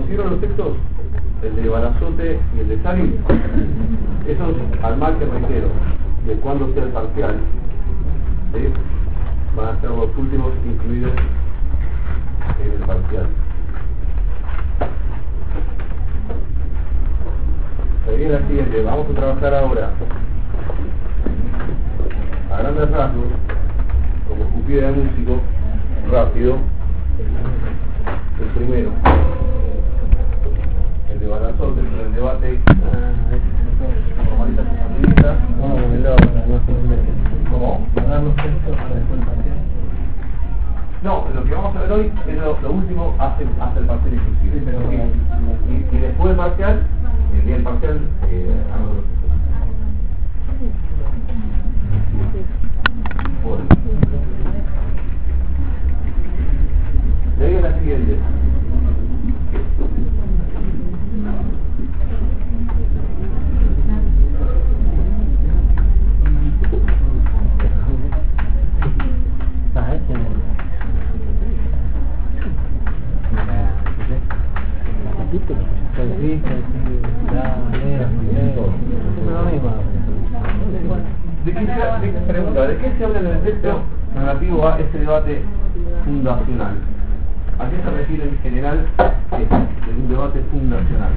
¿Conocieron los textos? El de Balazote y el de Salim. Esos, al margen, reitero, de cuándo sea el parcial, ¿sí? Van a ser los últimos incluidos en el parcial. Seguir la siguiente, vamos a trabajar ahora a grandes rasgos, como escupida de músico, rápido. El primero, el de Balazote, el debate formalistas y sandinista. ¿Cómo? No, lo que vamos a ver hoy es lo último hasta el parcial inclusive. Y después del parcial, el día del parcial, hago lo que bueno. De ahí a la siguiente. ¿De qué se habla en el texto relativo a este debate fundacional? ¿A qué se refiere en general de un debate fundacional?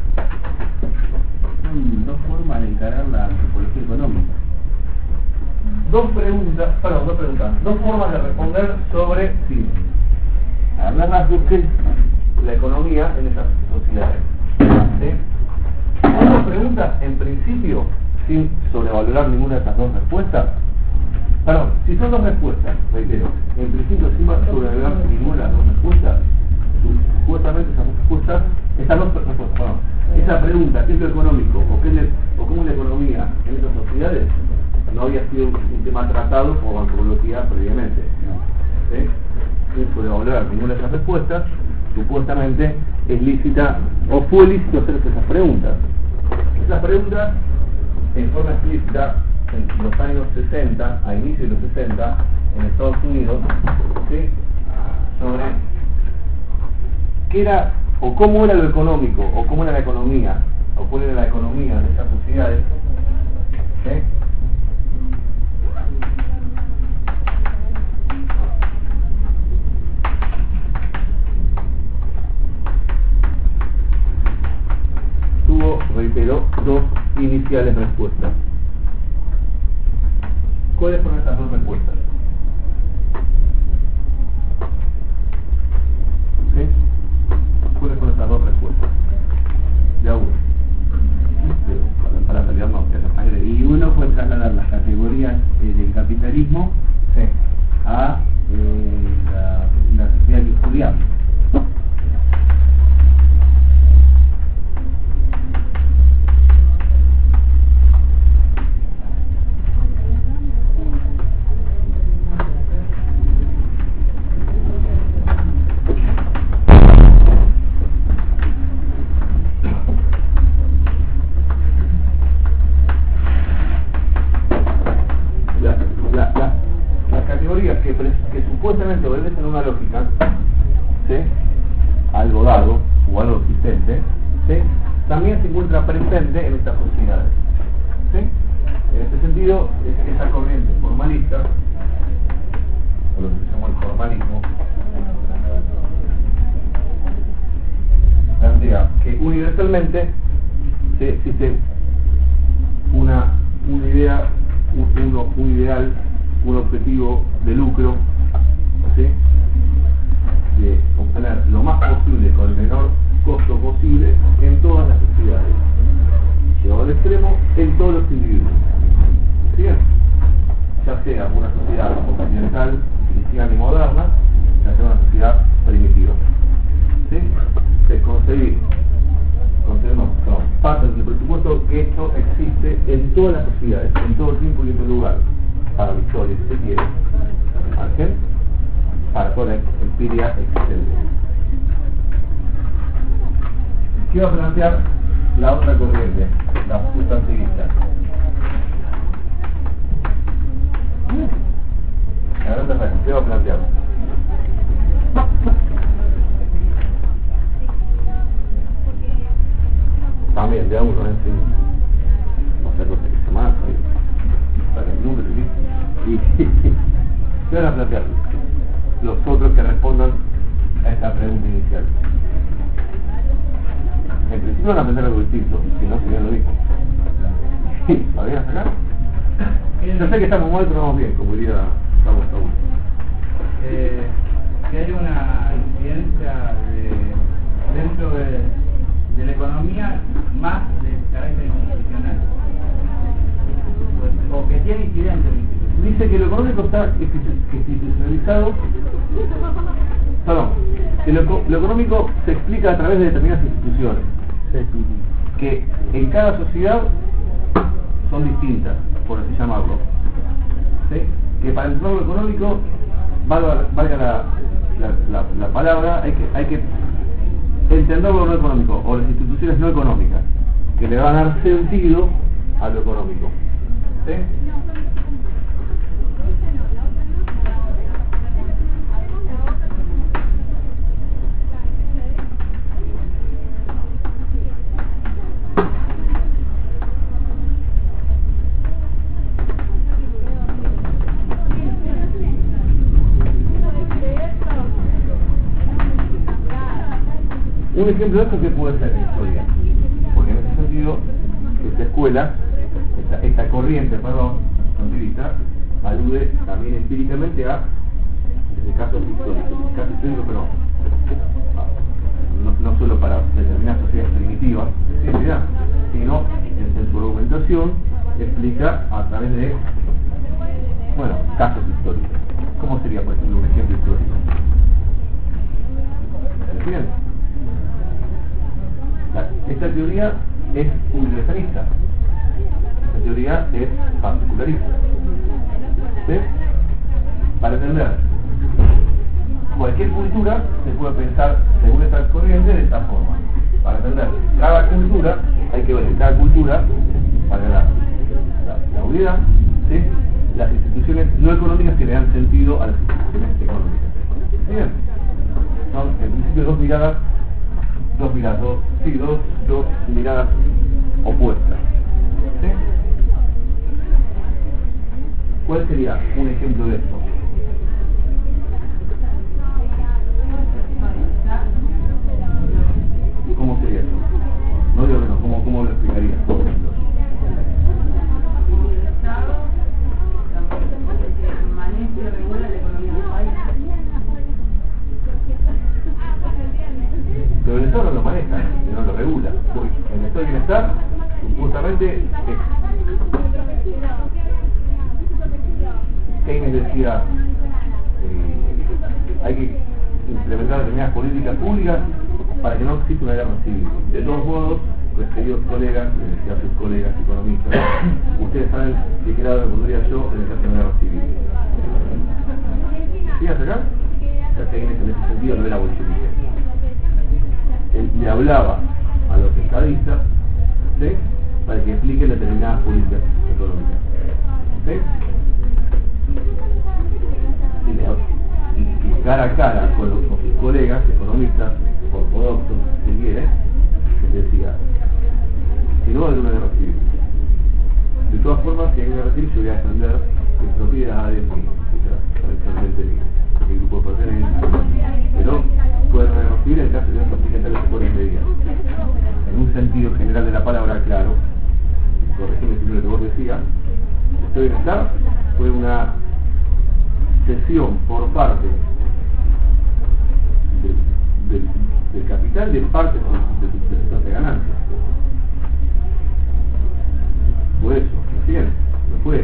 Son dos formas de encarar la antropología económica. Dos formas de responder sobre, sí, a grandes rasgos, ¿qué es la economía en esas sociedades? ¿Sí? Son dos preguntas, en principio, sin sobrevalorar ninguna de esas dos respuestas. Perdón, si son dos respuestas, reitero, en principio sin sobrevalorar ninguna de las dos respuestas, supuestamente esa pregunta, ¿qué es lo económico o cómo es la economía en esas sociedades? No había sido un tema tratado por la antropología previamente. ¿Sí? Sin sobrevalorar ninguna de esas respuestas, supuestamente es lícita o fue lícito hacerse esas preguntas. Esas preguntas, en forma explícita, en los años 60, a inicios de los 60, en Estados Unidos, ¿sí? Sobre qué era, o cómo era lo económico, o cómo era la economía, o cuál era la economía de esas sociedades, ¿sí? Tuvo, reitero, dos iniciales respuestas. ¿Cuáles son estas dos respuestas? ¿Sí? ¿Cuáles son estas dos respuestas? Ya uno. Para pelearnos de la sangre. Y uno fue trasladar las categorías del capitalismo, sí, a la sociedad que estudiamos. Que supuestamente obedecen una lógica, ¿sí? Algo dado o algo existente, ¿sí? También se encuentra presente en estas sociedades, ¿sí? En este sentido, esa corriente formalista, o lo que se llama el formalismo, plantea que universalmente, ¿sí? Existe una idea, un ideal, un objetivo de lucro, ¿sí? De obtener lo más posible con el menor costo posible en todas las sociedades, llevado al extremo en todos los individuos, ¿sí? Ya sea una sociedad occidental, cristiana y moderna, ya sea una sociedad primitiva, ¿sí? De conseguir parte del presupuesto que esto existe en todas las sociedades, en todo tiempo y en todo lugar, para la historia, si se quiere, margen para toda la empiria existente. ¿Qué va a plantear la otra corriente, la sustantivista? ¿Qué va a plantear? ya uno enseña otra cosa que se llama para el número y ¿qué van a plantear los otros que respondan a esta pregunta inicial? En principio van a pensar algo distinto, si no sería lo mismo. Sí, ¿lo habían sacado? Yo sé que estamos mal, pero vamos bien, como diría Gustavo Saúl. Que hay una incidencia dentro de la economía más de carácter institucional, o que tiene incidencia en la institución. Dice que lo económico está institucionalizado, perdón, que lo económico se explica a través de determinadas instituciones, que en cada sociedad son distintas, por así llamarlo. ¿Sí? Que para entender lo económico, valga la palabra, hay que entender lo no económico, o las instituciones no económicas, que le van a dar sentido a lo económico. ¿Sí? Un ejemplo de esto que puede ser la historia, porque en ese sentido esta escuela, esta corriente, constructivista, alude también empíricamente a desde casos históricos, pero no solo para determinadas sociedades primitivas, sino en su argumentación explica a través de casos históricos. ¿Cómo sería, por ejemplo, un ejemplo histórico? ¿Entienden? Esta teoría es universalista, esta teoría es particularista. ¿Sí? Para entender cualquier cultura se puede pensar según esta corriente de esta forma. Para entender cada cultura hay que ver en cada cultura para la unidad, ¿sí? Las instituciones no económicas que le dan sentido a las instituciones económicas. ¿Bien? Son en principio dos miradas opuestas. ¿Sí? ¿Cuál sería un ejemplo de esto? ¿Cómo sería eso? No digo que no, ¿cómo lo explicarías, por ejemplo? El Estado maneja y regula la economía del país. Pero el Estado no lo maneja, no lo regula. El Estado de Bienestar, supuestamente, Keynes decía, hay que implementar determinadas políticas públicas para que no exista una guerra civil. De todos modos, pues queridos colegas, les decía a sus colegas economistas, ustedes saben de qué lado me pondría yo en el caso de una guerra civil. ¿Sí hasta acá? O sea, Keynes en ese sentido no era bolchevique. Él le hablaba a los estadistas, ¿sí? Para que expliquen determinadas políticas económicas. ¿Sí? Y cara a cara con sus colegas economistas ortodoxos, si quiere, les decía, si no va a haber una guerra civil. De todas formas, si hay una guerra civil, yo voy a defender mis propiedades, mi grupo de pertenencia, pero puede haber una guerra civil en el caso de que no se apliquen tales buenas medidas. En un sentido general de la palabra, claro, corregime si no lo que vos decías, esto de bienestar fue una cesión por parte del capital de parte de ganancias. Fue eso, ¿sí? No fue.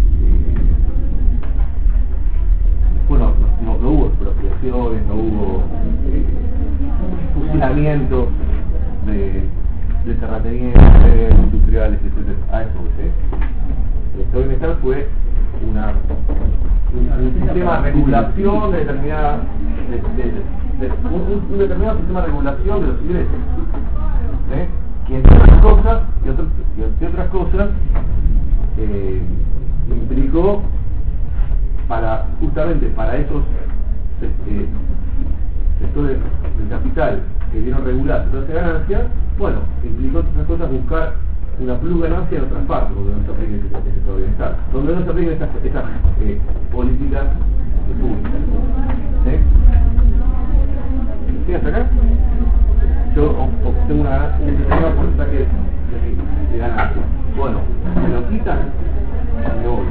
No hubo expropiaciones, no hubo fusilamientos de terratenientes, industriales, etc. A eso, ¿sí? El Estado de Bienestar fue un sistema de regulación de determinada un determinado sistema de regulación de los ingresos, ¿sí? Que entre otras cosas implicó justamente para esos sectores del capital que vino a regular toda esa ganancia, bueno, implicó otras cosas buscar una plus ganancia en otras partes, donde no se apliquen ese estado de bienestar, donde no se apliquen estas políticas públicas. ¿Sí hasta acá? Yo tengo un problema por el saque de ganancia. Bueno, me lo quitan, me voy.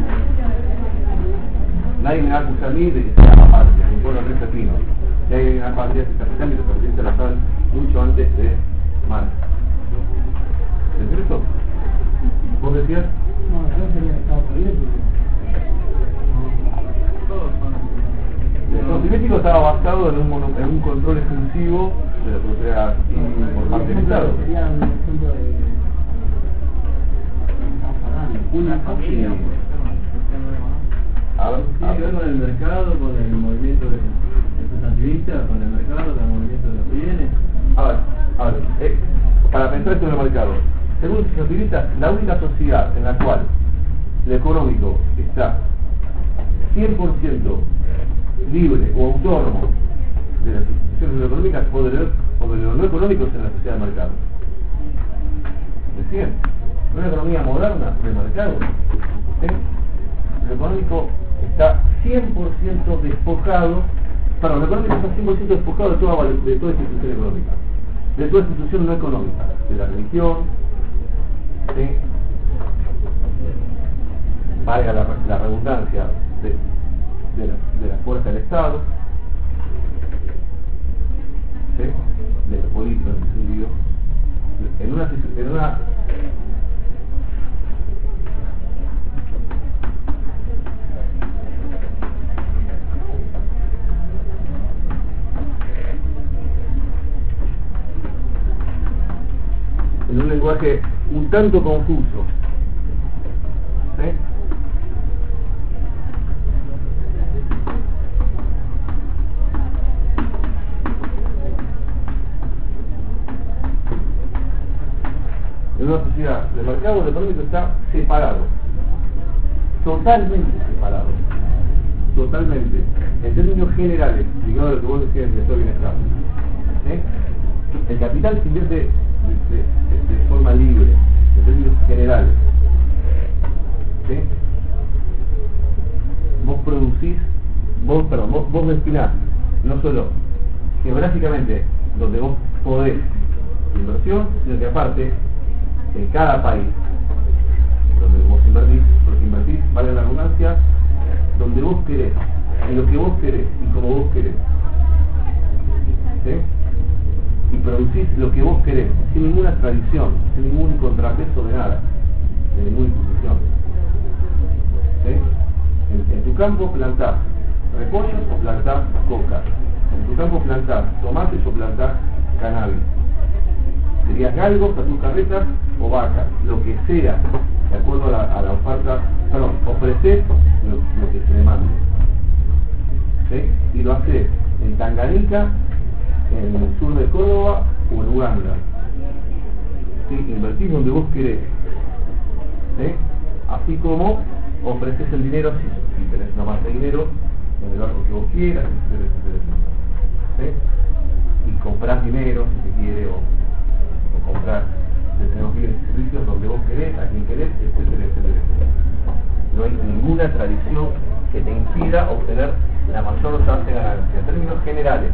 Nadie me va a acusar a mí de que sea la patria, ni por los tres pepinos. Nadie me va a patria de capital y los capitalistas la saben mucho antes de Marx. ¿Es cierto? ¿Vos decías? No, yo sería Estados Unidos. Todos son. El Estado soviético estaba basado en un control exclusivo de la propiedad por parte del Estado. Sería un ejemplo de... Una familia, Tiene que ver con el mercado, con el movimiento de los activistas, con el mercado, con el movimiento de los bienes. A ver, para pensar esto en el mercado, según los activistas, la única sociedad en la cual lo económico está 100% libre o autónomo de las instituciones económicas o de lo no económico es en la sociedad de mercado. ¿Decían? Una economía moderna de mercado, lo económico está 100% despojado, lo económico está 100% despojado de toda institución económica, de toda institución no económica, de la religión, valga la redundancia de la fuerza del Estado, de la política en ese sentido, en una en un lenguaje un tanto confuso. En una sociedad de mercado, lo económico está separado, totalmente separado, totalmente, en términos generales, ligado a lo que vos decías del estado de bienestar. El capital se invierte de forma libre, en términos generales. Vos producís, vos destinás, no solo geográficamente donde vos podés inversión, sino que aparte en cada país donde vos invertís, valga la redundancia, donde vos querés, en lo que vos querés y como vos querés. Y producís lo que vos querés, sin ninguna tradición, sin ningún contrapeso de nada, de ninguna institución. En tu campo plantás repollos o plantás coca. En tu campo plantás tomates o plantás cannabis. Serías galgos, carretas o vacas, lo que sea, de acuerdo a la oferta, ofreces lo que se demande. Y lo haces en Tanganica, en el sur de Córdoba o en Uganda. Invertís donde vos querés. Así como ofreces el dinero, si tenés una masa de dinero, en el banco que vos quieras, y comprás dinero, si se quiere, o comprar determinados bienes y servicios donde vos querés, a quien querés, etcétera, etcétera. No hay ninguna tradición que te impida obtener la mayor tasa de ganancia, en términos generales.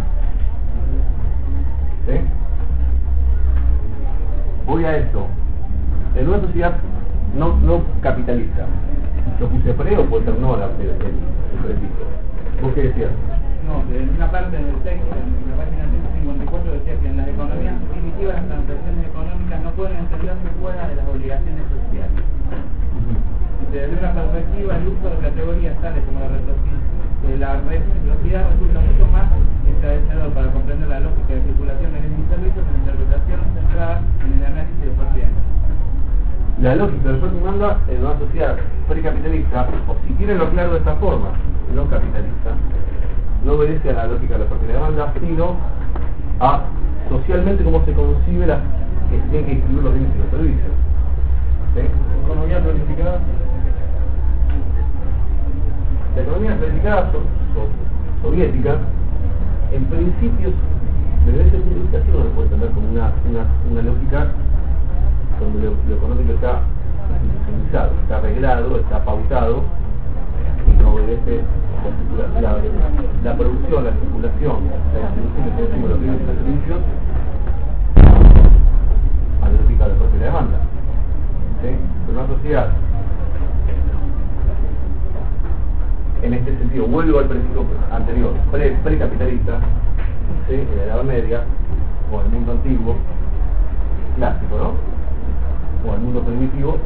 Voy a esto. En una sociedad no capitalista, yo puse pre o puede ser no el prefijo. ¿Vos qué decías? No, en una parte del texto, en la página 154, decía que en las economías primitivas las transacciones económicas no pueden entenderse fuera de las obligaciones sociales. Desde una perspectiva, el uso de categorías tales como la reciprocidad resulta mucho más esclarecedor para comprender la lógica de circulación de bienes y servicios en la interpretación centrada en el análisis de oferta y demanda. La lógica de oferta y demanda en una sociedad precapitalista, o si quieren lo claro de esta forma, no capitalista, no obedece a la lógica de la oferta y demanda, sino a socialmente cómo se concibe que se tienen que distribuir los bienes y los servicios. Economía planificada. La economía planificada soviética, en principio, desde ese punto de vista, ha sido como una lógica donde lo económico está institucionalizado, está arreglado, está pautado y no obedece la producción, la circulación, la distribución, el consumo, los bienes y los servicios a la lógica de la propia demanda. ¿Sí? Pero una sociedad, en este sentido, vuelvo al principio anterior, precapitalista, ¿sí? En la Edad Media, o el mundo antiguo, clásico, ¿no? O el mundo primitivo,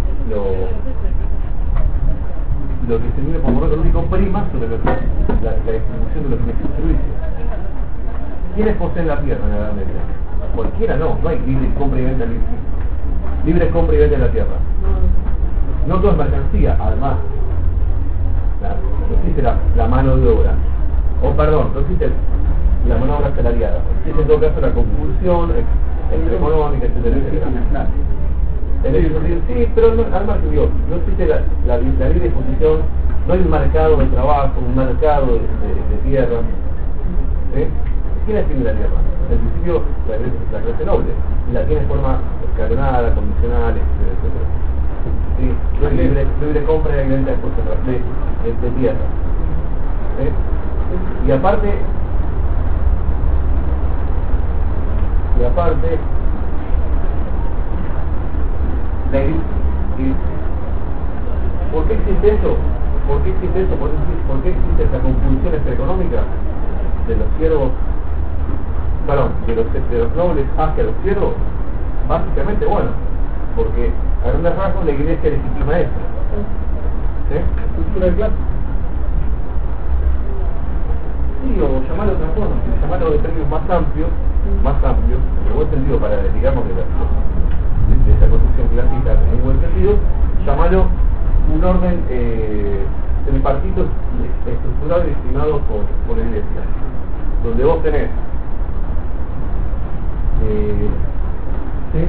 lo que se vive como orden económico prima sobre la distribución de los bienes y servicios. ¿Quiénes poseen la tierra en la Edad Media? Cualquiera no hay libre compra y venta libre compra y venta de la tierra. No todo es mercancía, además. No existe la mano de obra. No existe la mano de obra asalariada. Existe en todo caso la compulsión entre económica, etcétera. Sí, pero no, además no existe la libre disposición, no hay un mercado de trabajo, un mercado de tierra. ¿Sí? ¿Quién tiene la tierra? En principio la clase noble, y la tiene de forma escalonada, condicional, etcétera. ¿Sí? No hay libre compra y venta de tierra. ¿Sí? Y aparte, ¿por qué existe eso? ¿Por qué existe esa compulsión económica de los siervos, de los nobles hacia los siervos? Básicamente, porque a grandes rasgos la iglesia legitima eso. ¿Sí? Cultura de clase. Sí, o llamarlo de otra forma, llamarlo de términos más amplios, en el buen sentido, para digamos de esa construcción clásica en un buen sentido, llamarlo un orden tripartito estructurado y destinado por la iglesia, donde vos tenés ¿sí?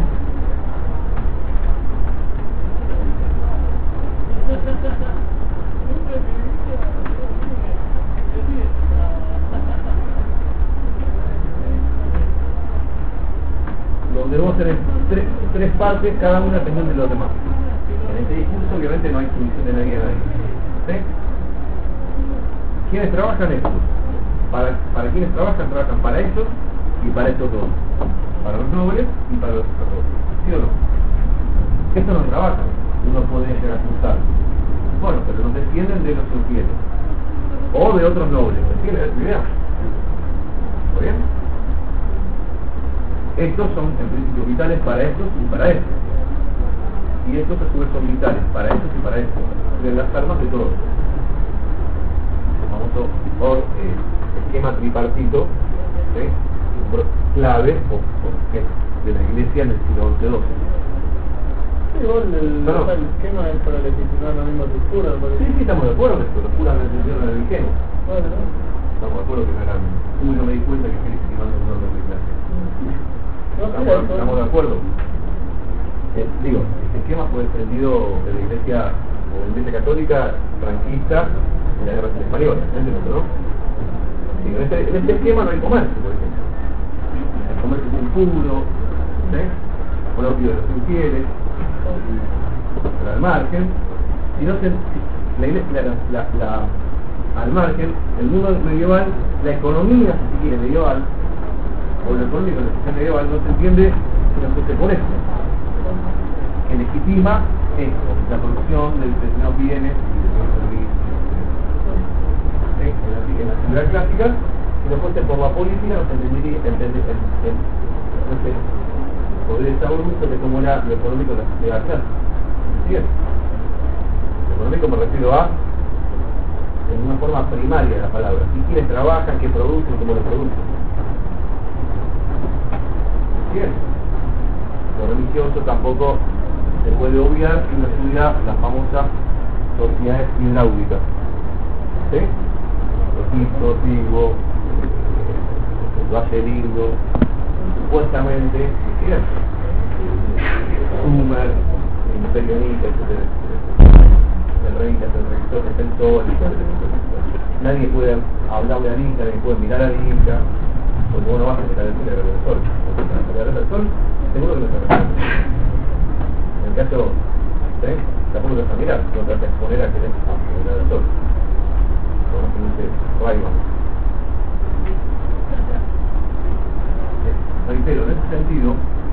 Donde vos tenés tres partes, cada una dependiendo de los demás. En este discurso obviamente no hay sumisión de nadie a nadie. ¿Sí? ¿Quiénes trabajan estos? Para quienes trabajan para ellos y para estos dos. Para los nobles y para los sacerdotes. ¿Sí o no? Estos no trabajan, uno puede llegar a cruzar. Pero los defienden de los infieles. O de otros nobles, ¿entiendes la idea? ¿Está bien? Estos son en principio vitales para estos y para estos. Y estos a su vez son vitales para estos y para estos. De las armas de todos. El famoso esquema tripartito, ¿sí? Clave de la iglesia en el siglo XI-XII. Sí, igual el esquema es para legitimar la misma estructura. Sí, estamos de acuerdo que los curas no entendieron el esquema. Estamos de acuerdo que no eran. No me di cuenta que estoy legitimando un orden de clase. Estamos de acuerdo. Este esquema fue extendido de la iglesia católica franquista en la guerra civil española, ¿no? Sí, en este esquema no hay comercio, por ejemplo. El comercio es impuro, ¿sí? Propio de los infieles, pero al margen, al margen, el mundo medieval, la economía, si quiere, medieval, o lo económico de la sociedad medieval no se entiende sino que se pone que legitima esto, la producción de determinados bienes y de servicios. En la ciudad clásica, si no fuese por la política, no se entendería, podría estar orgulloso de cómo era lo económico de la sociedad clásica. ¿Entiendes? Lo económico me refiero a en una forma primaria de la palabra. ¿Y quiénes trabajan, qué producen, cómo lo producen? Bien. Lo religioso tampoco se puede obviar si uno estudia las famosas sociedades hidráulicas. ¿Sí? Egipto, Tigo, el Valle del Indo, supuestamente, ¿sí? Sumer, el Imperio Inca, etc. El rey Inca, el sol, etc. Nadie puede hablar de Inca, nadie puede mirar al Inca, porque uno va a mirar el sol. seguro que no se responde. En el caso, ¿sí? Tampoco lo vas a mirar, no te vas a exponer a que eres el sol. Como se dice, Rayman. Reitero, en ese sentido,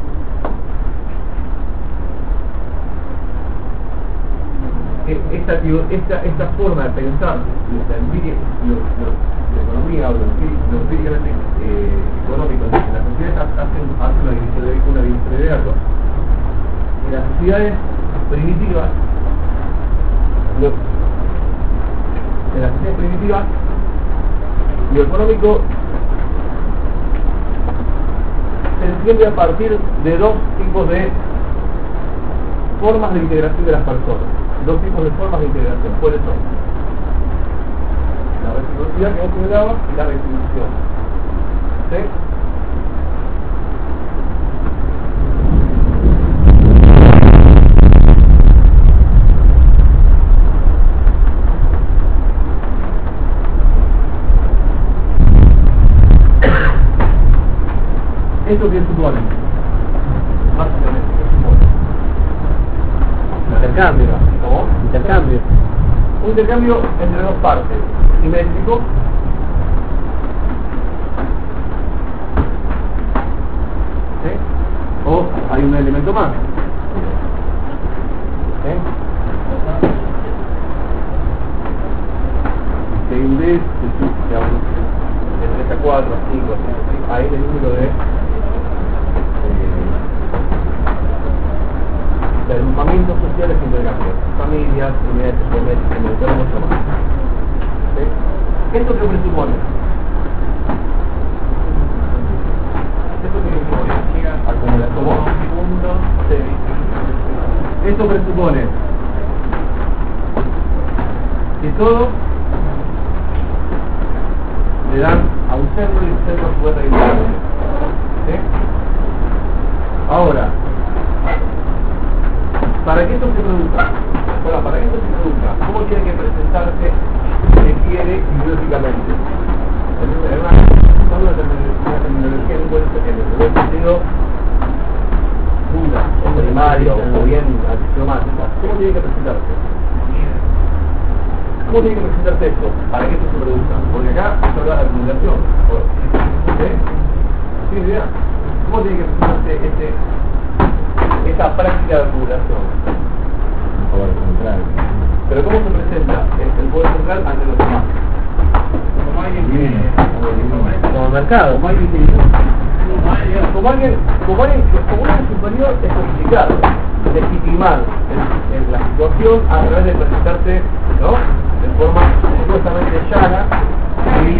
esta forma de pensar la empiria, la economía o lo empíricamente económico en las sociedades hace una división de algo. En las sociedades primitivas, lo económico se entiende a partir de dos tipos de formas de integración de las personas. Dos tipos de formas de integración. ¿Cuáles son? La reciprocidad que vos generabas y la retribución. ¿Sí? ¿Esto qué supone? Básicamente, ¿qué supone? Intercambio. ¿Cómo? Intercambio. Un intercambio entre dos partes, simétrico, ¿sí? O hay un elemento más, ¿sí? Si hay un D, se abre de 3 a 4, a 5, a 6, ahí el número de agrupamientos sociales e intercambios, familias, unidades domésticas, todo mucho más. ¿Sí? ¿Esto qué presupone? ¿Esto qué presupone? Acumulación. Sí. Esto presupone que todos le dan a un centro y el centro a su vez reintegrarse. ¿Sí? Ahora, para que esto se produzca, ¿cómo tiene que presentarse se quiere ideológicamente? En una terminología en el buen sentido dura, o primaria, o bien axiomática. ¿Cómo tiene que presentarse? ¿Cómo tiene que presentarse esto para que esto se produzca? Porque acá se habla de acumulación. ¿Sí? ¿Sí idea? ¿Cómo tiene que presentarse esta práctica de acumulación? Poder central. Pero ¿cómo se presenta el poder central ante los demás? Como alguien que... Como mercado. Como alguien superior es justificar, legitimar la situación a través de presentarse, ¿no?, de forma supuestamente llana y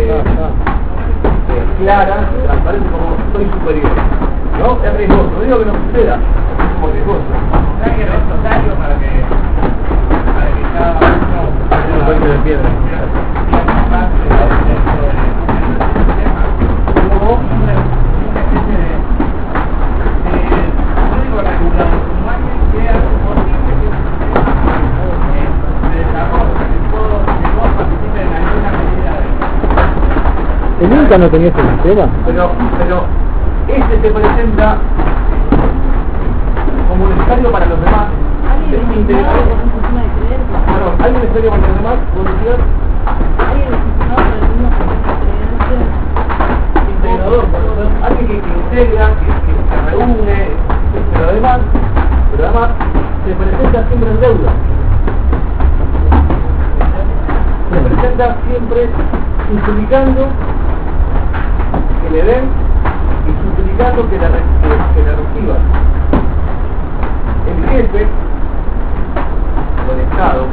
clara, transparente, como soy superior. ¿No? Es riesgoso, no digo que no suceda, es como riesgoso. ¿Sabes que es necesario para que cada uno Un puente de piedra. sea parte del sistema? Como una especie de código regulador, como alguien que hace posible que un sistema de desarrollo, que todos participen en alguna medida de... ¿Y nunca no tenía ese sistema? Pero este se presenta como necesario para los demás. ¿Alguien es legitimado por un sistema de creencias? Bueno, ¿alguien necesario para los demás? ¿Vos decías? ¿Alguien es legitimado por el mismo sistema de creencias? Integrador, alguien que integra, que se reúne, pero además se presenta siempre en deuda. Se presenta siempre suplicando que le den y suplicando que le reciban. El jefe o el Estado,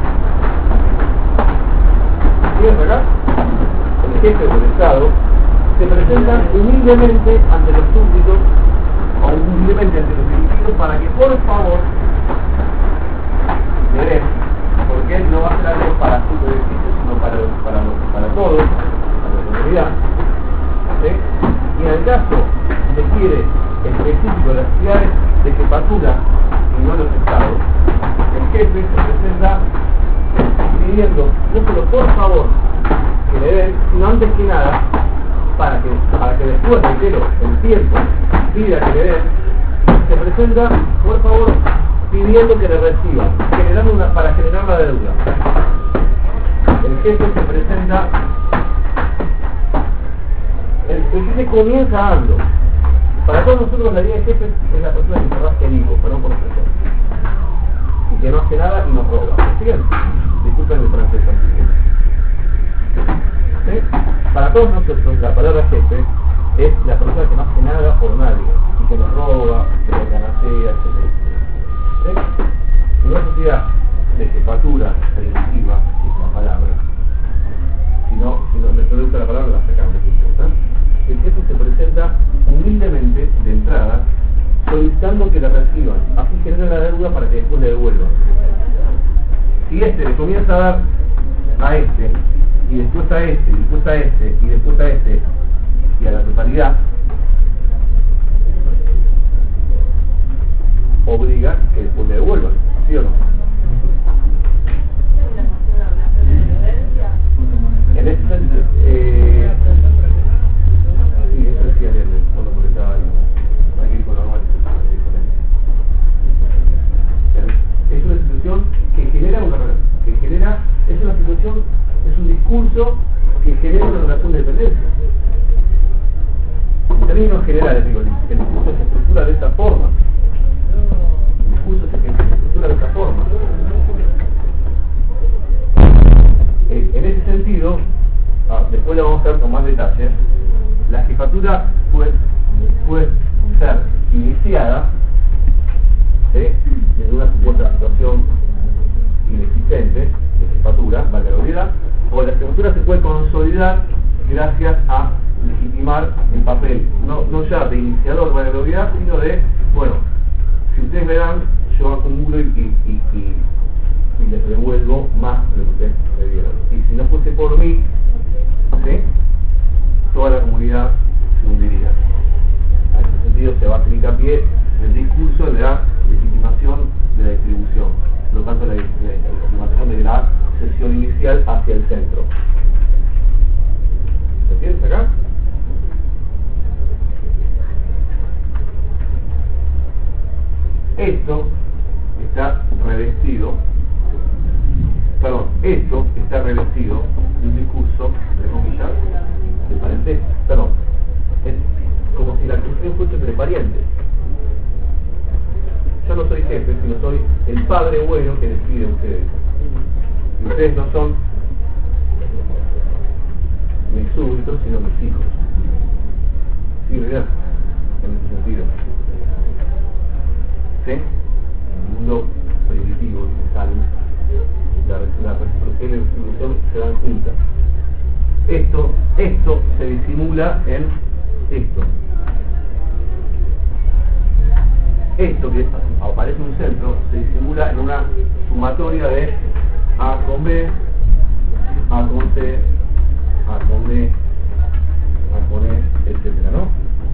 ¿sí acá? El jefe o el Estado se presentan humildemente ante los súbditos o humildemente ante los dirigidos para que por favor le den, porque él no va a hacer algo para su beneficio, sino para todos, para la comunidad. ¿Sí? Y en el caso de quiere específico las ciudades de jefatura y no los estados, el jefe se presenta pidiendo no solo por favor que le den, sino antes que nada para que después, reitero, el tiempo pida que le den, se presenta, por favor, pidiendo que le reciban, para generar la deuda. El jefe se presenta, el jefe comienza dando. Para todos nosotros la idea de jefe es la persona que se rasca el higo, perdón por expresión, y que no hace nada y nos roba. ¿Siguen? Disculpen el francés, ¿sí? Para todos nosotros la palabra jefe es la persona que no hace nada por nadie y que nos roba, que nos ganasea, etc. ¿Sí? En una sociedad de jefatura primitiva, que es la palabra, si no me gusta la palabra, la sacamos, no importa. El jefe se presenta humildemente de entrada, solicitando que la reciban, así genera la deuda para que después le devuelvan. Si este le comienza a dar a este, y después a este, y después a este, y después a este, y a la totalidad, obliga que después le devuelvan, ¿sí o no? En ese sentido, sí, eso decía el cuando molestaba hay que ir con la normal, es una situación que genera es una situación, es un discurso que genera una relación de dependencia. En términos generales, digo, el discurso se estructura de esta forma. El discurso se estructura de esta forma. En ese sentido, después lo vamos a ver con más detalle, la jefatura puede ser iniciada desde una supuesta situación inexistente de jefatura, valga la obviedad, o la jefatura se puede consolidar gracias a legitimar el papel, no ya de iniciador, valga la obviedad, sino de, bueno, si ustedes me dan, yo acumulo y les devuelvo más de lo que ustedes me dieron. Y si no fuese por mí, ¿sí?, toda la comunidad se hundiría. En ese sentido se va a hacer hincapié en el discurso de la legitimación de la distribución, por lo tanto la legitimación de la sesión inicial hacia el centro. ¿Se entiende acá? Esto está revestido de un discurso, de comillas, de paréntesis, es como si la cuestión fuese prepariente. Yo no soy jefe, sino soy el padre bueno que les pide a ustedes. Y ustedes no son mis súbditos, sino mis hijos. Sí, ¿verdad? En ese sentido. ¿Sí? En el mundo primitivo, la reciprocidad y la distribución se dan juntas. Esto se disimula en esto. Esto que aparece en un centro se disimula en una sumatoria de A con B, A con C, A con D, A con E, etcétera, ¿no?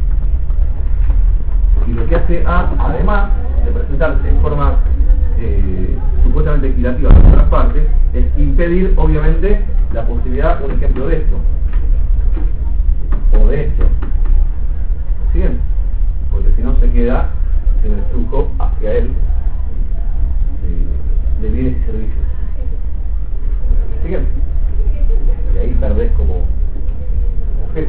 Y lo que hace A, además de presentarse en forma supuestamente equitativa en otras partes, es impedir, obviamente, la posibilidad, un ejemplo de esto, o de esto. ¿Siguen? Porque si no se queda en el flujo hacia él de bienes y servicios. ¿Siguen? Y ahí perdés como jefe.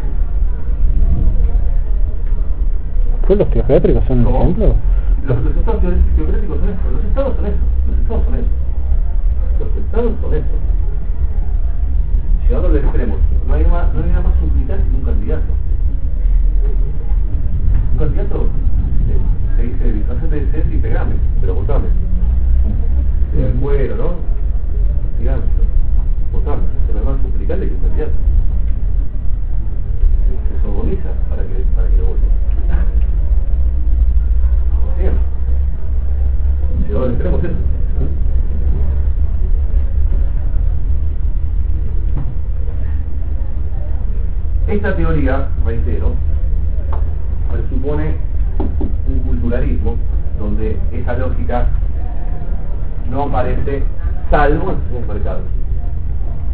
¿Pues los teocráticos son un ejemplo? Los estados teocráticos son eso. Los estados son eso. Llegando al extremo, no hay nada más suplicante que un candidato. Un candidato se dice, disfrazate de ser y pegame, pero votame. El cuero, ¿no? Digamos, votame. Pero es más suplicante que un candidato. Se sorboniza para que lo voten. Bien. Llegado al extremo es eso. Esta teoría, reitero, presupone un culturalismo donde esa lógica no aparece salvo en sus mercados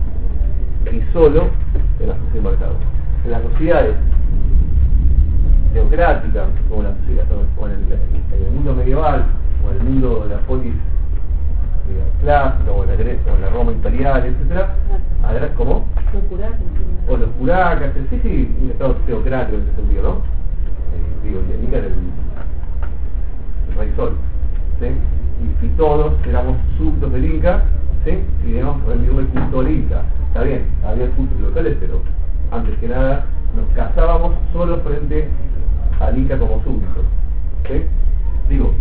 y solo en las sociedades mercados. En las sociedades teocrática, como la sociedad, o en el mundo medieval, o en el mundo de la polis clásica, o en la Roma imperial, etcétera, ¿cómo? O los curacas, sí, un estado teocrático en ese sentido, ¿no? Digo, el Inca era el rey Sol, ¿sí? Y todos éramos súbditos del Inca, ¿sí? Y debemos rendir el culto al Inca. Está bien, había cultos locales, pero antes que nada nos casábamos solo frente al Inca como súbditos, ¿sí? Digo,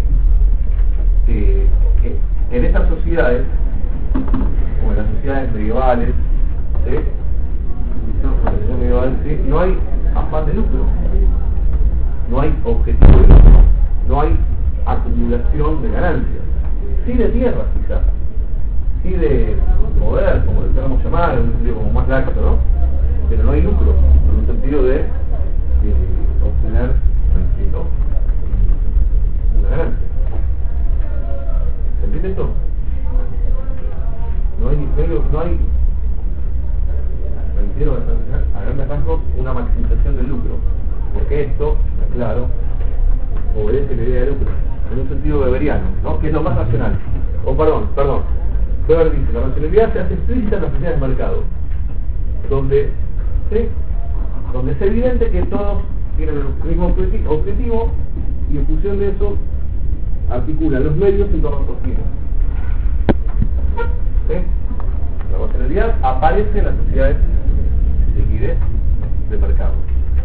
en estas sociedades, como en las sociedades medievales, ¿sí? No hay afán de lucro, no hay objetivo de lucro, no hay acumulación de ganancias, sí de tierra quizás, sí de poder, como le queramos llamar, en un sentido como más laxo, ¿no? Pero no hay lucro, en un sentido de obtener, ¿no? Una ganancia. ¿Se entiende esto? No hay refiero a grandes rasgos una maximización del lucro, porque esto, claro, obedece la idea de lucro en un sentido weberiano, ¿no? Que es lo más racional. Perdón, Weber dice, la racionalidad se hace explícita en las sociedades de mercado, donde es evidente que todos tienen el mismo objetivo y en función de eso articulan los medios en torno a esos fines. ¿Sí? La racionalidad aparece en las sociedades de liquidez de mercado.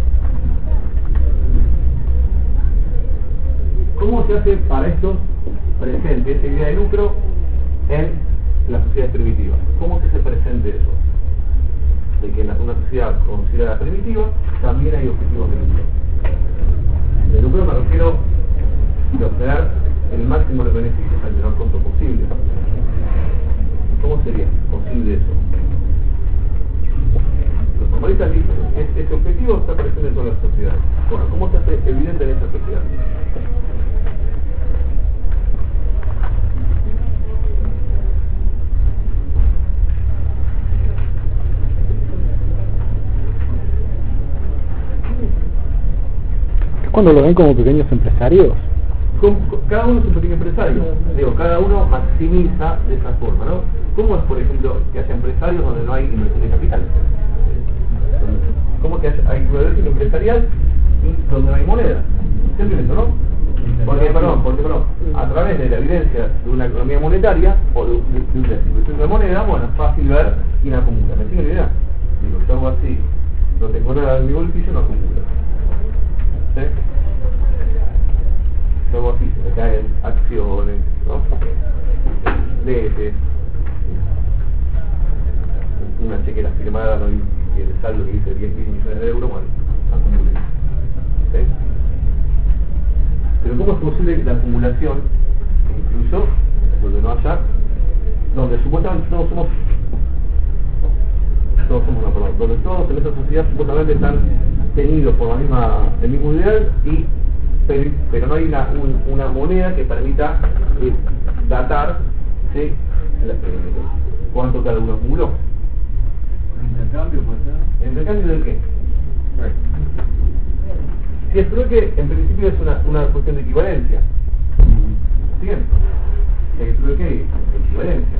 ¿Cómo se hace para estos presente esa idea de lucro en las sociedades primitivas? ¿Cómo se hace presente eso? De que en una sociedad considerada primitiva también hay objetivos de lucro. De lucro me refiero de obtener el máximo de beneficios al menor costo posible. ¿Cómo sería posible eso? Los formalistas dicen que este objetivo está presente en todas las sociedades. Bueno, ¿cómo se hace evidente en esta sociedad? ¿Cuándo lo ven como pequeños empresarios? Cada uno es un pequeño empresario, digo, cada uno maximiza de esa forma, ¿no? ¿Cómo es, por ejemplo, que haya empresarios donde no hay inversión de capital? ¿Cómo que hay producción empresarial donde no hay moneda? ¿Entienden eso, no? Porque, a través de la evidencia de una economía monetaria o de una distribución de moneda, bueno, es fácil ver quién acumula. ¿Me siguen la idea? Digo, yo hago así, no tengo nada en mi bolsillo, no acumulo. ¿Sí? Yo hago así, se me caen acciones, ¿no? Letes, una chequera firmada, ¿no? Y el saldo que dice 10.000 millones de euros, bueno, acumule. ¿Sí? Pero ¿cómo es posible la acumulación, incluso donde no haya, donde supuestamente todos somos donde todos en esta sociedad supuestamente están tenidos por el mismo ideal, pero no hay una moneda que permita datar, ¿sí? Cuánto cada uno acumuló? ¿Intercambio puede ser? ¿Intercambio de qué? Si es trueque, en principio es una cuestión de equivalencia. ¿Bien? El trueque es equivalencia.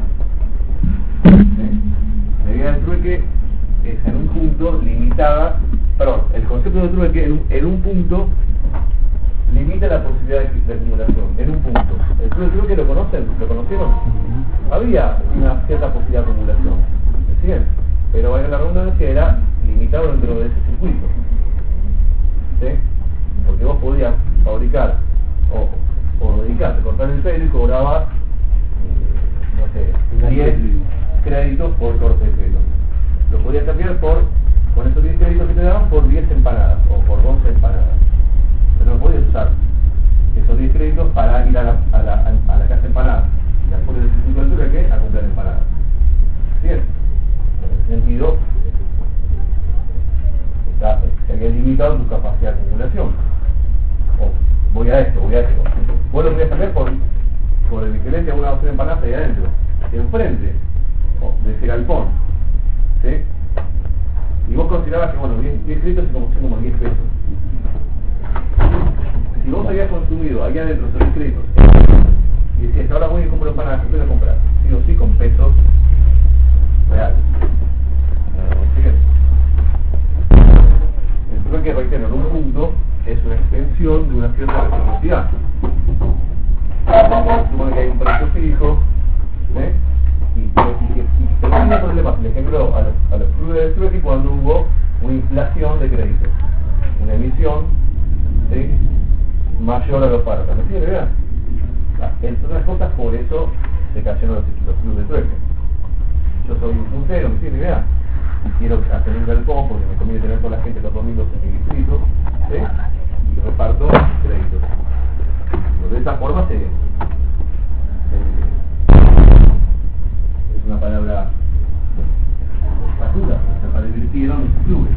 La idea del trueque es en un punto limitada, el concepto de trueque en un punto limita la posibilidad de acumulación, en un punto. ¿El trueque lo conocen? ¿Lo conocieron? Había una cierta posibilidad de acumulación, ¿sí? Pero valga la redundancia, era limitado dentro de ese circuito. ¿Sí? Porque vos podías fabricar o dedicarte a cortar el pelo y cobrabas, no sé, 10 créditos por corte de pelo. Lo podías cambiar con esos 10 créditos que te daban por 10 empanadas o por 12 empanadas. Pero no podías usar esos 10 créditos para ir a la casa empanada y después del circuito de trueque a comprar empanadas. ¿Bien? En ese sentido, se había limitado tu capacidad de acumulación. Voy a esto. Vos lo podías cambiar por el equivalente a una docena de empanadas ahí adentro, enfrente de ese galpón. ¿Sí? Y vos considerabas que, bueno, 10 créditos son como 10 pesos. había consumido allá adentro sobre créditos y decía, ahora voy a comprar un pan, ¿qué voy a comprar? Sí o sí con pesos reales. El trueque, reitero, en un punto es una extensión de una cierta reciprocidad. Supone que hay un precio fijo, ¿eh? Y termina con el ejemplo a los clubes del trueque cuando hubo una inflación de créditos, una emisión, ¿sí?, mayor a la oferta. ¿Me entiendes? ¿Verdad? Entre otras cosas, por eso se cayeron los clubes de trueque. Yo soy un puntero, ¿me entiendes? ¿Verdad? Y quiero hacer un galpón porque me conviene tener toda la gente los domingos en mi distrito, ¿sí?, y reparto créditos. Pero de esa forma es una palabra basura, se revirtieron los clubes.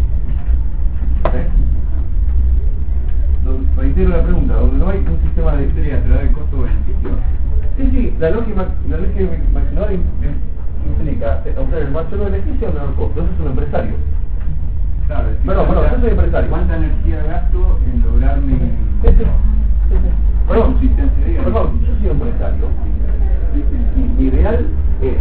Reitero la pregunta, donde no hay un sistema de Sería a través del costo-beneficio. Sí, la lógica maquinal implica obtener el mayor beneficio al menor costo. Eso es un empresario. Claro, Bueno, yo soy empresario. ¿Cuánta energía gasto en lograr mi Perdón, subsistencia diaria? yo soy empresario. Y mi ideal es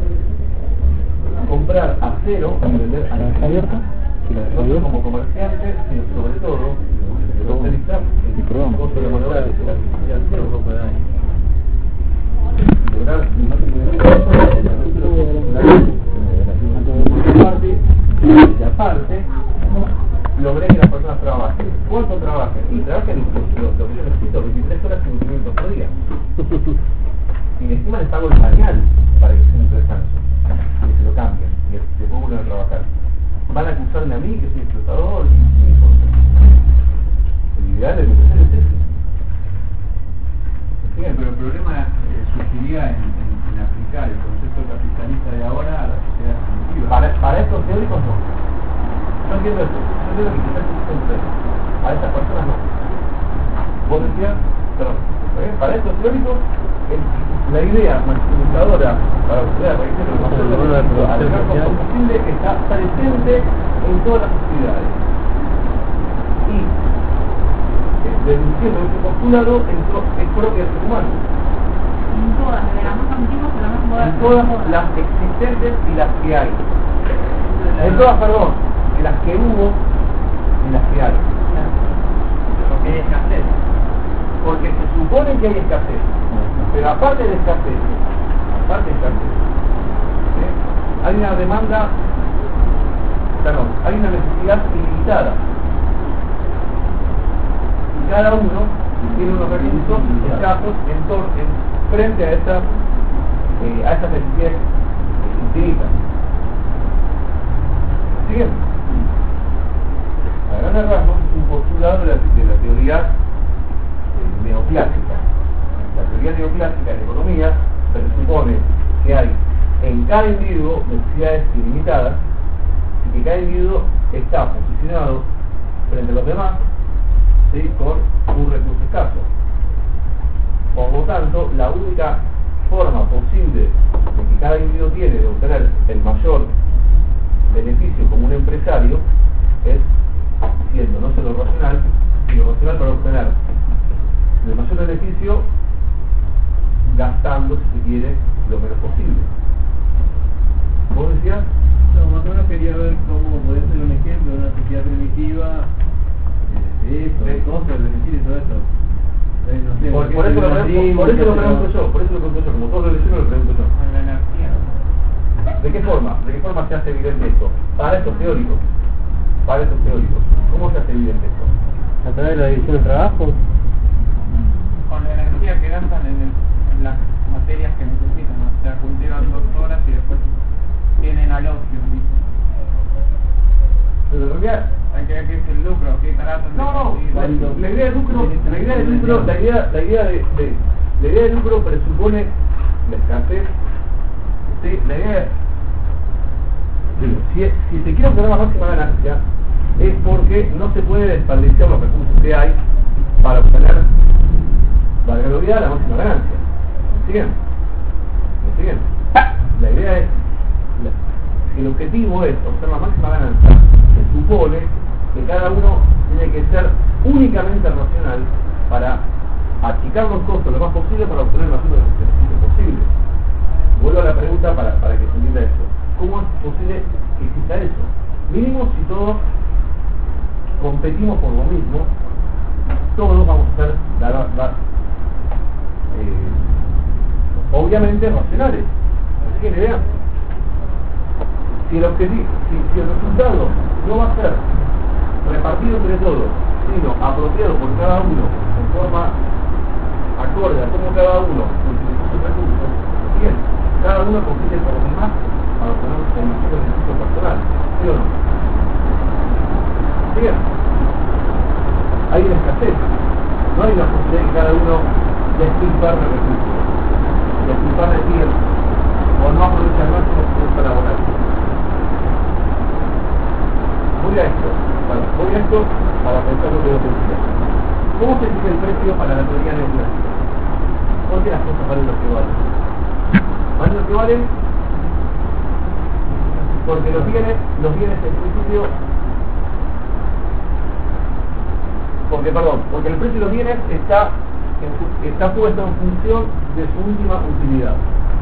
comprar acero y vender a ¿La deja abierta? ¿Sí la deja no abierta? como comerciante, sino sobre todo Perdón. el costo de la mano de obra es el acero, no puede dar. Lograr el máximo de aparte, logré que las personas trabajen. ¿Cuánto trabajen? Y trabajen lo que yo necesito, 23 horas y 5 minutos por día. Y encima les pago el pañal para que estén descanso, que se lo cambien y después vuelvan a trabajar. Van a acusarme a mí que soy explotador y el ideal es que Pero el problema surgiría en aplicar el concepto capitalista de ahora a la sociedad primitiva. para estos teóricos no. Yo entiendo esto. Yo entiendo que quizás existen ustedes. A estas personas no. Vos decías, perdón, para estos teóricos la idea maximizadora para ustedes reitero el mayor beneficio al menor costo posible está presente en todas las sociedades. Y deduciendo ese postulado es propio del ser humano. En todas, desde las más antiguas a las más En modernas. todas las existentes y las que hay. En todas, perdón, en las que hubo y las que hay. Porque hay escasez. Porque se supone que hay escasez. Pero aparte de escasez, hay una demanda, perdón, hay una necesidad ilimitada. Y cada uno tiene unos recursos escasos frente a esas necesidades infinitas. ¿Siguen? A grandes rasgos es un postulado de la teoría neoclásica. La teoría neoclásica en economía presupone que hay en cada individuo necesidades ilimitadas y que cada individuo está posicionado frente a los demás, ¿sí?, con un recurso escaso. Por lo tanto, la única forma posible de que cada individuo tiene de obtener el mayor beneficio como un empresario es siendo no solo racional, sino racional para obtener el mayor beneficio gastando, si se quiere, lo menos posible. ¿Vos decías? No, más o menos quería ver cómo podría ser un ejemplo de una sociedad primitiva de eso, de cosas, de beneficios y todo eso. No sé, Por eso lo pregunto yo, como todos lo leyeron lo pregunto yo. Con la energía. ¿De qué forma se hace evidente esto? Para estos teóricos. ¿Cómo se hace evidente esto? ¿A través de la división del trabajo? Con la energía que gastan en las materias que necesitan, ¿no? O sea, cultivan 2 horas y después tienen al ocio, ¿viste? Pero en realidad, Hay que ver qué es el lucro, qué tratan de no, conseguir. la idea de lucro presupone la escasez. ¿Sí? La idea si se quiere obtener la máxima ganancia es porque no se puede desperdiciar los recursos que hay para obtener, valga la realidad, la máxima ganancia. ¿Me siguen? La idea es, si el objetivo es obtener la máxima ganancia, se supone que cada uno tiene que ser únicamente racional para achicar los costos lo más posible para obtener el máximo beneficio posible. Vuelvo a la pregunta para que se entienda esto. ¿Cómo es posible que exista eso? Mínimo si todos competimos por lo mismo, todos vamos a ser obviamente racionales. Así que vean, si el resultado no va a ser repartido entre todos, sino apropiado por cada uno en forma acorde a cómo cada uno utiliza sus recursos, bien, cada uno compite por los demás para obtener el beneficio personal, ¿sí o no? Bien, hay una escasez, no hay una posibilidad que cada uno despilfarre recursos, despilfarre tiempo, o no aprovecha al máximo su fuerza laboral. Voy a esto para pensar lo que yo decía. ¿Cómo se fija el precio para la teoría neoclásica? ¿Por qué las cosas valen lo que valen? ¿Valen lo que valen? Porque los bienes en principio... Porque el precio de los bienes está puesto en función de su última utilidad.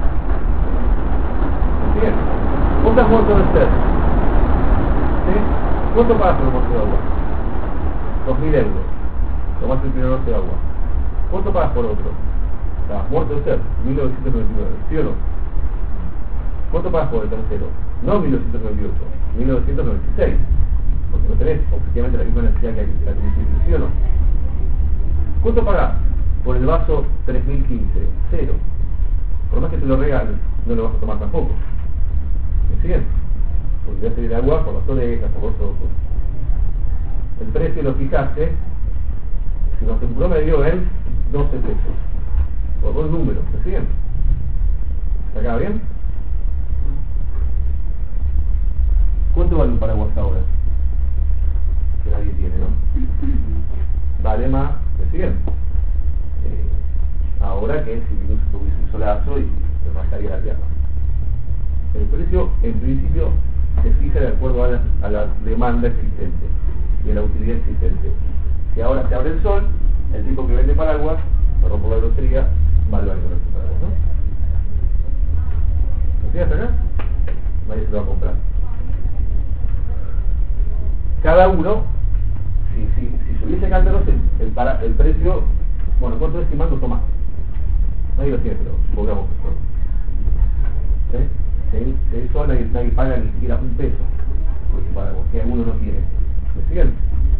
Bien, vos estás muerto de sed. ¿Sí? ¿Cuánto pagas por el vaso de agua? 2.000 euros. Tomás el primer vaso de agua. ¿Cuánto pagas por otro? Estás muerto de sed, 1999, ¿sí o no? ¿Cuánto pagas por el tercero? No 1998, 1996. Porque no tenés objetivamente la misma necesidad que la que hiciste, ¿sí o no? ¿Cuánto pagás por el vaso 3015? Cero. Por más que te lo regalen, no lo vas a tomar tampoco. ¿Me siguen? Porque ya se viene agua por las orejas, por los ojos. El precio lo fijaste, si nos en promedio en 12 pesos. Por dos números, ¿me siguen? ¿Está acá bien? ¿Cuánto vale un paraguas ahora? Que nadie tiene, ¿no? Vale más, ¿me siguen? Ahora que si tuviese un solazo y se marcaría la tierra. El precio, en principio, se fija de acuerdo a la demanda existente y a la utilidad existente. Si ahora se abre el sol, el tipo que vende paraguas, perdón por la grosería, va al baño con este paraguas, ¿no? ¿Me fijas acá? Nadie se lo va a comprar. Cada uno, si subiese cántaros, el precio, bueno, ¿cuánto estimando toma? Nadie lo tiene, pero supongamos que son. Si hay sol, nadie paga ni siquiera un peso por ese paraguas, que alguno no tiene. ¿Me siguen?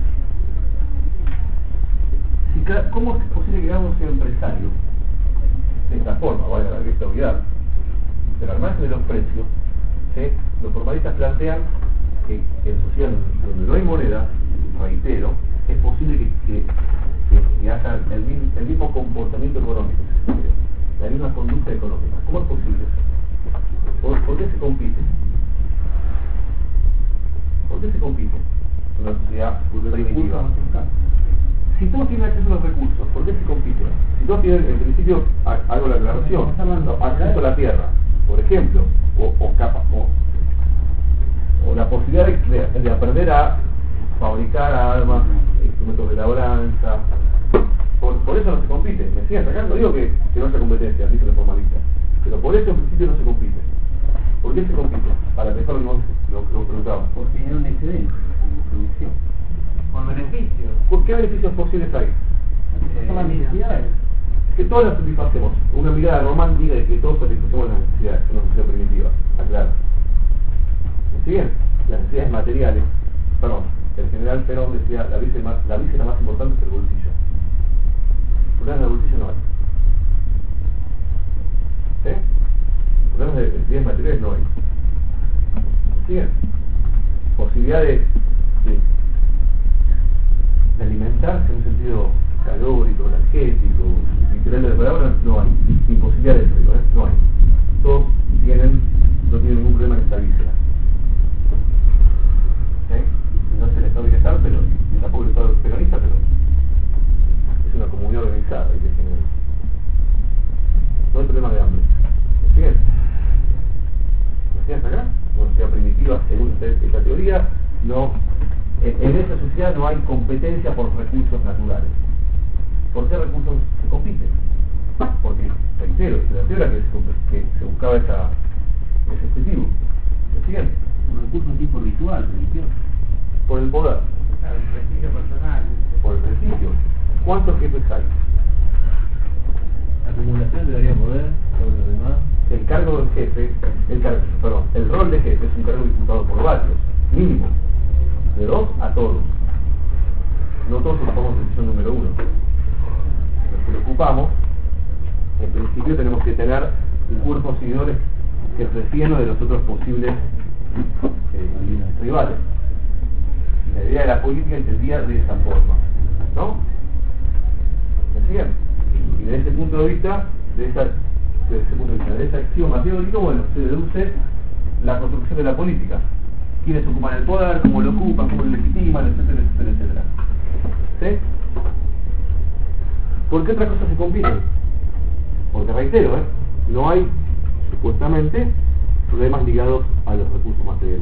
¿Cómo es posible que cada uno sea empresario? De esta forma, vale la vista obviedad. Pero al margen de los precios, ¿sí? Los formalistas plantean que en sociedades donde no hay moneda, reitero, es posible que haya el mismo comportamiento económico, la misma conducta económica. ¿Cómo es posible eso? ¿Por qué se compite? ¿Por qué se compite en una sociedad primitiva? Si todos tienen acceso a los recursos, ¿por qué se compite? Si todos tienen, en principio, hago la aclaración, acceso a la tierra, por ejemplo, o la posibilidad de aprender a fabricar armas, instrumentos de labranza, por eso no se compite. Me siguen sacando, digo que no haya competencia, dicen los formalistas, pero por eso en principio no se compite. ¿Por qué se compite? Para empezar lo preguntaba. Porque hay un excedente en producción. Con beneficios. ¿Qué beneficios posibles hay? Son las necesidades. Que todos las satisfacemos. Una mirada romántica de que todos satisfacemos las necesidades, una sociedad primitiva, aclaro. ¿Me siguen? Las necesidades materiales, el general Perón decía, la víscera más importante es el bolsillo. Problemas del bolsillo no hay. ¿Sí? Problemas de necesidades materiales no hay. ¿Me siguen? Posibilidad de alimentarse en un sentido calórico, energético, literal de la palabra, no hay. Imposibilidad de eso, no hay. Todos no tienen ningún problema en esta víscera. ¿Sí? No es el Estado bienestar, pero ni tampoco el Estado peronista, pero es una comunidad organizada y que tiene. No hay problema de hambre. ¿Me siguen? ¿Me siguen hasta acá? Una sociedad primitiva, según esta teoría, no. En esa sociedad no hay competencia por recursos naturales. ¿Por era que se buscaba ese objetivo. ¿Me siguen? Un recurso tipo ritual, religioso. Por el poder, Claro, el prestigio personal. por el prestigio. ¿Cuántos jefes hay? La acumulación te daría poder sobre los demás. El cargo del jefe, el rol de jefe es un cargo disputado por varios, mínimo, de 2 a todos. No todos ocupamos la posición número 1. Los que lo ocupamos, en principio tenemos que tener un cuerpo de seguidores que refiere de los otros posibles rivales. La idea de la política entendida de esa forma, ¿no? ¿Me siguen? Y desde ese punto de vista, de ese axioma teórico, bueno, se deduce la construcción de la política. Quiénes ocupan el poder, cómo lo ocupan, cómo lo legitiman, etcétera, etcétera, etcétera. ¿Sí? ¿Por qué otras cosas se compiten? Porque reitero, no hay, supuestamente, problemas ligados a los recursos materiales.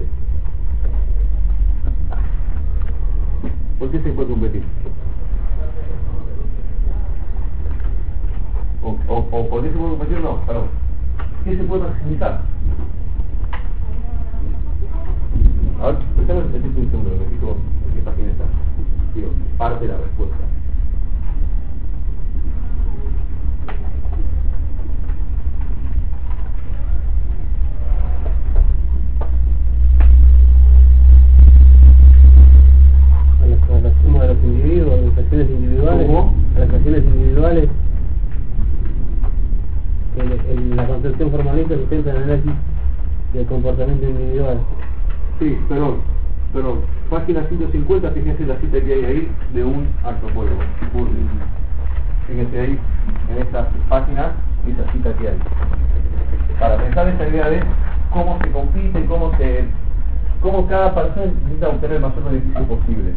¿Por qué se puede competir? ¿O por qué se puede competir? No, perdón. ¿Qué se puede maximizar? A ver, prestame un segundo, me fijo en qué página está. Digo, parte de la respuesta. A la suma de los individuos, a las acciones individuales. ¿Cómo? A las acciones individuales. La concepción formalista sustenta el análisis del comportamiento individual. Sí, perdón. Página 150, fíjense la cita que hay ahí de un antropólogo. Fíjense ahí, en esta página, esa cita que hay. Para pensar esta idea de cómo se compite, cómo cada persona necesita obtener el mayor beneficio posible.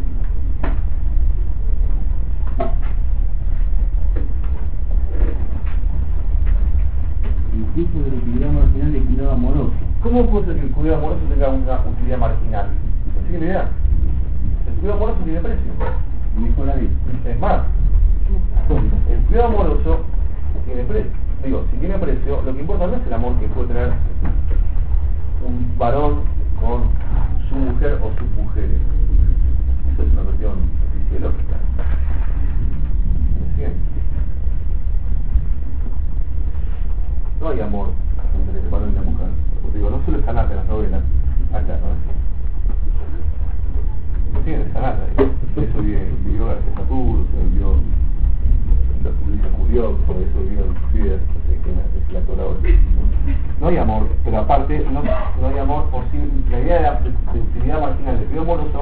Incluso de la utilidad marginal de cuidado amoroso. ¿Cómo puede ser que el cuidado amoroso tenga una utilidad marginal? ¿Me sigue la idea? El cuidado amoroso tiene precio. Mejor la vida. Es más, el cuidado amoroso tiene precio. Digo, si tiene precio, lo que importa no es el amor que puede tener un varón con su mujer o sus mujeres. Eso es una cuestión fisiológica. ¿Me siguen? No hay amor entre el varón y la mujer. Porque digo, no solo es Sanata en las novelas, acá, ¿no? No tiene Sanata, eso vivió García Satur, se vivió Luisa Julió, por eso vivió Lucía, no sé quién es la actor ahora. No hay amor, pero aparte no hay amor posible. La idea de utilidad marginal del cuidado amoroso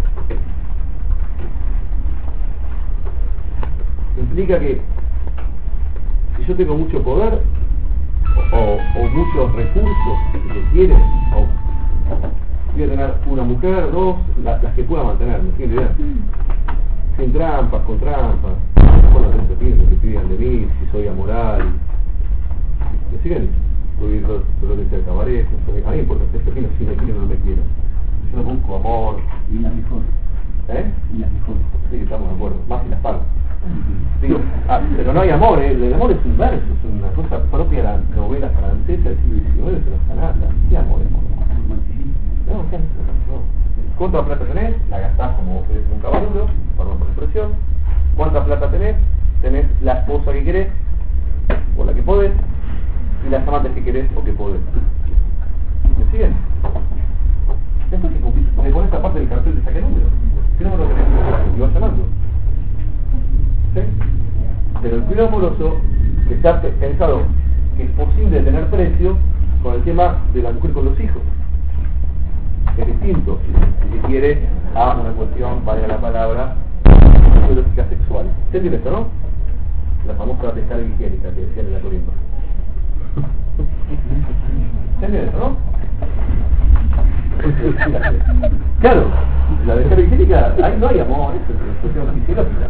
implica que si yo tengo mucho poder o muchos recursos que quieren, o voy a tener una mujer, 2, las que pueda mantener, ¿me entiendes? Sin trampas, con trampas, bueno, que pidan de mí, si soy amoral, ¿me siguen? Subir lo que sea el cabaret, a mí importa, si me quieren o no me quieren. Yo no busco amor. Y las mejores. Y las mejores. Sí, estamos de acuerdo, más si las pago. Digo, pero no hay amor, el amor es un verso, es una cosa propia de la novela francesa del siglo XIX, es una sanata. ¿Qué amor es amor? No, ¿qué no. ¿Cuánta plata tenés? La gastás como vos querés un caballo, perdón por la expresión. ¿Cuánta plata tenés? Tenés la esposa que querés, o la que podés, y las amantes que querés o que podés. ¿Me siguen? Después que le pones aparte del cartel de saque número. ¿Qué número tenés? Y vas llamando. ¿Sí? Pero el cuidado amoroso, que está pensado que es posible tener precio con el tema de la mujer con los hijos. Es distinto, si se quiere, a una cuestión, vaya la palabra, biológica sexual. ¿Se entiende esto, no? La famosa descarga higiénica que decían en la Corimba. ¿Se entiende esto, no? Claro, la descarga higiénica, ahí no hay amor, eso es una cuestión fisiológica.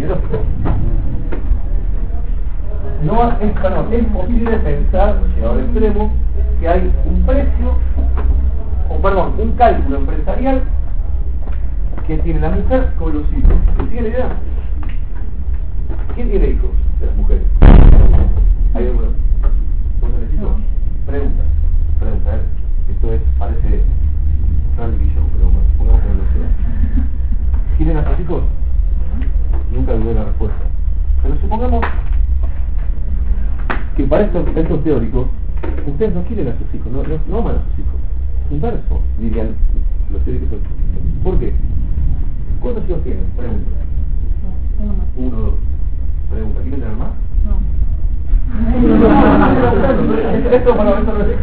No es posible pensar, llevado al extremo, que hay un precio, un cálculo empresarial que tiene la mujer con los hijos. ¿Se sigue la idea? ¿Quién tiene hijos de las mujeres? ¿Hay alguno? nunca dudé la respuesta. Pero supongamos que para estos teóricos, ustedes no quieren a sus hijos, no aman a sus hijos. Inverso, dirían los teóricos. ¿Por qué? ¿Cuántos hijos tienen? Pregunto. Uno, dos. Pregunta, ¿quieren tener más? Esto para esto no es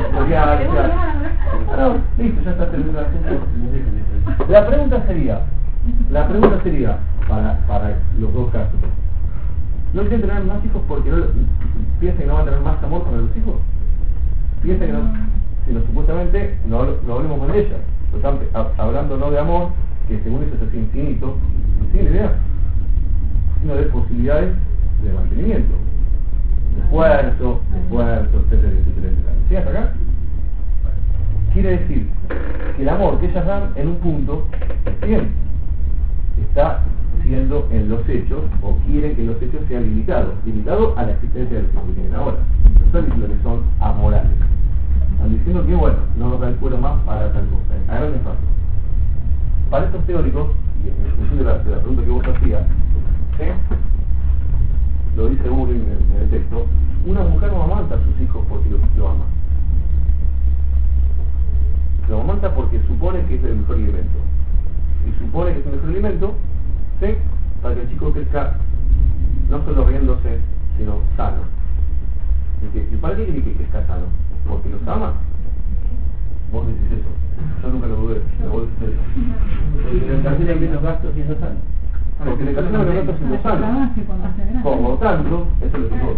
listo, ya está terminado el asunto. La pregunta sería para los dos casos. ¿No quieren tener más hijos porque piensan que no van a tener más amor con los hijos? Piensan que no, sino supuestamente no hablemos con ella. Están hablando no de amor, que según eso es así infinito, no tiene idea, sino de posibilidades de mantenimiento, de esfuerzo, etcétera, etcétera. ¿Sí hasta acá? Quiere decir que el amor que ellas dan en un punto, bien, está siendo en los hechos, o quieren que los hechos sean limitados a la existencia de los hijos que tienen ahora. No están diciendo que son amorales. Están diciendo que, bueno, no nos da el cuero más para tal cosa. A grandes rasgos. Para estos teóricos, y en función de la pregunta que vos hacías, ¿sí? Lo dice uno en el texto, una mujer no amamanta a sus hijos porque lo ama. Lo amamanta porque supone que es el mejor alimento. Y supone que es el mejor alimento, ¿sí? Para que el chico crezca no solo riéndose, sino sano. ¿Y para qué quiere que crezca sano? ¿Porque los ama? Vos decís eso. Yo nunca lo dudé, pero vos decís eso. Porque le encarcelan menos gastos y eso sano. Porque le encarcelan menos gastos y no sano. Por lo tanto, eso es lo que vos.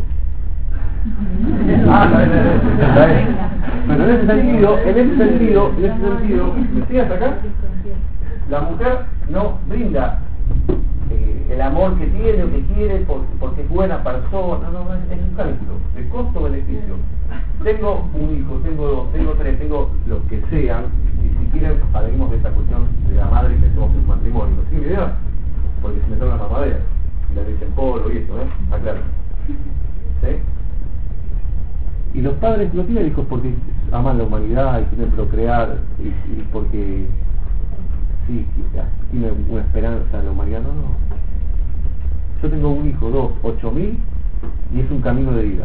Pero en ese sentido, ¿me sigues acá? La mujer no brinda el amor que tiene o que quiere porque es buena persona, no, es un cálculo de costo-beneficio. Tengo un hijo, tengo dos, tengo tres, tengo los que sean, y si quieren salimos de esta cuestión de la madre que hacemos un matrimonio, ¿no tiene idea? Porque se metieron las mamaderas y la dicen polvo y eso, aclaro. ¿Sí? Y los padres no tienen hijos porque aman la humanidad y quieren procrear y porque sí, tienen una esperanza en la humanidad, no. Yo tengo un hijo, 2, 8.000 y es un camino de vida.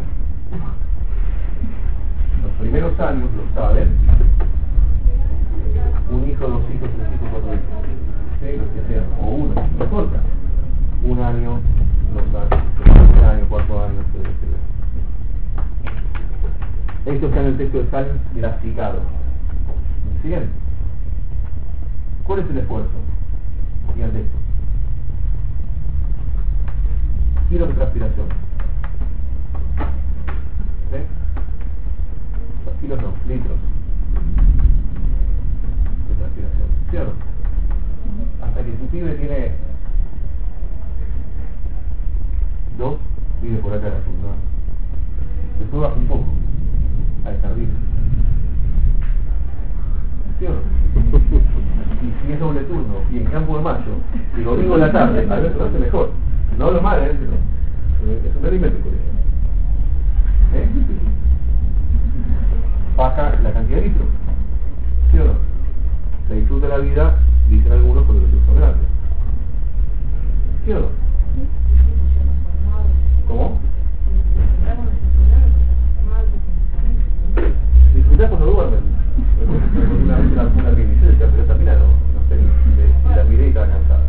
Los primeros años, lo saben, un hijo, 2 hijos, 3 hijos, 4 hijos, ¿sí? Los que sean, o uno, no importa. 1 año, 2 años, 3 años, 4 años, etc. Esto está en el texto de Salmos graficado. ¿Me siguen? ¿Cuál es el esfuerzo? Fíjate esto. Kilos de transpiración. ¿Ven? Kilos no, litros de transpiración. ¿Cierto? Hasta que tu pibe tiene 2, vive por acá la punta. Después baja un poco a estar vivo. ¿Cierto? Y si es doble turno y en Campo de Mayo y domingo en la tarde, a veces lo hace mejor. No lo mal, pero es un alimento por eso. Baja la cantidad de litros. ¿Sí o no? Se disfruta la vida, dicen algunos, cuando los hijos son grandes. ¿Sí o no? ¿Cómo? Disfrutar cuando duermen. Una miniserie, pero también no sé, y la miré y estaba cansada.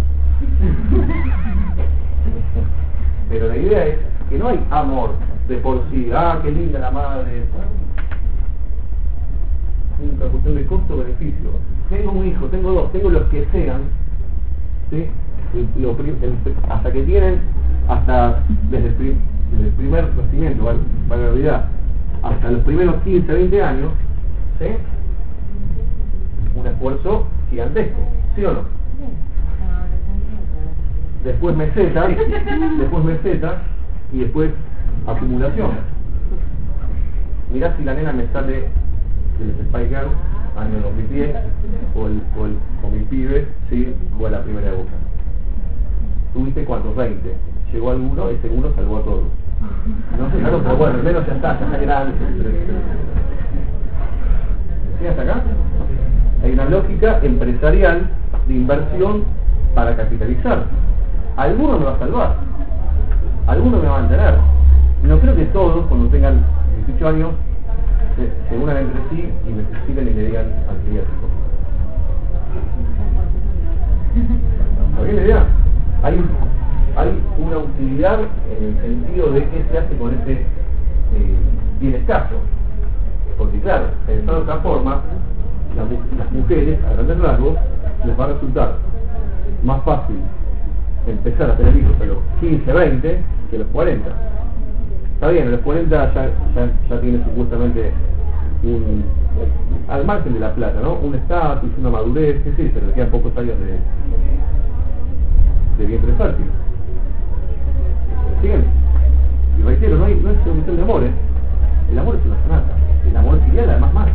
Pero la idea es que no hay amor de por sí, qué linda la madre, es una cuestión de costo-beneficio. Tengo un hijo, tengo 2, tengo los que sean, ¿sí? Hasta que tienen, hasta desde el primer nacimiento, para la realidad, hasta los primeros 15, 20 años, ¿sí? Un esfuerzo gigantesco, ¿sí o no? Después meseta y después acumulación. Mirá si la nena me sale del Spy Girl, año 2010, o mi pibe, ¿sí? Fue a la primera época. ¿Tuviste cuántos? 20. Llegó alguno, ese uno salvó a todos. No sé, claro, pero bueno, al menos ya está grande. ¿Sí hasta acá? Hay una lógica empresarial de inversión para capitalizar. alguno me va a salvar, alguno me va a mantener. No creo que todos, cuando tengan 18 años, se unan entre sí y necesiten y le digan antibióticos. ¿Está bien la idea? Hay una utilidad en el sentido de qué se hace con ese bien escaso. Porque claro, pensado de esta forma, las mujeres, a grandes rasgos, les va a resultar más fácil empezar a tener hijos a los 15, 20 que a los 40. Está bien, a los 40 ya tiene supuestamente al margen de la plata, ¿no? Un estatus, una madurez, sí, pero le quedan pocos años de vientre fértil. ¿Siguen? Y reitero, no es una cuestión de amor, ¿eh? El amor es una sanata. El amor es filial, además más.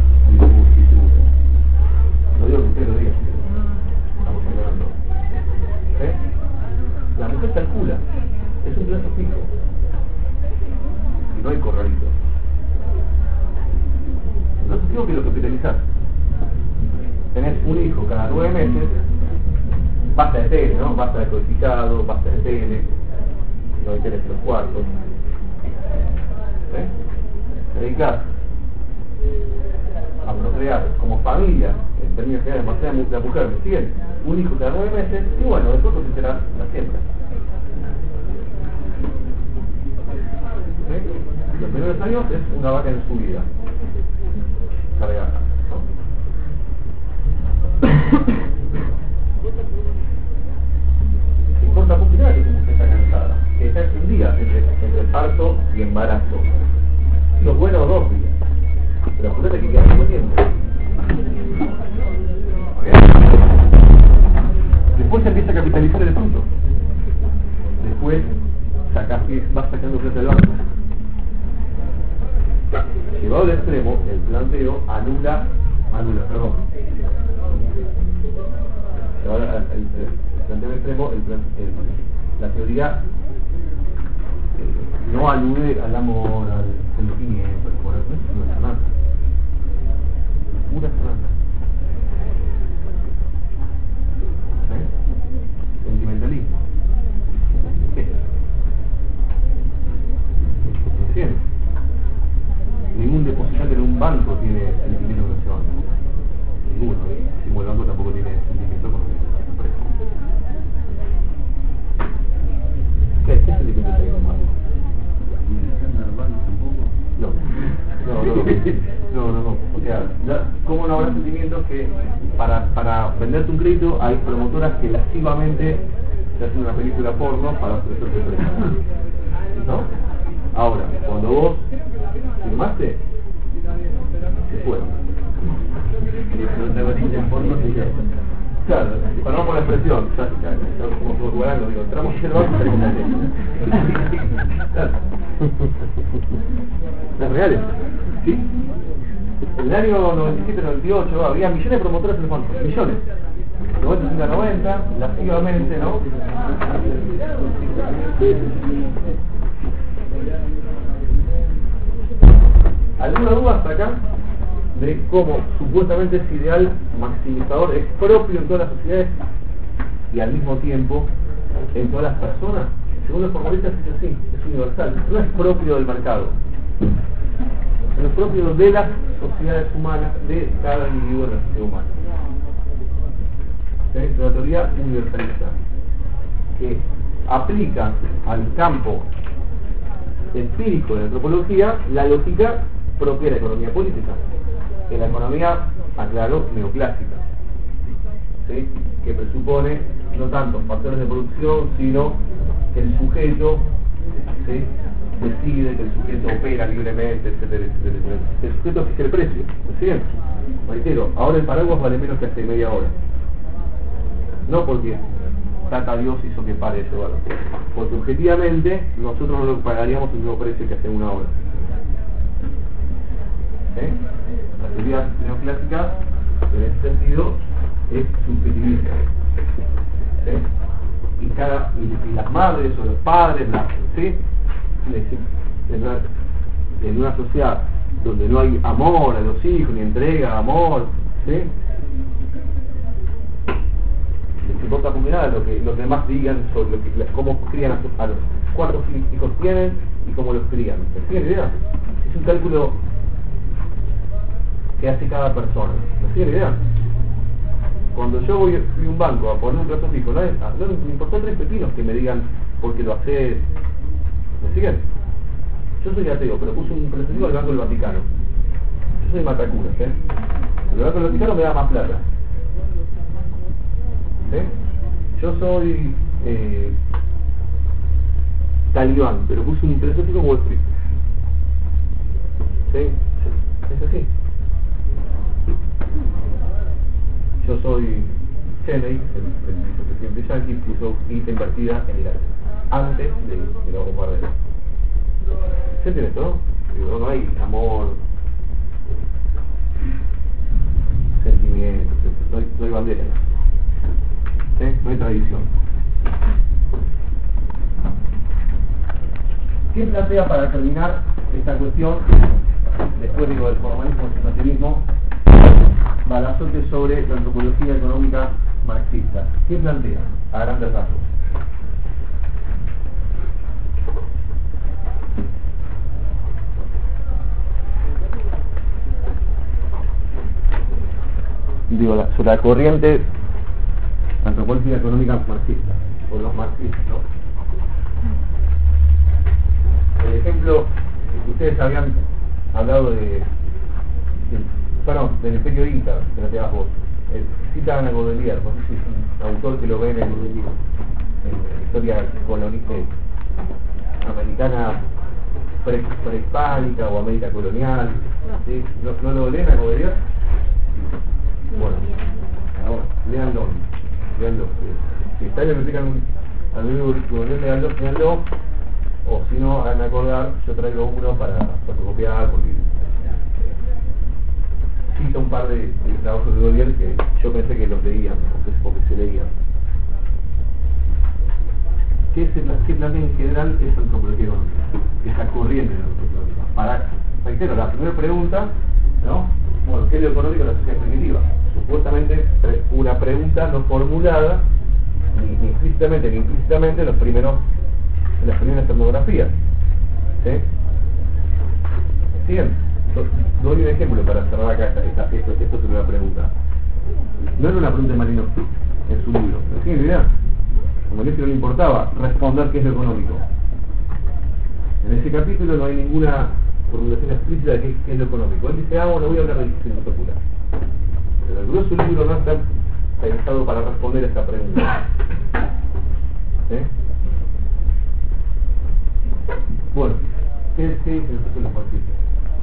No digo que usted lo diga. Estamos hablando. ¿Eh? La mujer calcula. Es un plazo fijo. Y no hay corralito. Entonces digo que lo capitalizás. Tenés un hijo cada 9 meses. Basta de tele, ¿no? Basta de codificado, basta de tele. No hay tele en los cuartos. ¿Eh? Te dedicás a procrear como familia, en términos generales, más allá de la mujer, ¿me siguen? Un hijo cada 9 meses, y bueno, después será la siembra. ¿Sí? Los primeros años es una vaca en su vida. Cargada, ¿no? Se importa poco nada que tu mujer está cansada, que está un día entre parto y embarazo. Los buenos 2 días. Pero acuérdate que queda poco tiempo. Después se empieza a capitalizar el fruto. Después vas sacando plata del banco. Llevado al extremo, el planteo anula, perdón. Llevado al planteo al extremo, la teoría no alude al amor, al sentimiento, al corazón, no es sanata. Es pura sanata. ¿Eh? Sentimentalismo. ¿Qué? ¿Sí? Ningún depositario en un banco tiene sentimiento de emoción. Ninguno. Como el banco tampoco tiene sentimiento con la empresa. ¿Qué sentimiento hay en un banco? No. O sea, ¿cómo no habrá sentimientos que para venderte un crédito hay promotoras que lascivamente te hacen una película porno para ofrecerte el crédito? ¿No? Ahora, cuando vos firmaste, se fueron. Claro, para no poner presión, como jugando, digo, entramos en el banco y salimos de ahí. Claro. Las reales, ¿sí? En el año 97-98 había millones de promotoras en el banco, millones. 90-90, lascivamente, ¿no? ¿Alguna duda hasta acá de cómo supuestamente ese ideal maximizador es propio en todas las sociedades y al mismo tiempo en todas las personas? Según los formalistas es así, es universal, no es propio del mercado, es propio de las sociedades humanas, de cada individuo de la sociedad humana. Es una teoría universalista que aplica al campo empírico de la antropología la lógica propia de la economía política, que la economía, aclaro, neoclásica, ¿sí? Que presupone no tanto factores de producción, sino que el sujeto, ¿sí?, decide, que el sujeto opera libremente, etcétera, etcétera, etcétera. El sujeto fija el precio, ¿sí? Reitero, ahora el paraguas vale menos que hace media hora. No porque Tata Dios hizo que pare ese valor, porque objetivamente nosotros no lo pagaríamos el mismo precio que hace una hora. ¿Sí? La teoría neoclásica, en ese sentido, es subjetivista. ¿Sí? Y las madres o los padres, ¿sí?, en una sociedad donde no hay amor a los hijos, ni entrega amor, ¿sí?, les importa muy nada lo que los demás digan sobre cómo crían a los cuántos hijos tienen y cómo los crían. ¿Me siguen la idea? Es un cálculo que hace cada persona. ¿Me siguen la idea? Cuando yo voy a un banco a poner un plazo fijo, no me importó 3 pepinos que me digan por qué lo haces. ¿Me siguen? Yo soy ateo, pero puse un plazo fijo al Banco del Vaticano. Yo soy matacuras, ¿eh? El Banco del Vaticano me da más plata. ¿Sí? Yo soy talibán, pero puse un plazo fijo en Wall Street. ¿Sí? Es así. Yo soy Kennedy, el vicepresidente Yankee, puso guita invertida en Irak antes de los bombardeos. ¿Se entiende esto? Digo, no hay amor, sentimientos, no hay banderas, ¿sí? No hay tradición. ¿Qué plantea para terminar esta cuestión, después digo del formalismo y el sustantivismo, Balazote sobre la antropología económica marxista? ¿Qué plantea a grandes rasgos? Digo, sobre la corriente antropología económica marxista, o los marxistas, ¿no? El ejemplo, ustedes habían hablado del Imperio Inca, que no te das vos. Citan a Godelier, no sé si es un autor que lo ven en la historia colonial americana prehispánica o América colonial. ¿Sí? ¿No lo leen a Godelier? Bueno, ahora, léanlo. Si está le explican al libro Godelier, léanlo, o si no, hagan acordar, yo traigo uno para fotocopiar, porque cita un par de trabajos de Godelier que yo pensé que los leían o que se leían. ¿Qué plantea en general es antropología económica? Esta corriente de la antropología. Reitero, la primera pregunta, ¿no? Bueno, ¿qué es lo económico de la sociedad primitiva? Supuestamente una pregunta no formulada, ni explícitamente ni implícitamente en las primeras etnografías. ¿Sí? ¿Me siguen? Doy un ejemplo para cerrar acá esto sobre la pregunta. No era una pregunta de Malinowski en su libro. ¿Me siguen la idea? A Malinowski no le importaba responder qué es lo económico. En ese capítulo no hay ninguna formulación explícita de qué es lo económico. Él dice, bueno, voy a hablar de disciplina popular. Pero el grueso del libro no está pensado para responder a esta pregunta. ¿Sí? Bueno, ¿qué dicen los marxistas?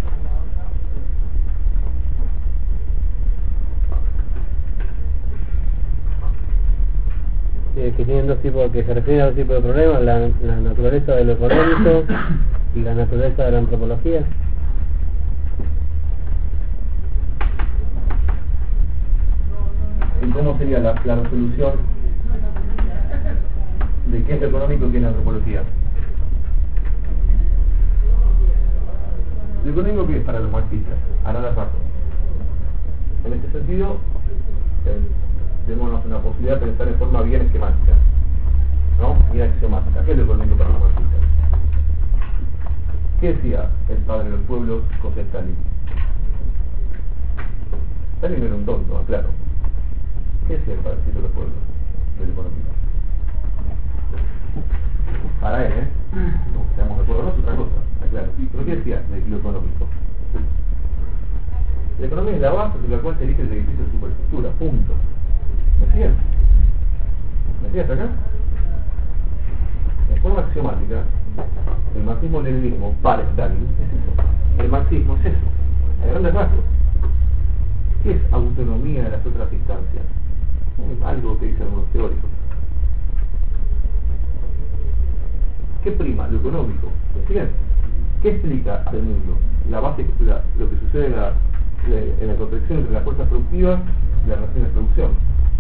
Que tienen dos tipos, que se refieren a dos tipos de problemas, la naturaleza de lo económico y la naturaleza de la antropología. ¿Y cómo sería la resolución de qué es lo económico y qué es la antropología? Lo económico que es para los marxistas, a nada rato. En este sentido, démonos una posibilidad de pensar en forma bien esquemática, ¿no? Bien axiomática. ¿Qué es lo económico para los marxistas? ¿Qué decía el padre de los pueblos, José Stalin? Stalin era un tonto, claro. ¿Qué decía el padrecito de los pueblos del económico? Para él, no estamos de acuerdo, no es otra cosa, claro. ¿Pero qué decía de lo económico? La economía es la base sobre la cual se elige el edificio de superestructura, punto. ¿Me siguen? ¿Me siguen hasta acá? En forma axiomática, el marxismo-leninismo para Stalin es eso. El marxismo es eso, a grandes rasgos. ¿Qué es autonomía de las otras instancias? Algo que dicen los teóricos. ¿Qué prima? Lo económico. ¿Me siguen? ¿Qué explica al mundo? La base, lo que sucede en la contradicción entre las fuerzas productivas y las relaciones de producción.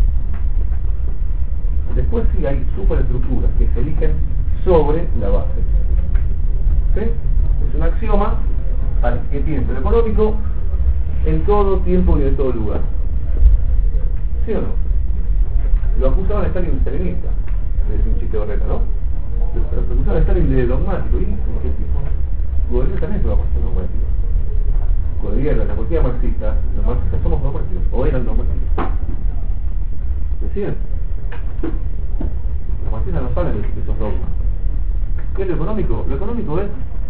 Después sí hay superestructuras que se eligen sobre la base. ¿Sí? Es un axioma que tiene lo económico en todo tiempo y en todo lugar. ¿Sí o no? Lo acusaban de Stalin de stalinista, es un chiste horrendo, ¿no? Lo acusaban de Stalin de dogmático, y ¿qué tipo? Godelier también fue dogmático. Godelier, la teología marxista, los marxistas somos dogmáticos, o eran dogmáticos. ¿Deciden? Los marxistas no saben de esos dogmas. ¿Qué es lo económico? Lo económico es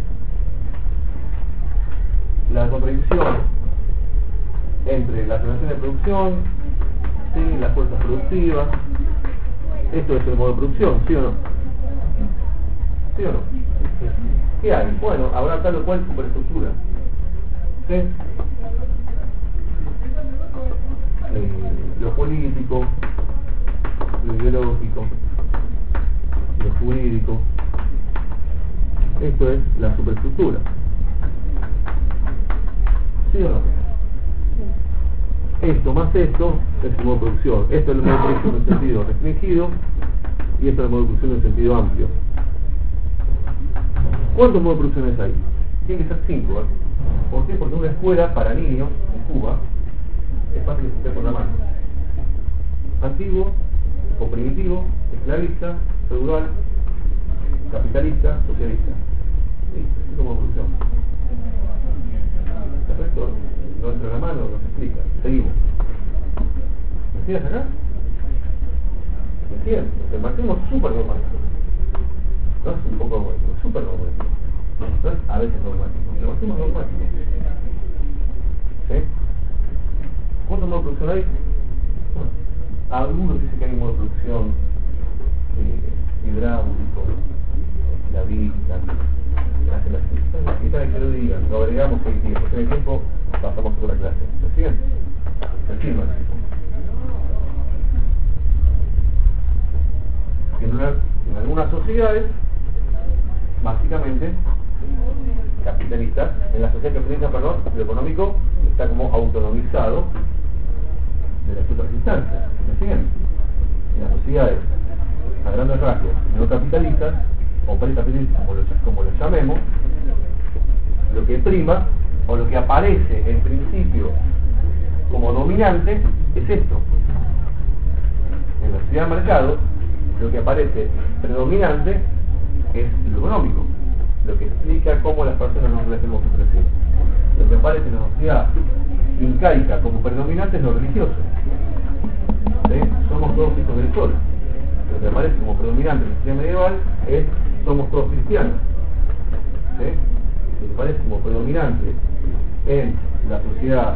la contradicción entre la relación de producción, ¿sí? Las fuerzas productivas. Esto es el modo de producción, ¿sí o no? ¿Sí o no? ¿Qué hay? Bueno, habrá tal o cual superestructura, ¿sí? Lo político, lo ideológico, lo jurídico. Esto es la superestructura. ¿Sí o no? Esto más esto es el modo de producción. Esto es el modo de producción en sentido restringido y esto es el modo de producción en sentido amplio. ¿Cuántos modos de producción hay? Tiene que ser 5, ¿eh? ¿Por qué? Porque una escuela para niños en Cuba es fácil de explicar con la mano. Antiguo o primitivo, esclavista, feudal, capitalista, socialista. Listo, es como producción. El resto no entra en la mano, no se explica. Seguimos. ¿Me sigues acá? ¿Me siguen? El marxismo es súper dogmático. No es un poco dogmático, es súper dogmático. No es a veces dogmático. El marxismo es dogmático. ¿Sí? ¿Cuántos modos de producción hay? Bueno, algunos dicen que hay un modo de producción hidráulico, la vista, hacen las cosas que lo digan, lo agregamos 6 días, porque en el tiempo pasamos otra clase. ¿Se siguen? El firma. En algunas sociedades, básicamente, capitalistas, en la sociedad capitalista, perdón, lo económico está como autonomizado de las otras instancias. ¿Me siguen? En las sociedades a grandes rasgos no capitalistas o precapitalistas, como lo llamemos, lo que prima o lo que aparece en principio como dominante es esto. En la sociedad de mercado lo que aparece predominante es lo económico, lo que explica cómo las personas nos relacionamos entre sí. Lo que aparece en la sociedad incaica como predominante es lo religioso. ¿Sí? Somos todos hijos del sol. Lo que aparece como predominante en la sociedad medieval es somos todos cristianos. ¿Sí? Lo que aparece como predominante en la sociedad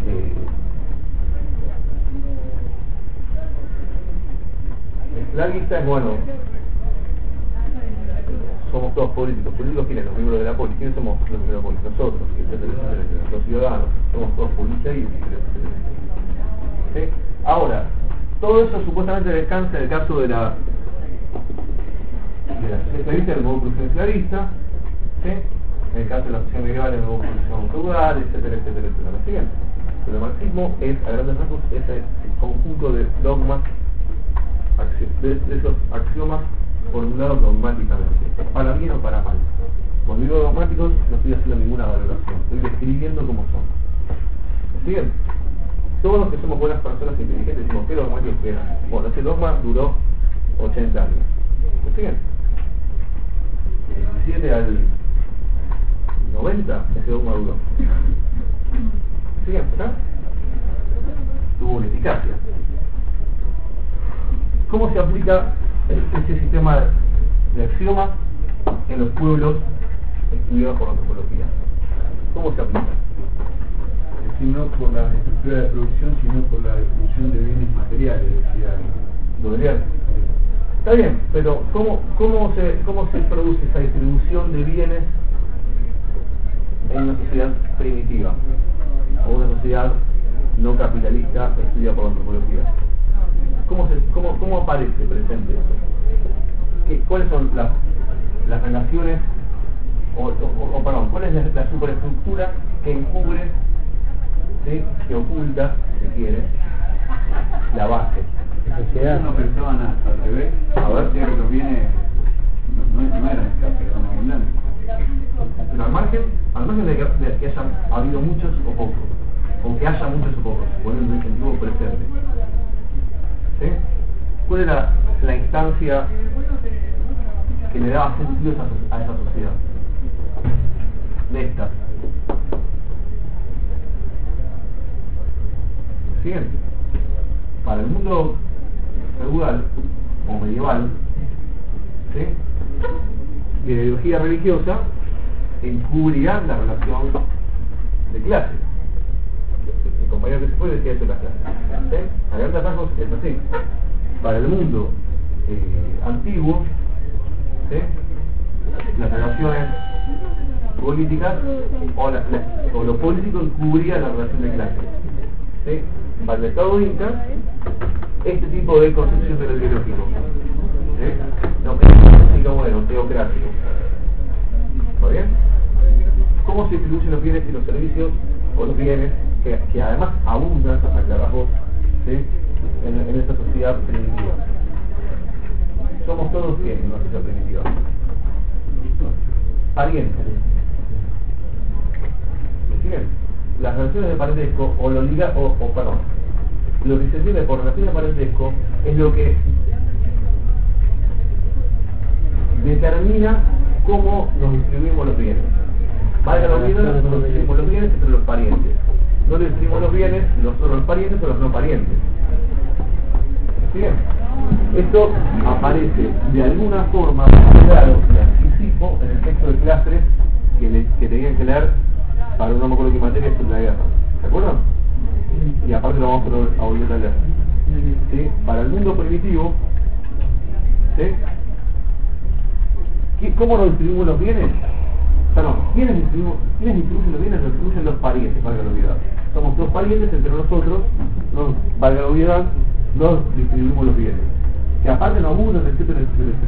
esclavista es, bueno, somos todos políticos. ¿Políticos quiénes? Los miembros de la política. ¿Quiénes somos los miembros de la política? Nosotros, los ciudadanos. Somos todos policías y ¿sí? Ahora, todo eso supuestamente descansa en el caso de la sociedad esclavista, el modo de producción esclavista, ¿sí? En el caso de la sociedad medieval, el modo de producción feudal, etcétera, etcétera, etcétera. ¿Me siguen? Pero el marxismo es, a grandes rasgos, ese conjunto de dogmas, de esos axiomas formulados dogmáticamente, para bien o para mal. Cuando digo dogmáticos no estoy haciendo ninguna valoración, estoy describiendo cómo son. ¿Me siguen? Todos los que somos buenas personas inteligentes decimos ¿qué dogmáticos eran? Bueno, ese dogma duró 80 años. ¿Me siguen? Del 17 al 90 ese dogma duró. ¿Me siguen? ¿Verdad? Tuvo una eficacia. ¿Cómo se aplica ese sistema de axiomas en los pueblos estudiados por antropología? ¿Cómo se aplica? No por la estructura de producción, sino por la distribución de bienes materiales, decía Godelier. Está bien, pero ¿cómo se produce esa distribución de bienes en una sociedad primitiva o una sociedad no capitalista estudiada por la antropología? ¿Cómo aparece presente eso? ¿Cuáles son las relaciones perdón, cuál es la superestructura que encubre, ¿sí? Que oculta, si quiere, la base? Sociedad. No pensaban al revés, A ver. decía que los bienes no eran escasos, eran abundantes. Pero al margen de que haya habido muchos o pocos, o que haya muchos o pocos, poner un incentivo presente. ¿Sí? ¿Cuál era la instancia que le daba sentido a esa sociedad? De estas. Siguiente. Para el mundo feudal o medieval, ¿sí?, la ideología religiosa encubría la relación de clase. Mi compañero que se fue decía eso en la clase. ¿Sí? A grandes rasgos es así. Para el mundo antiguo, ¿sí?, las relaciones políticas o lo político encubría la relación de clase. ¿Sí? Para el Estado Inca, este tipo de construcción de lo ideológico, ¿sí?, no significa, bueno, teocrático. ¿Está bien? ¿Cómo se distribuyen los bienes y los servicios o los bienes que además abundan, aclarás vos, ¿sí?, en esta sociedad primitiva? Somos todos quienes en una sociedad primitiva. Parientes. ¿Me siguen? Las relaciones de parentesco o lo que se entiende por relaciones de parentesco es lo que determina cómo nos distribuimos los bienes. Valga la vida, nos distribuimos los bienes entre los parientes. No le distribuimos los bienes nosotros los parientes o los no parientes. ¿Bien? Esto aparece de alguna forma claro de anticipo en el texto de Clastres que tenían que leer para no me acuerdo qué materia es la guerra. ¿Se acuerdan? Y aparte lo vamos a volver a leer. ¿Sí? Para el mundo primitivo, ¿sí?, ¿cómo nos distribuimos los bienes? ¿Quiénes distribuyen los bienes? Los distribuyen los parientes, valga la obviedad. Somos dos parientes entre nosotros, valga la obviedad, nos distribuimos los bienes. Que aparte nos abundan, etcétera.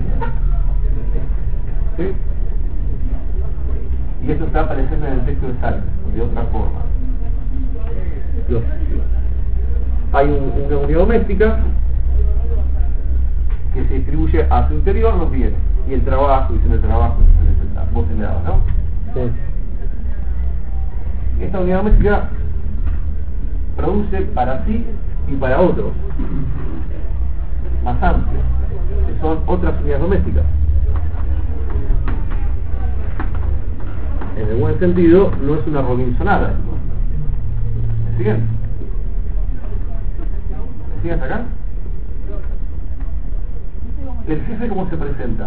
¿Sí? Y esto está apareciendo en el texto de Salmes, de otra forma. Hay una unidad doméstica que se distribuye a su interior los bienes. Y el trabajo, y el trabajo, vos señalabas, ¿no? Sí. Esta unidad doméstica produce para sí y para otros más amplios, que son otras unidades domésticas. En el buen sentido, no es una robinsonada. ¿Me siguen? ¿Me siguen hasta acá? El jefe, ¿cómo se presenta?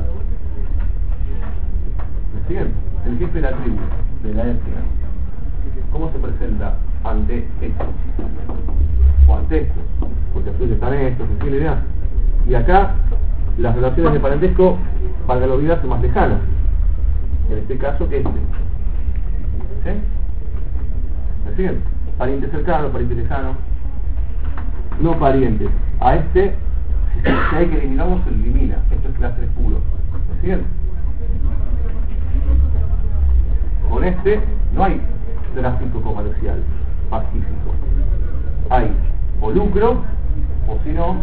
¿Me siguen? El jefe de la tribu, de la etnia, ¿cómo se presenta ante estos? O ante estos, porque después están estos, ¿me siguen la idea? Y acá, las relaciones de parentesco, valga la obviedad, son más lejanas. En este caso, que este. ¿Sí? ¿Me siguen? Pariente cercano, pariente lejano. No parientes. A este, si hay que eliminarlo, se elimina. Esto es clase puro. ¿Me siguen? Con este no hay tráfico comercial pacífico. Hay o lucro, o si no,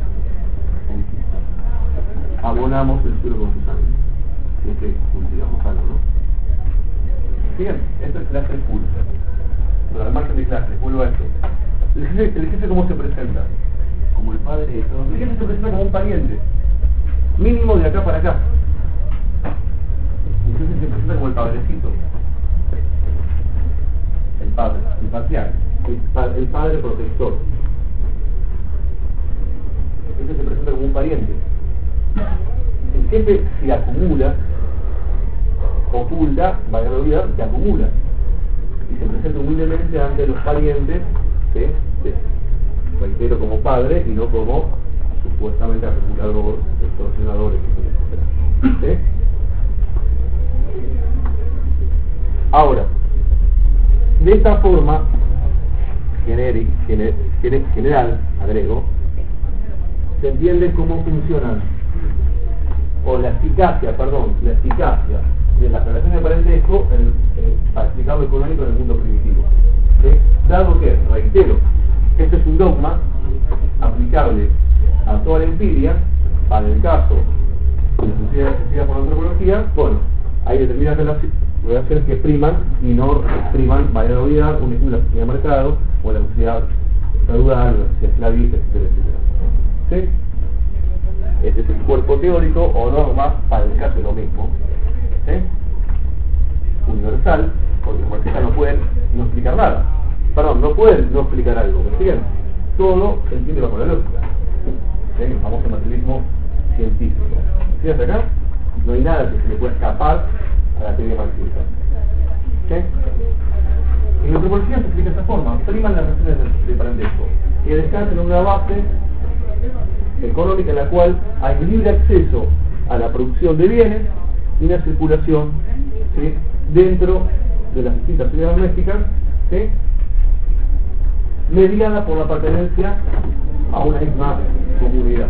abonamos el suelo con su sangre. Si es que cultivamos algo, ¿no? Bien, esto es clase puro. Pero al margen de clase, vuelvo a esto. El jefe ¿cómo se presenta? Como el padre de todos. El jefe se presenta como un pariente. Mínimo de acá para acá. El jefe se presenta como el padrecito. El padre, el patriarca. El padre protector. El jefe se presenta como un pariente. El jefe se acumula, oculta, valga la vida, se acumula y se presenta humildemente ante los parientes, ¿sí? Reitero, como padre y no como supuestamente acumulador, extorsionadores, etc. ¿Sí? Ahora, de esta forma general, agrego, se entiende cómo funcionan, o la eficacia de las relaciones de parentesco para explicar lo económico en el mundo primitivo. ¿Sí? Dado que, reitero, este es un dogma aplicable a toda la empiria, para el caso de la sociedad por la antropología, bueno, hay determinadas relaciones que priman y no priman, vaya la unidad, un ejemplo, la sociedad de mercado, o la sociedad feudal, la sociedad esclavista, etcétera. ¿Sí? Este es el cuerpo teórico o norma para el caso de lo mismo. ¿Sí? Universal, porque los marxistas no pueden no explicar nada. Perdón, no pueden no explicar algo, ¿me siguen? Todo se entiende bajo la lógica. ¿Sí? El famoso materialismo científico. Fíjate acá, no hay nada que se le pueda escapar a la teoría marxista. ¿Sí? En la antropología se explica de esta forma, priman las relaciones de parentesco, que descansan en una base económica en la cual hay libre acceso a la producción de bienes y una circulación, ¿sí?, dentro de las distintas unidades domésticas, ¿sí?, mediada por la pertenencia a una misma comunidad.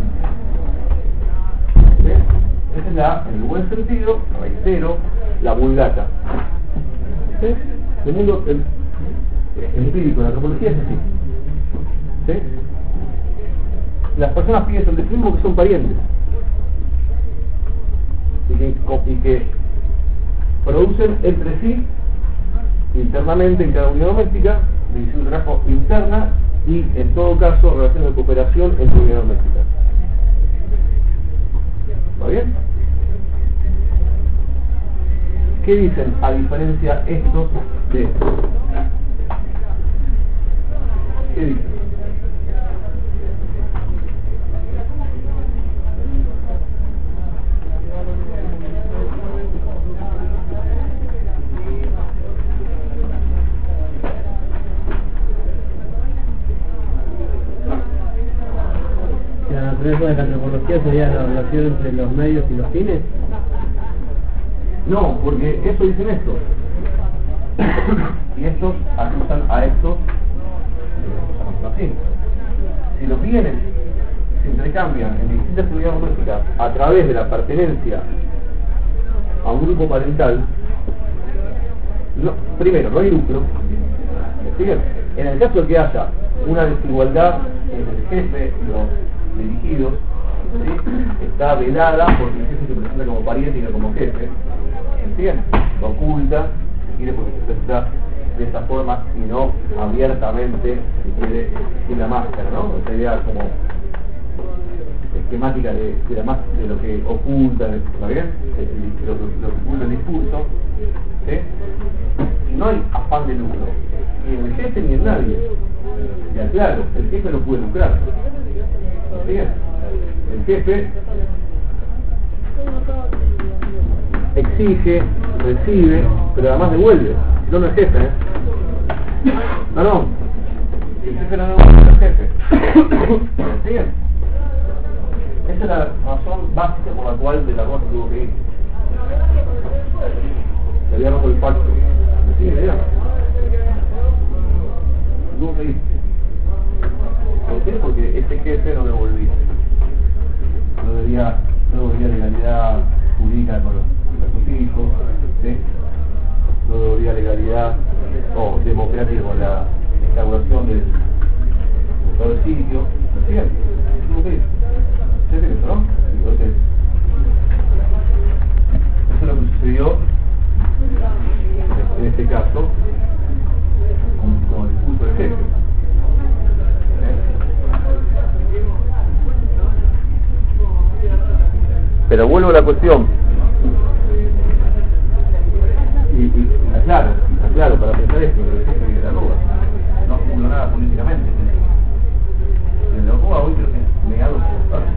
¿Sí? Esa es la, en el buen sentido, reitero, la vulgata. ¿Sí? El mundo empírico, la antropología es así. ¿Sí? Las personas piensan de sí mismos que son parientes y que producen entre sí internamente en cada unidad doméstica división de trabajo interna y en todo caso relaciones de cooperación entre unidades domésticas. ¿Va bien? ¿Qué dicen a diferencia estos de estos? ¿Qué dicen? La naturaleza de la antropología sería la relación entre los medios y los fines. No, porque eso dicen estos. Y estos acusan a estos, así. Si los bienes se intercambian en distintas unidades domésticas a través de la pertenencia a un grupo parental, no, primero, no hay lucro. ¿Siguen? En el caso de que haya una desigualdad entre el jefe y los dirigidos, ¿sí?, está velada porque el jefe se presenta como pariente y no como jefe. ¿Entienden? Lo oculta, si quiere, porque se presenta de esa forma y no abiertamente, si quiere, sin la máscara, ¿no? Esa idea como esquemática de lo que oculta, ¿está bien? Lo que oculta el discurso, ¿sí? No hay afán de lucro, ni en el jefe ni en nadie. Ya claro, el jefe no puede lucrar. ¿Está bien? El jefe exige, recibe, pero además devuelve. No es jefe, ¿eh? No. El jefe no devuelve al jefe. ¿Sí? Esa es la razón básica por la cual de la Rosa tuvo que ir. Se había roto el pacto. ¿Sí? ¿Ya? Tuvo que ir. ¿Por qué? Porque este jefe no devolvía. No devolvía legalidad jurídica con los hijos, ¿sí? No devolvía legalidad o democrática con la instauración del estado de sitio, ¿no es cierto? Tuvo que ir. ¿Sí es eso, no? Entonces, eso es lo que sucedió en este caso con el discurso del jefe. Pero vuelvo a la cuestión. Y claro, para pensar esto, el jefe de la Rúa no acumuló nada políticamente. En la Rúa hoy creo que es negado por los padres.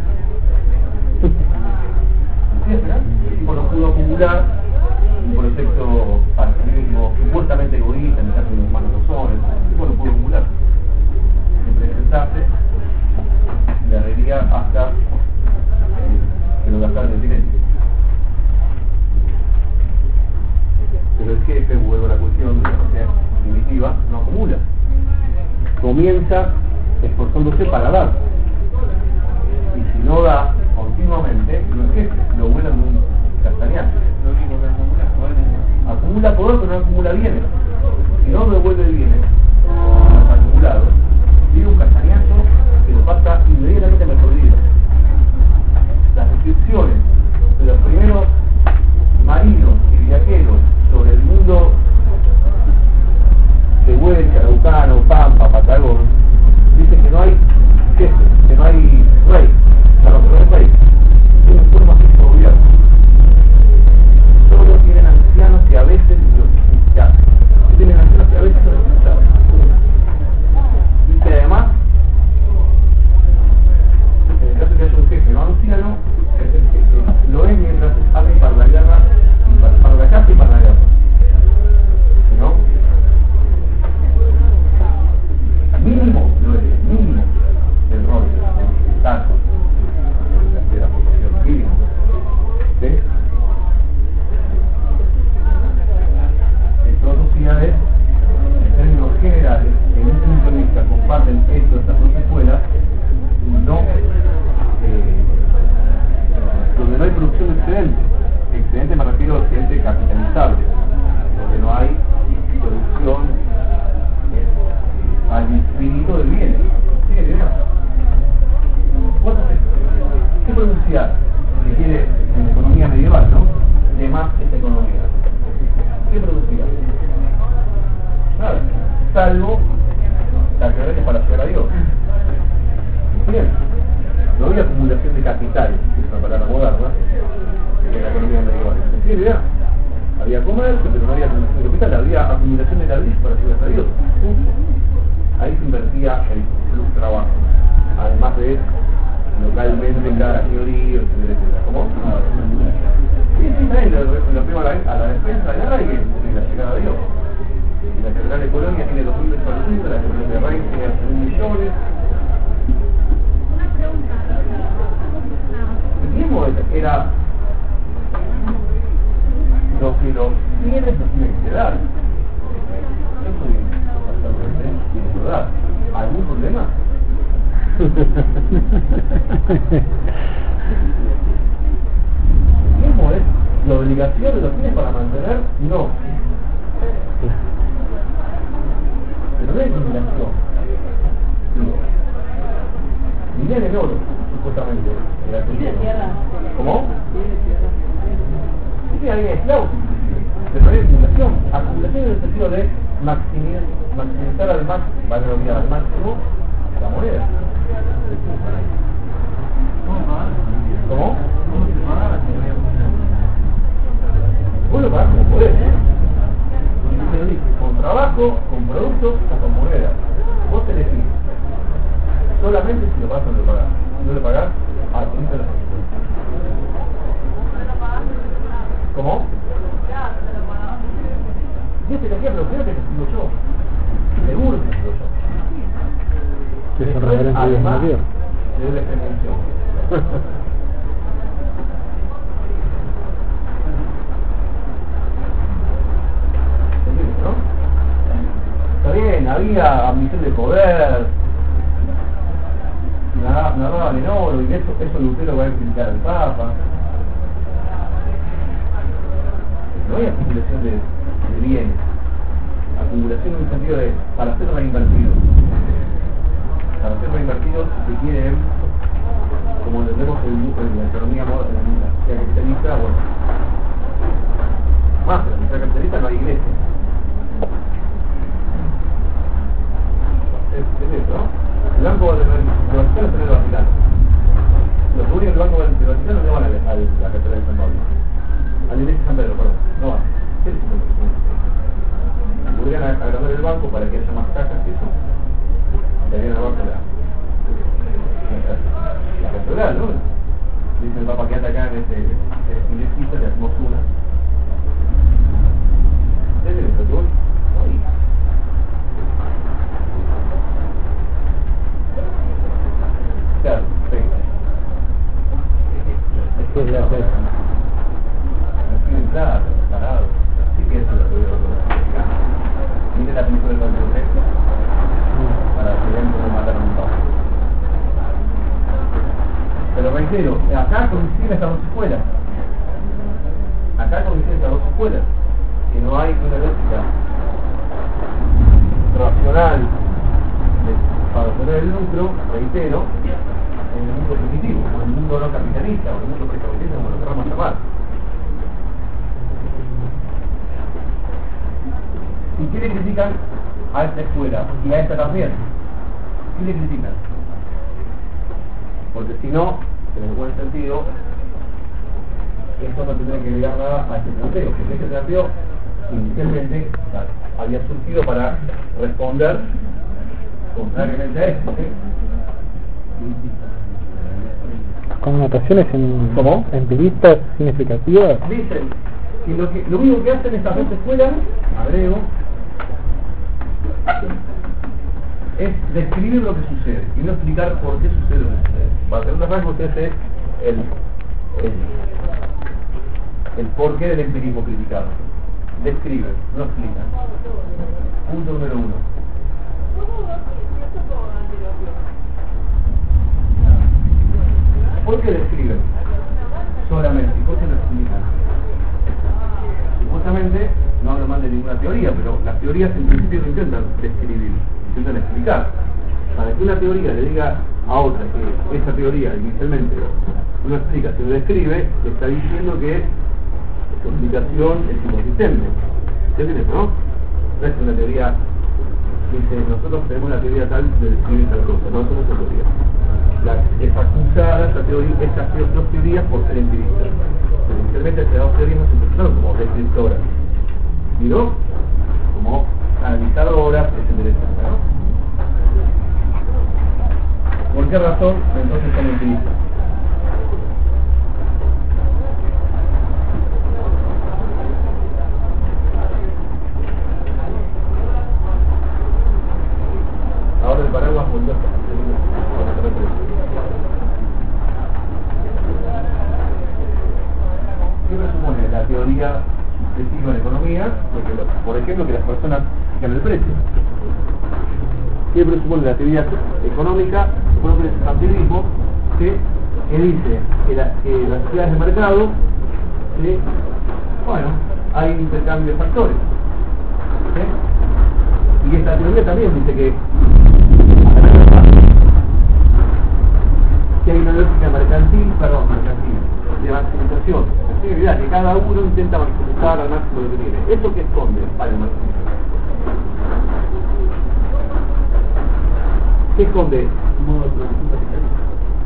El tipo no pudo acumular por efecto partidismo supuestamente egoísta, en el caso de los hermanos Rosores. El tipo no pudo acumular. Siempre presentarse la reiría hasta que lo gastaron el dinero. Pero el jefe, vuelvo a la cuestión de la sociedad primitiva, no acumula. Comienza esforzándose para dar. Y si no da continuamente, no es jefe, lo vuelan de un castañazo. Acumula poder, pero no acumula bienes. Si no devuelve bienes, los acumulados, vive un castañazo que lo pasa inmediatamente a mejor vida. Las descripciones de los primeros marinos y viajeros sobre el mundo de Huelca, Araucano, Pampa, Patagón, dicen que no hay jefe, que no hay rey, que no hay rey, algo sacerdote para llegar a Dios. Bien, no había acumulación de capital, que es una palabra moderna, en la economía medieval. ¿Sí, idea? Había comercio, pero no había acumulación de capital, había acumulación de ladrillos para llegar a Dios. Ahí se invertía el plus trabajo, además de localmente en cada señorío, etcétera. ¿Cómo? Sí, también lo prima a la defensa de Arraigue y la llegada de Dios. La Catedral de Colonia tiene 2.000 pesos al mundo, la Catedral de Arraigue tiene 1.000 millones. El mismo era lo que los fieles nos tienen que dar. Eso tiene que dar. ¿Algún problema? El mismo es la obligación de los fieles para mantener, no. Pero no es obligación. Dinero en oro, supuestamente. ¿Cómo? Sí, hay esclavos. Pero hay acumulación. Acumulación en el sentido de maximizar al máximo la moneda. ¿Cómo? Vos lo pagás como podés, con trabajo, con productos o con moneda. Vos te elegís. Solamente si lo pagás o no lo pagás. Si no lo pagás, tenés la consecuencia. ¿Cómo? Yo te decía, pero creo que te sigo yo. Seguro que te sigo yo. Es un referente de además, Dios. de la experiencia. ¿No? Está bien, había ambición de poder, nadaban en oro, y eso Lutero va a criticar al Papa. No hay acumulación de bienes, acumulación en un sentido de para ser reinvertido. Para ser reinvertido se quiere, como entendemos en la economía moderna, en la sociedad capitalista, bueno, más en la sociedad capitalista no hay iglesia. Es eso, ¿no? El Banco del Vaticano está en el Vaticano. Los dueños del Banco del Vaticano no van a la Catedral de San Pablo. A la iglesia de San Pedro, perdón. No van. ¿Qué es eso? Podrían agrandar el banco para que haya más cajas que eso. Le harían abajo la catedral, ¿no? Dice el Papa que anda acá en este edificio, le hacemos una. ¿Entienden esto? ¿Tú? Ahí. Claro, venga. ¿Qué es la fe? Claro, parado. Sí que eso lo puedo explicar. Mire la película del Banco de Texas para que vean cómo mataron a un papa. Pero reitero, acá coinciden estas dos escuelas. Acá coinciden estas dos escuelas. Que no hay una lógica racional para obtener el lucro, reitero, en el mundo primitivo, o en el mundo no capitalista, o en el mundo precapitalista, como lo queramos llamar. ¿Y qué le critican a esta escuela? Y a esta también. ¿Qué le critican? Porque si no, en el buen sentido, esto no tendría que agregar nada a este planteo, porque este planteo inicialmente había surgido para responder contrariamente a esto. ¿Sí? Connotaciones ¿Cómo? empiristas significativas. Dicen que lo único que hacen estas dos escuelas, agrego, es describir lo que sucede y no explicar por qué sucede lo que sucede. Para tener un rasgo, ese es el porqué del empirismo criticado. Describen, no explican. Punto número 1. ¿Por qué describen? Solamente. ¿Por qué no explican? Supuestamente, no hablo mal de ninguna teoría, pero las teorías en principio no intentan describir, intentan explicar. Para que una teoría le diga a otra que esa teoría inicialmente no explica, sino describe, le está diciendo que su explicación es inconsistente. ¿Entiendes, no? No es una teoría dice, nosotros tenemos la teoría tal de describir tal cosa, no somos teoría. Es acusada estas dos teorías por ser empiristas. Pero inicialmente estas dos teorías no se presentaron como descriptoras, sino como analizadoras, etcétera, etcétera, ¿no? ¿Por qué razón entonces son empiristas? Ahora el paraguas volvió a ¿qué presupone la teoría sucesiva en economía? Por ejemplo, que las personas fijan el precio. ¿Qué presupone la teoría económica? Supone el capitalismo que dice que las sociedades de mercado, bueno, hay un intercambio de factores. ¿Sí? Y esta teoría también dice que hay una lógica mercantil, de maximización, que cada uno intenta maximizar al máximo lo que tiene. ¿Eso qué esconde para el marxismo? ¿Qué esconde? Modo de producción capitalista.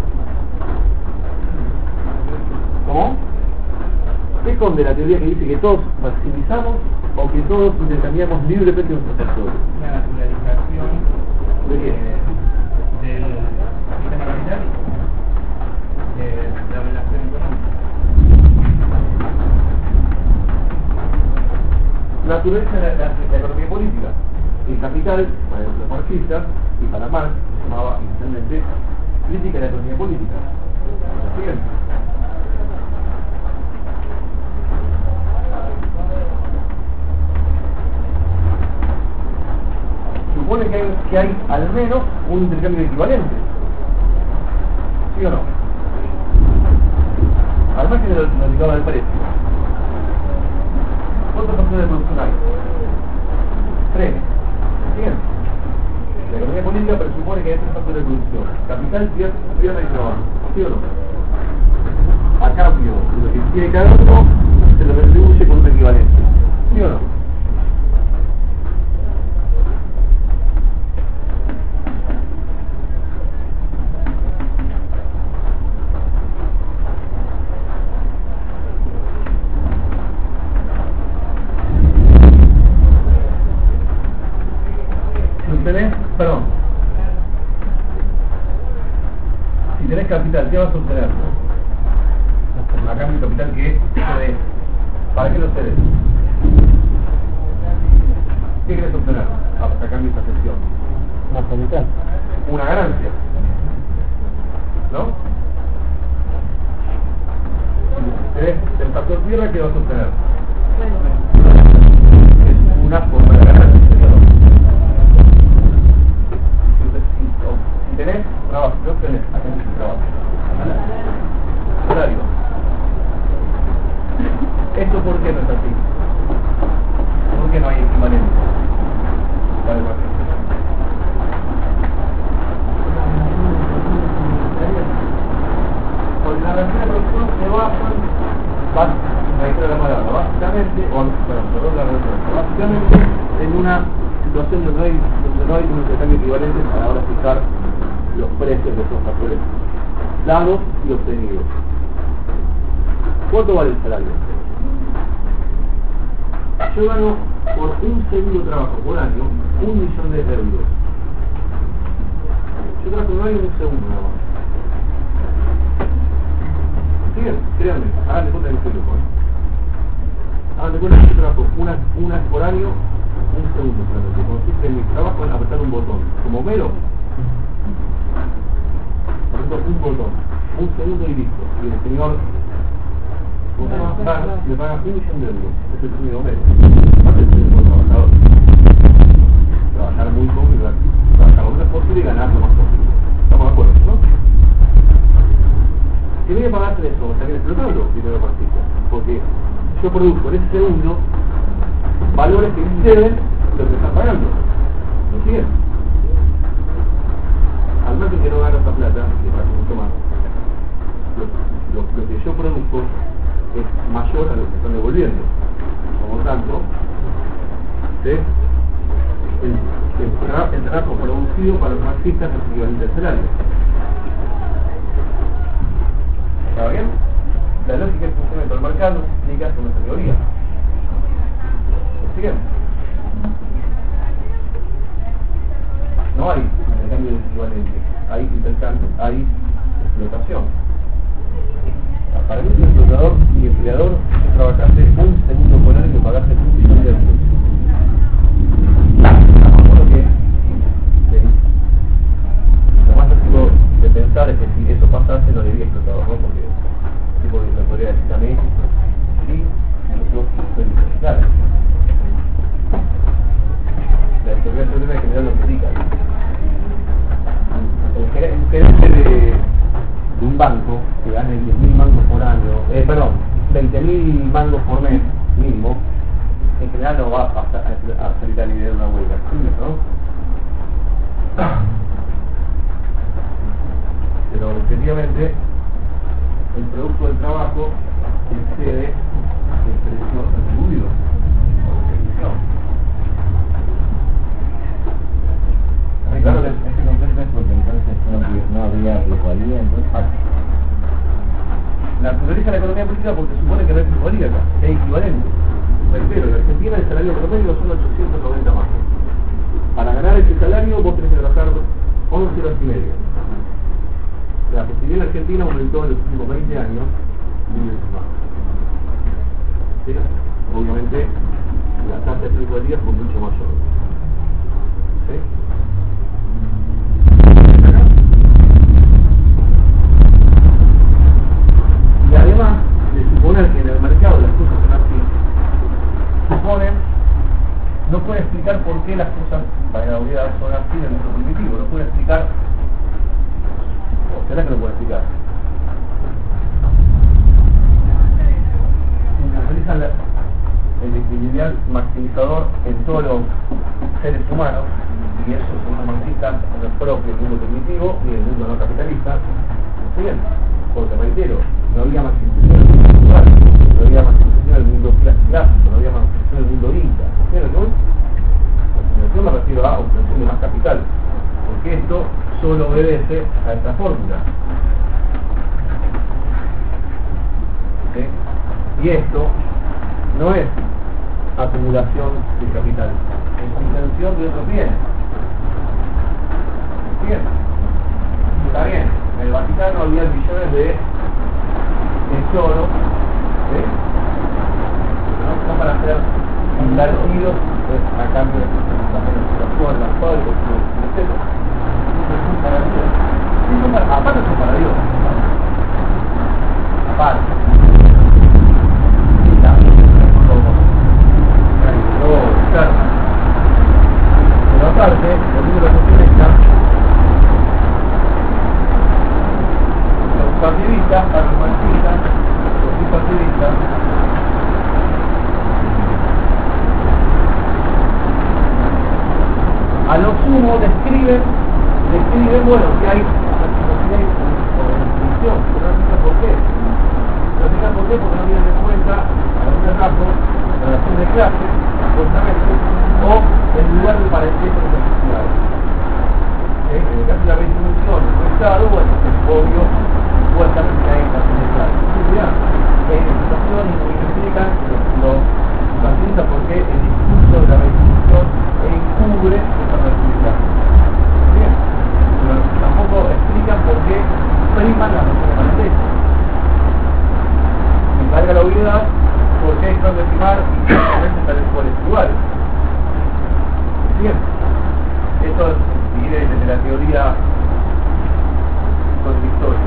¿Cómo? ¿Qué esconde la teoría que dice que todos maximizamos o que todos intercambiamos libremente nuestros factores? La naturalización ¿de qué? del sistema capitalista, de la relación económica. Naturaliza la economía política. El capital, para los marxistas y para Marx, se llamaba inicialmente crítica de la economía política. ¿Siguen? Supone que hay al menos un intercambio equivalente. ¿Sí o no? Al margen de lo indicado del precio. ¿Cuántos factores de producción hay? 3. Bien. La economía política presupone que hay 3 factores de producción. Capital, tierra y trabajo. ¿Sí o no? A cambio de lo que tiene cada uno, se lo retribuye con un equivalente. ¿Sí o no? Si tenés capital, ¿qué vas a obtener? A cambio de capital que cedes. ¿Para qué lo cedes? ¿Qué querés obtener a cambio de esa cesión? Más capital. Una ganancia, ¿no? Si tenés el factor tierra, ¿qué vas a obtener? Es una forma de ganancia, ¿no? Si tenés trabajo, ¿qué obtenés a cambio de trabajo? Salario. ¿Esto por qué no es así? ¿Por qué no hay equivalencia para el marxismo? Porque la relación de producción se básicamente en una situación donde no hay un intercambio equivalente para ahora fijar los precios de esos factores dados y obtenidos. ¿Cuánto vale el salario? Yo gano por un segundo trabajo por año 1 millón de euros. Yo trabajo un año 1 segundo nada más. ¿Siguen? Créanme, háganme cuenta que no estoy loco, Háganme cuenta que yo trabajo una vez por año 1 segundo solamente. Consiste en mi trabajo en apretar un botón. Como Homero, aprieto un botón, 1 segundo y listo. Y el señor me paga 1 millón de euros. Es el premio Homero. Aparte soy un buen trabajador. Trabajar muy poco y trabajar lo menos posible y ganar lo más posible. ¿Estamos de acuerdo, no? Si voy a pagarte eso, me estaría explotando dinero marxista. Porque yo produzco en ese segundo valores que exceden lo que están pagando. ¿Me siguen? Al menos que no gano esa plata, que es mucho más, lo que yo produzco es mayor a lo que están devolviendo. Por lo tanto, el trabajo el trabajo producido para los marxistas es equivalente al salario. ¿Está bien? La lógica del funcionamiento del mercado se explica con esta teoría. ¿Siguen? No hay intercambio de equivalente, hay intercambio, hay explotación. Para mí, un explotador y empleador es trabajaste un segundo por año que pagaste $1 millón. Lo que lo más lógico de pensar es que si eso pasase no debía explotador, ¿no? Porque el tipo de la podría decir a mí, sí, yo soy necesario. La autoridad suprema en general lo critica. El gerente de un banco que gane 10.000 mangos por año, 20.000 mangos por mes mínimo, en general no va a salir a liderar una huelga, ¿no? Pero efectivamente el producto del trabajo excede el precio atribuido por definición. Claro, este concepto es porque entonces no habría igualdad, entonces la naturaleza de la economía política porque supone que no hay igualdad acá, que hay equivalente. Reitero, en Argentina el salario promedio son 890 más. Para ganar ese salario vos tenés que trabajar 11 horas y media. La posibilidad en Argentina aumentó en los últimos 20 años 1000 veces más. ¿Sí? Obviamente la tasa de igualdad fue mucho mayor. ¿Sí? Y además de suponer que en el mercado las cosas son así, no puede explicar por qué las cosas para la unidad son así en el mundo primitivo, no puede explicar, o será que no puede explicar. Realizan el equilibrio maximizador en todos los seres humanos, y eso según los marxistas no es propio del mundo primitivo ni del mundo no capitalista. Bien, porque reitero, no había maximización del mundo rural, no había maximización del mundo clásico, no había maximización del mundo inca. ¿Entiendes, no? Maximización me refiero a obtención de más capital, porque esto solo obedece a esta fórmula. ¿Sí? Y esto no es acumulación de capital, es intención de otros bienes. Bien, está bien, en el Vaticano había millones de tesoros, ¿sí? No para ser invertidos a cambio de las cuerdas, padres, etc. Son para Dios. Aparte son para Dios. Aparte. Y también claro. Pero aparte, los números que están los partidistas, para los marxistas, los bipartidistas, a lo sumo describen bueno, que hay definición, pero no explica por qué. No explica por qué porque no tienen en cuenta a algún rasgo la relación de clase, supuestamente, o el lugar de parentesco de las sociedades. En el caso de la redistribución del Estado, bueno, es obvio, supuestamente hay relación de clase. Hay una situación y se explican los partidistas por qué el discurso de la redistribución encubre esa relación de clase. Bien, pero tampoco explican por qué priman las relaciones de parentesco. Me salga la obviedad, por qué hay que estimar y tales cuales iguales. Bien, esto viene desde la teoría contradictoria.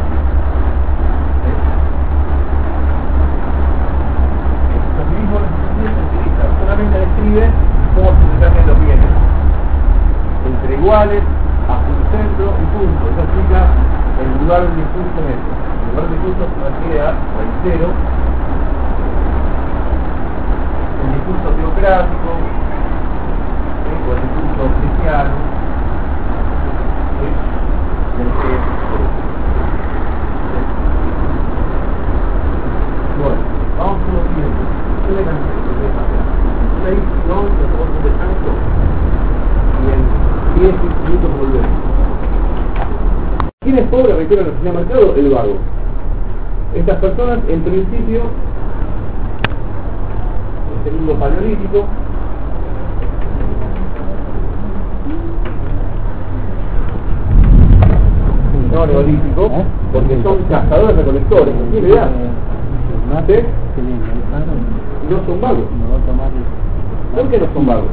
El socialismo solamente describe cómo se intercambian los bienes entre iguales, hasta un centro y punto. Eso explica el lugar del discurso en eso. El lugar del discurso se refiere a, reitero, el discurso teocrático, o el discurso cristiano, del que bueno, vamos con lo siguiente. ¿Qué le canté? Una edición de Juegos de Santo y el 10 minutos volvemos. ¿Quién es pobre? Requiere la necesidad de mercado, el vago. Estas personas, en principio, en el mundo paleolítico, no neolítico, porque son cazadores recolectores, ¿no tiene idea? ¿Sí? No son vagos. ¿Por qué no son vagos?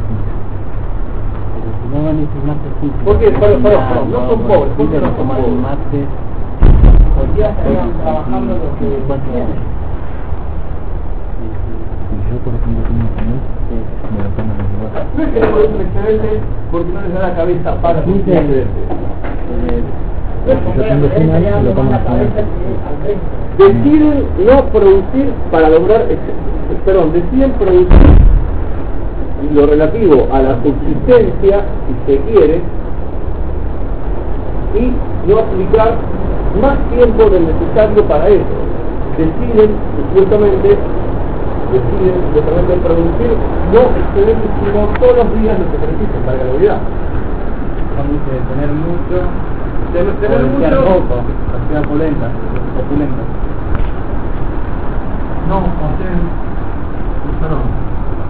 ¿Por qué? Perdón, no son pobres. ¿Por qué no son pobres? Porque ya estarían trabajando lo que tienen. No es que no producen excedentes porque no les da la cabeza para producir excedentes. Deciden no producir para lograr, deciden producir lo relativo a la subsistencia, si se quiere, y no aplicar más tiempo del necesario para eso. Deciden producir no excedentes, sino todos los días lo que se necesita para la vida. Cuando dice tener mucho, Tener mucho, poco, cantidad opulenta. no, perdón.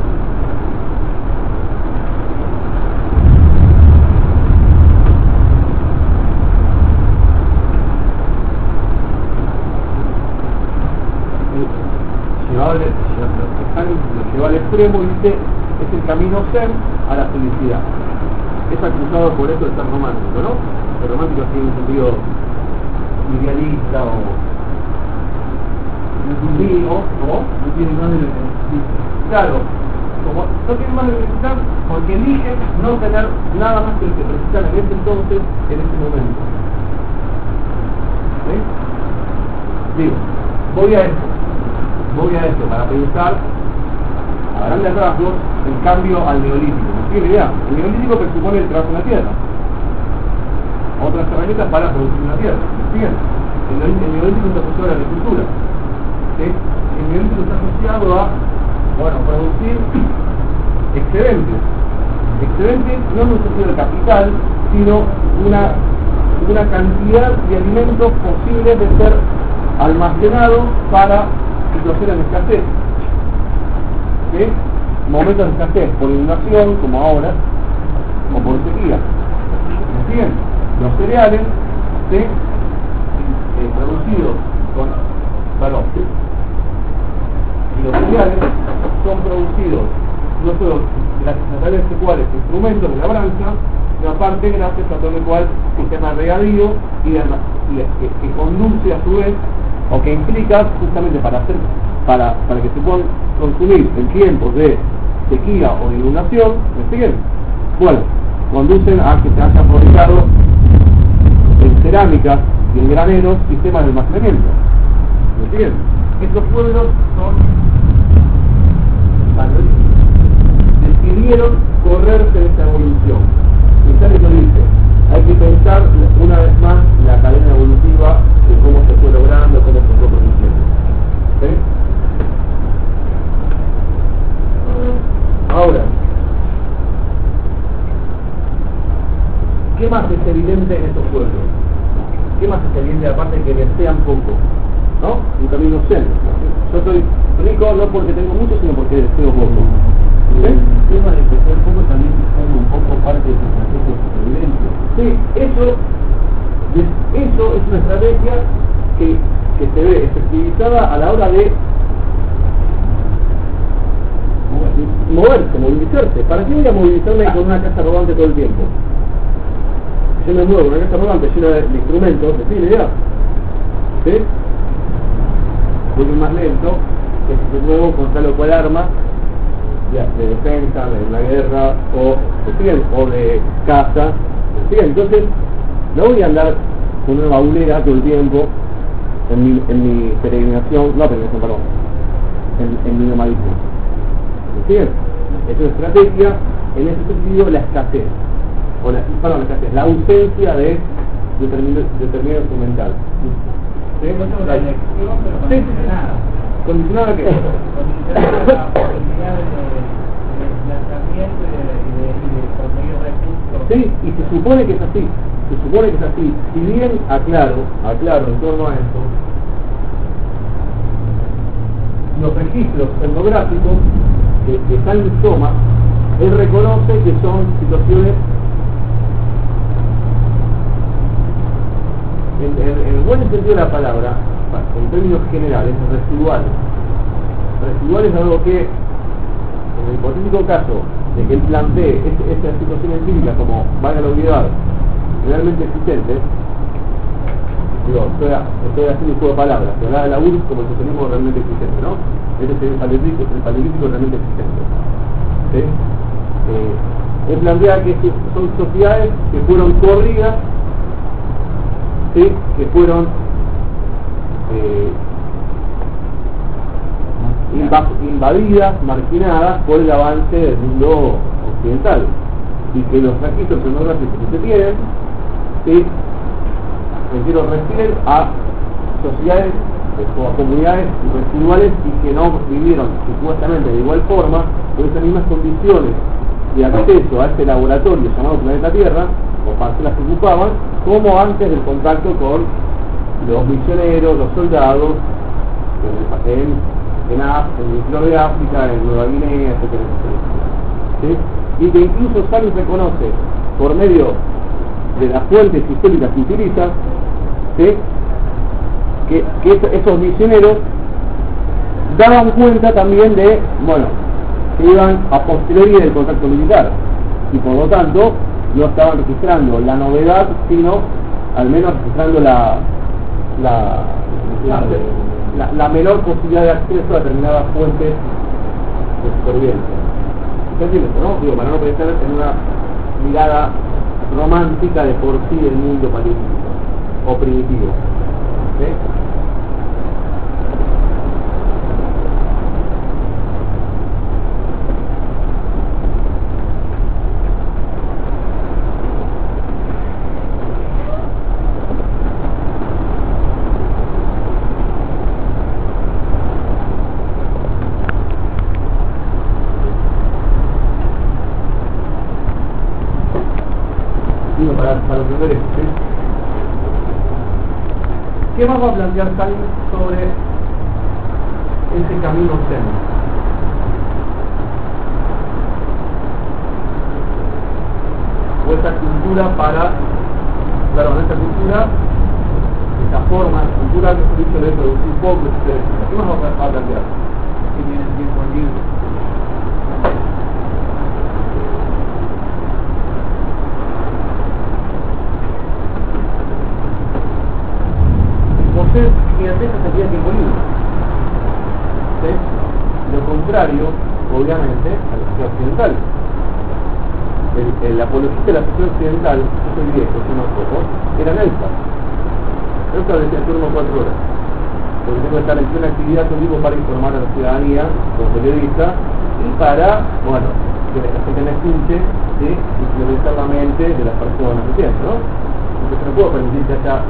Lo lleva al extremo y dice, es el camino zen a la felicidad. Es acusado por eso de ser romántico, ¿no? El romántico tiene un sentido idealista o ¿cómo? No tiene más de lo que necesita. Claro, como no tienen más de lo que necesitan, porque eligen no tener nada más que lo que necesitan en ese entonces, en ese momento. ¿Sí? Digo, voy a esto para pensar a grandes rasgos el cambio al neolítico. ¿No tiene idea? El neolítico presupone el trabajo en la tierra, otras herramientas para producir en la tierra. ¿Siguen? El neolítico está asociado a la agricultura. ¿Sí? El neolítico está asociado a producir excedentes. Excedentes no en un sentido de capital, sino una cantidad de alimentos posibles de ser almacenados para situaciones de escasez. ¿Sí? Momentos de escasez por inundación, como ahora, o por sequía. ¿Me siguen? Los cereales, ¿sí? Producidos con valor. Y los cereales son producidos no solo a través de cuáles instrumentos de labranza, sino aparte gracias a todo el cual sistema de regadío y que conduce a su vez, o que implica justamente para que se puedan consumir en tiempos de sequía o de inundación, ¿me siguen? Bueno, conducen a que se hayan fabricado en cerámicas y en graneros sistemas de almacenamiento. ¿Me siguen? Estos pueblos decidieron correrse de esta evolución. Y Stalin lo dice, hay que pensar una vez más la cadena evolutiva de cómo se fue logrando, cómo se fue produciendo. ¿Sí? Ahora, ¿qué más es evidente en estos pueblos? ¿Qué más es evidente aparte de que desean poco? ¿No? Un camino zen. Yo soy rico no porque tengo mucho, sino porque deseo poco. ¿Sí? El tema de crecer poco también es un poco parte de su estrategia de supervivencia. Sí, eso es una estrategia que se ve efectivizada a la hora de moverse, movilizarse. ¿Para qué voy a movilizarme con una casa rodante todo el tiempo? Yo me muevo con una casa rodante llena de instrumentos, ¿me sigue la idea? ¿Sí? Voy más lento que si me muevo con tal o cual arma de defensa, de una guerra o de caza. Entonces no voy a andar con una baulera todo el tiempo en mi peregrinación, en mi nomadismo. ¿Entienden? Es una estrategia, en ese sentido, la escasez, la ausencia de determinado instrumental. ¿Sí? La elección, pero condicionada. ¿Condicionada a qué? Condicionada a la posibilidad de lanzamiento y de conseguir recursos ¿sí? Y se supone que es así. Si bien aclaro en torno a esto, los registros etnográficos que están en Soma, él reconoce que son situaciones en el buen sentido de la palabra, en términos generales, residuales. Residuales es algo que, en el hipotético caso de que él plantee esta situación empírica como, valga la obviedad, realmente existente, digo, estoy haciendo un juego de palabras, pero habla de la URSS como el socialismo realmente existente, ¿no? Este es el paleolítico realmente existente. ¿Sí? Él plantea que son sociedades que fueron corridas, ¿sí? Que fueron invadidas, marginadas por el avance del mundo occidental, y que los registros etnográficos que se tienen, ¿sí? Refieren a sociedades o a comunidades residuales y que no vivieron supuestamente de igual forma, con esas mismas condiciones de acceso a este laboratorio llamado planeta Tierra, o parcelas que ocupaban, como antes del contacto con los misioneros, los soldados, en el flor de África, en Nueva Guinea, etcétera, etcétera. ¿Sí? Y que incluso Salles reconoce, por medio de las fuentes históricas que utiliza, ¿sí? que esos misioneros daban cuenta también de, que iban a posteriori del contacto militar, y por lo tanto no estaban registrando la novedad, sino al menos registrando la menor posibilidad de acceso a determinadas fuentes de supervivencia. ¿Se entiende esto, no? Digo, para no pensar en una mirada romántica de por sí del mundo paleolítico o primitivo. ¿Sí? Para entender esto, ¿sí? ¿Qué más va a plantear Salim sobre ese camino zen? O esta cultura esta forma, cultura que se de producir poco, etc. ¿Qué más va a plantear? Que tiene tiempo libre. Gigantesca cantidad de tiempo libre. ¿Sí? Lo contrario, obviamente, a la sociedad occidental. El apologista de la sociedad occidental, yo soy viejo, si no poco, era Nelson. Nelson decía turno 4 horas. Porque tengo que estar en plena actividad todo el tiempo para informar a la ciudadanía como periodista y para, que la gente me escuche, ¿sí? Influenciar la mente de las personas, ¿no? Entonces no puedo permitir que haya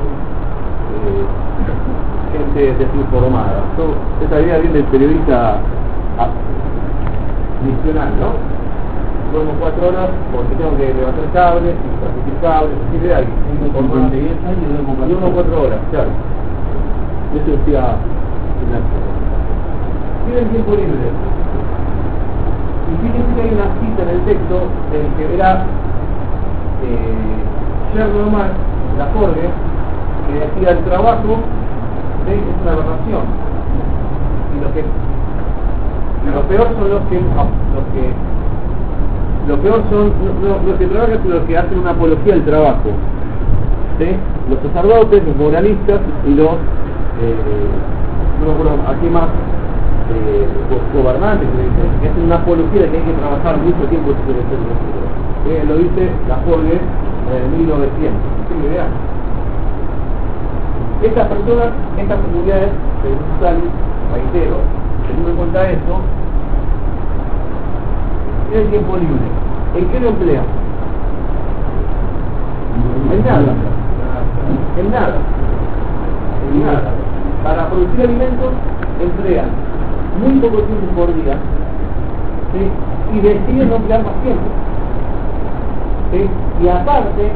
gente desinformada. Esa idea viene del periodista misional, ¿no? Duermo 4 horas porque tengo que levantar cables y transmitir cables, así de alguien. Duermo 4 horas, claro. Eso decía tienen tiempo libre. Y fíjense que hay una cita en el texto en el que era Sherlock Marx, la Jorge, que decía el trabajo es una aberración, y lo peor son los que trabajan, los que hacen una apología del trabajo, ¿sí? Los sacerdotes, los moralistas y los no me acuerdo a qué más gobernantes que hacen una apología de que hay que trabajar mucho tiempo si quiere ser ¿sí? Lo dice la Jorge en 1900, ¿sí? Vean. Estas personas, estas comunidades, según Salim, reitero, teniendo en cuenta esto, tienen tiempo libre. ¿En qué lo emplean? En nada. En nada. En nada. Para producir alimentos emplean muy poco tiempo por día, ¿sí? Y deciden no emplear más tiempo. ¿sí? Y aparte,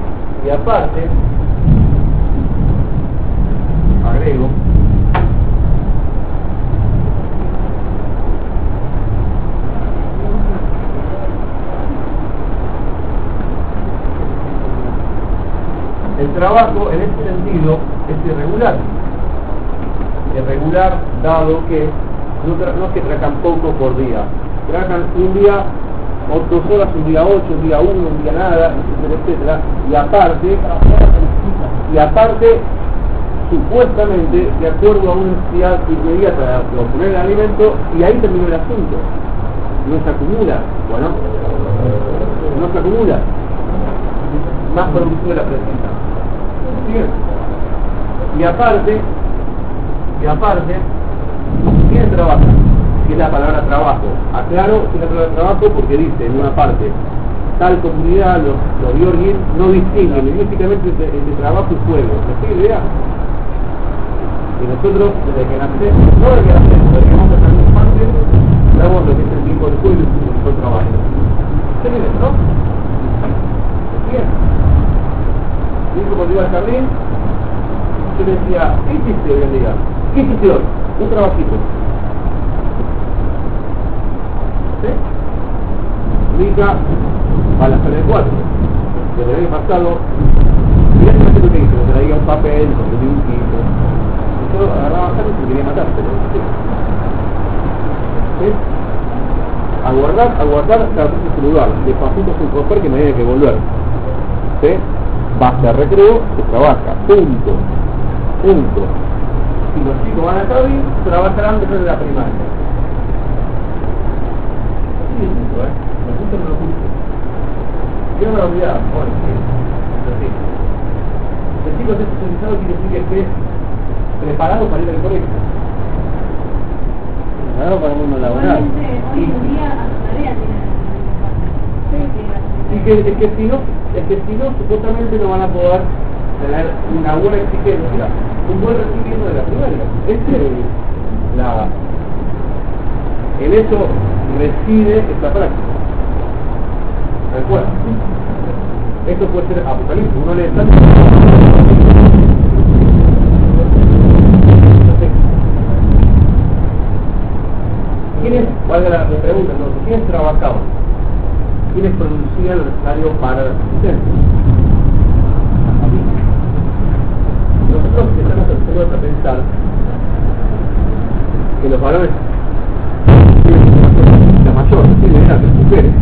agrego, el trabajo en este sentido es irregular. Irregular dado que no es que trabajan poco por día, trabajan un día o 2 horas, un día 8, un día 1, un día nada, etcétera, etcétera, y aparte supuestamente de acuerdo a una necesidad inmediata de obtener el alimento, y ahí terminó el asunto. No se acumula, bueno, no se acumula, más producción de la presenta. ¿Sí? Y aparte, ¿quién trabaja? Que es la palabra trabajo. Aclaro que es la palabra trabajo porque dice en una parte, tal comunidad, los biorgin no distinguen lingüísticamente entre trabajo y juego. ¿Me sigue idea? Y nosotros, desde que nacemos, no desde que nacemos, desde que vamos a estar infantes, damos lo que es el tiempo del juego y el tiempo del trabajo. ¿Se viene, no? Bien. Dijo cuando iba al jardín, yo le decía, ¿qué hiciste hoy en día? ¿Qué hiciste hoy? Un trabajito. ¿Sí? Mi hija a la sala de 4. Desde el año pasado, mirá lo que hice, me traía un papel con un dibujito. Y yo agarraba a y quería matarse. ¿Sí? Aguardar hasta su lugar. Despacito sin coger que me tiene que volver. ¿Sí? Basta de recreo, se trabaja. Punto. Si los chicos van a jardín, trabajarán después de la primaria. Así es eso, Los puntos no lo oculto. Yo no me lo olvidaba, bueno, sí. El chico esté socializado quiere decir que esté preparado para ir al colegio. Preparado para el mundo laboral. Hoy en día a su tarea Y que si no, supuestamente no van a poder tener una buena exigencia, un buen recibimiento de la primaria. En eso reside esta práctica. ¿Recuerda? Esto puede ser apocalipsis, uno lee tanto. ¿Quiénes, valga la pregunta entonces, quiénes trabajaban? ¿Quiénes producían lo necesario para la subsistencia? Nosotros estamos acostumbrados a pensar que los varones la mayor, sí, de las mujeres.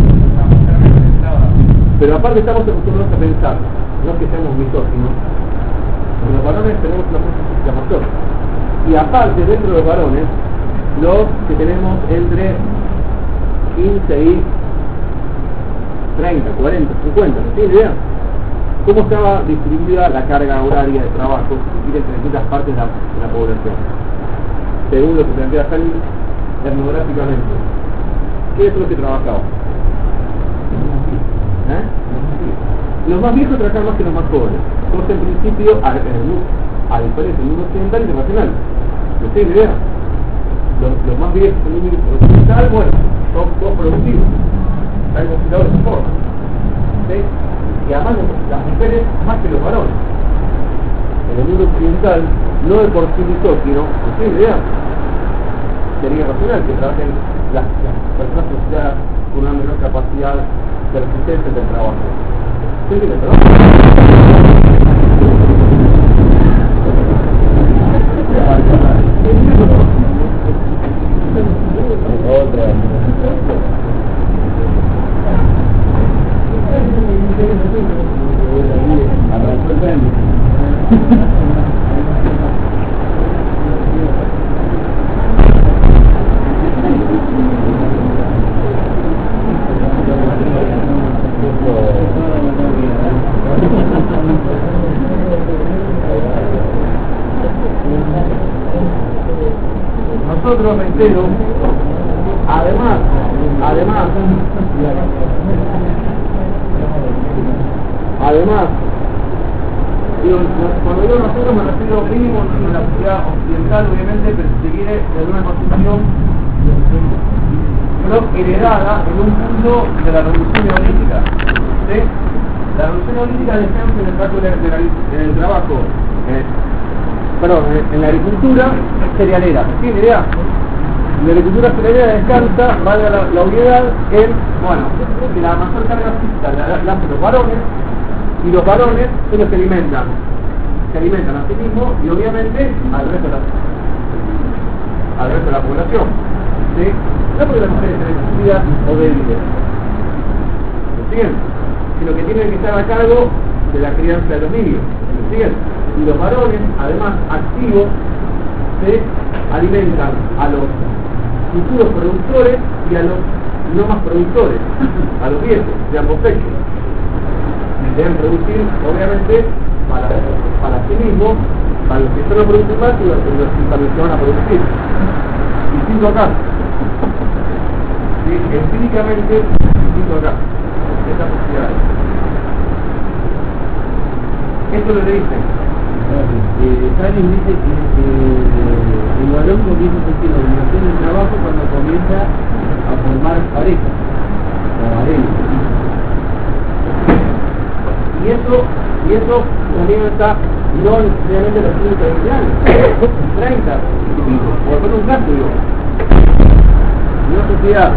Pero aparte estamos acostumbrados a pensar, no que seamos misóginos, que los varones tenemos una fuerza mayor. Y aparte, dentro de los varones, los que tenemos entre 15 y 30, 40, 50, ¿no tiene idea? ¿Cómo estaba distribuida la carga horaria de trabajo entre distintas partes de la población? Según lo que plantea Salim, etnográficamente. ¿Qué es lo que trabajaba? Los más viejos trabajan más que los más jóvenes. Cosa en principio, a diferencia del mundo occidental y internacional. ¿No tiene idea? Los más viejos del mundo occidental, bueno, son todos productivos. Están considerados de esa forma. ¿Sí? Y además las mujeres más que los varones. En el mundo occidental, no de por sí misógino, ¿no tiene idea? Sería racional que trabajen las personas asociadas con una menor capacidad de resistencia del trabajo. ¿Sí entiende, perdón? Nosotros, reitero, además, digo, cuando digo nosotros me refiero mínimo en la sociedad occidental, obviamente, pero si se quiere de una constitución pero heredada en un punto de la revolución neolítica. ¿Sí? La revolución neolítica, de ejemplo, en el caso en el trabajo, en la agricultura cerealera. ¿Sí, idea? La agricultura cerealera descansa, valga la obviedad, en, bueno, que la mayor carga física la hacen los varones, y los varones son los que se alimentan a sí mismos y obviamente al resto de la población. ¿Sí? No porque las mujeres sean estúpidas o débiles, ¿me siguen? Sino que tienen que estar a cargo de la crianza de los niños, ¿me siguen? Y los varones, además activos, se alimentan a los futuros productores y a los no más productores, a los viejos de ambos sexos. Y deben producir, obviamente, para sí mismos, para los que no producen más y para los que van a producir. Distinto acá. ¿Sí? Empíricamente, distinto acá. Esta posibilidad. Esto lo le dicen. Stalin dice que el varón comienza a sentir la obligación del trabajo cuando comienza a formar pareja. Y eso también está no necesariamente en los 20 años, 30, por poner un caso, digo. En una sociedad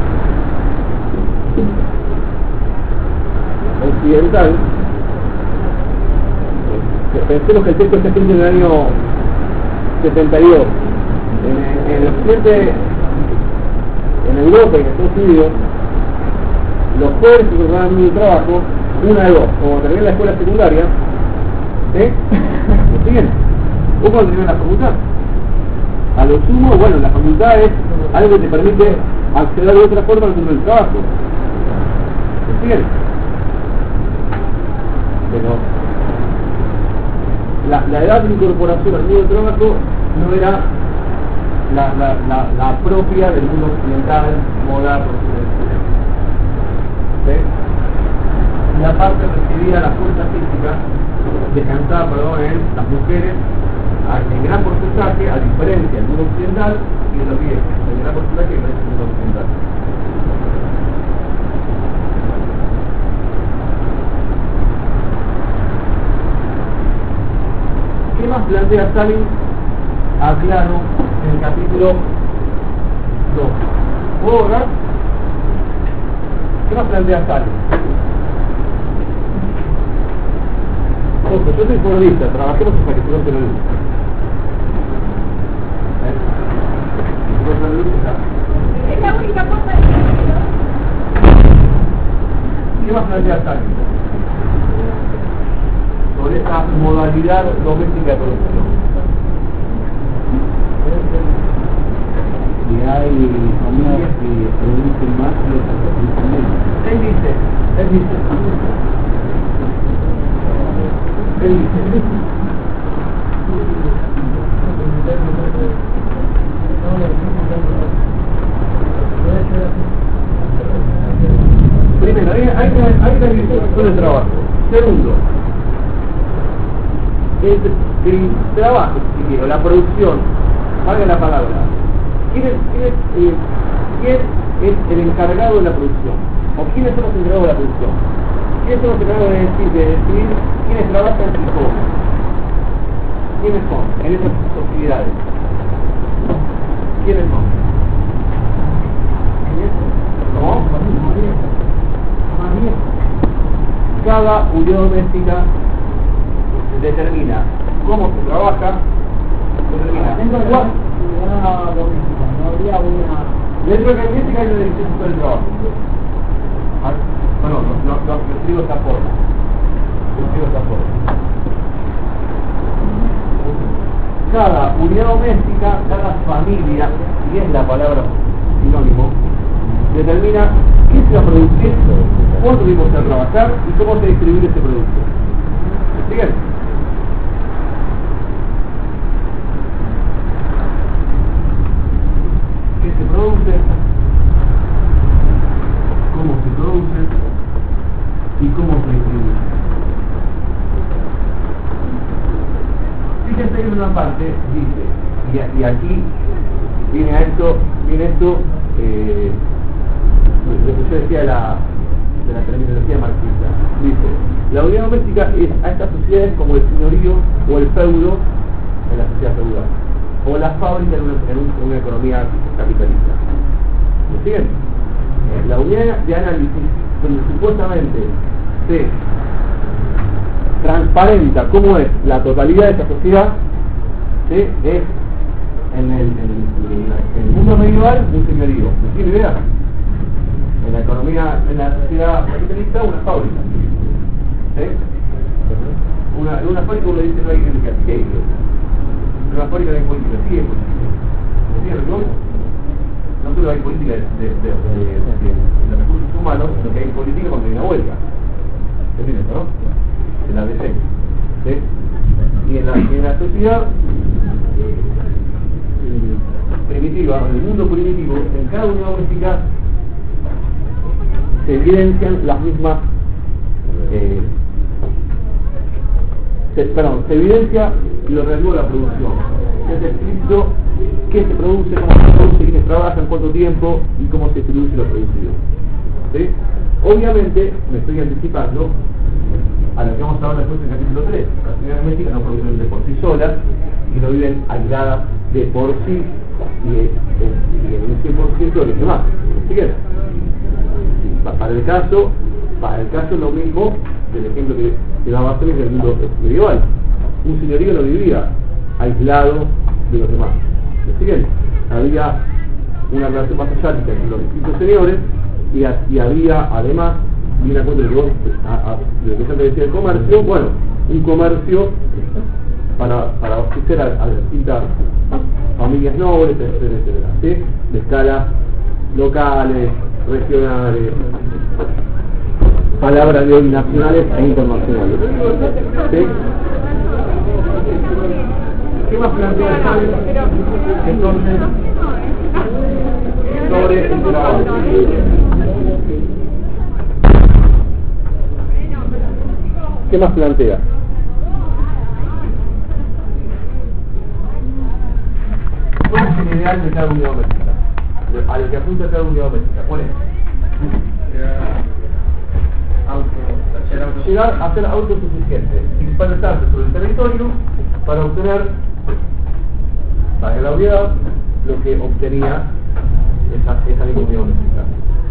occidental, pensemos que el texto está escrito en el año 72. En el occidente, en Europa y en Estados Unidos, los jóvenes que encontraban un trabajo, una de dos, como terminan la escuela secundaria, ¿sí? ¿Me siguen? O cuando terminan la facultad. A lo sumo, bueno, la facultad es algo que te permite acceder de otra forma al mundo del trabajo. ¿Me siguen? Pero la edad de incorporación al mundo del trabajo no era la propia del mundo occidental, moderno. ¿Sí? La parte recibida la fuerza física descansada, en las mujeres en gran porcentaje, a diferencia del mundo occidental y de los viejos, en gran porcentaje en el mundo occidental. ¿Qué más plantea Stalin? Aclaro en el capítulo 2. ¿Puedo borrar? ¿Qué más plantea Stalin? Ojo, yo soy futbolista, trabajemos hasta que se corte la luz. Es la única cosa ¿Qué más plantea Stalin? Sobre esta modalidad doméstica de producción. Y hay familias que producen más y otras que producen menos. Él dice. Primero, hay la división del trabajo. Segundo, el trabajo, si quiero, la producción, valga la palabra. ¿Quién es el encargado de la producción? ¿O quiénes son los encargados de la producción? ¿Quiénes son los encargados de decidir quiénes trabajan y cómo? ¿Quiénes son en esas actividades? ¿Quiénes son? ¿Cómo? Cada unidad doméstica determina cómo se trabaja, determina dentro de la doméstica hay una división del trabajo. Bueno, lo escribo de esta forma. Cada unidad doméstica, cada familia, y es la palabra sinónimo, determina qué se va a producir, cuánto tiempo se va a trabajar y cómo se distribuye ese producto. ¿Me siguen? ¿Qué se produce? ¿Cómo se produce? ¿Y cómo se distribuye? Fíjense que en una parte dice, y aquí viene esto lo que yo decía de la terminología marxista. Dice, la unidad doméstica es a estas sociedades como el señorío o el feudo en la sociedad feudal, o la fábrica en una economía capitalista. ¿Me siguen? La unidad de análisis, donde supuestamente se transparenta cómo es la totalidad de esta sociedad, ¿sí? Es en el mundo medieval un señorío. ¿Me tiene idea? En la economía, en la sociedad capitalista, una fábrica. ¿Sí? En una fábrica uno dice no hay política, ¿qué hay? En una fábrica no hay política, sí hay política. ¿Me entiendes? No solo hay política de los recursos humanos, sino que hay política cuando hay una huelga. ¿Me entiendes, no? En la DC. ¿Sí? Y en la sociedad primitiva, en el mundo primitivo, en cada unidad doméstica se evidencian las mismas se evidencia lo relativo a la producción. Es explícito qué se produce, cómo se produce, quiénes trabajan, cuánto tiempo y cómo se distribuye lo producido. ¿Sí? Obviamente me estoy anticipando a lo que vamos a hablar después en el capítulo 3. Las unidades domésticas no producen de por sí solas y no viven aisladas de por sí y en un 100% de los demás. ¿Sí que? Para el caso lo mismo del ejemplo que daba Bastoni del mundo medieval. Un señorío no vivía aislado de los demás. ¿Me siguen? Había una relación más allá entre los distintos señores y había además, viene a cuenta de lo que yo te decía del comercio, bueno, un comercio para abastecer a distintas familias nobles, etcétera, etcétera, ¿sí? De escalas locales, regionales, palabras de hoy nacionales e internacionales. ¿Sí? ¿Qué más plantea el Fabio? Entonces, sobre el trabajo. ¿Qué más plantea? ¿Cuál es el ideal de cada unidad doméstica? A lo que apunta cada unidad doméstica. ¿Cuál es? Llegar a ser autosuficiente, dispersarse sobre el territorio para obtener, para la unidad, lo que obtenía esa misma unidad doméstica.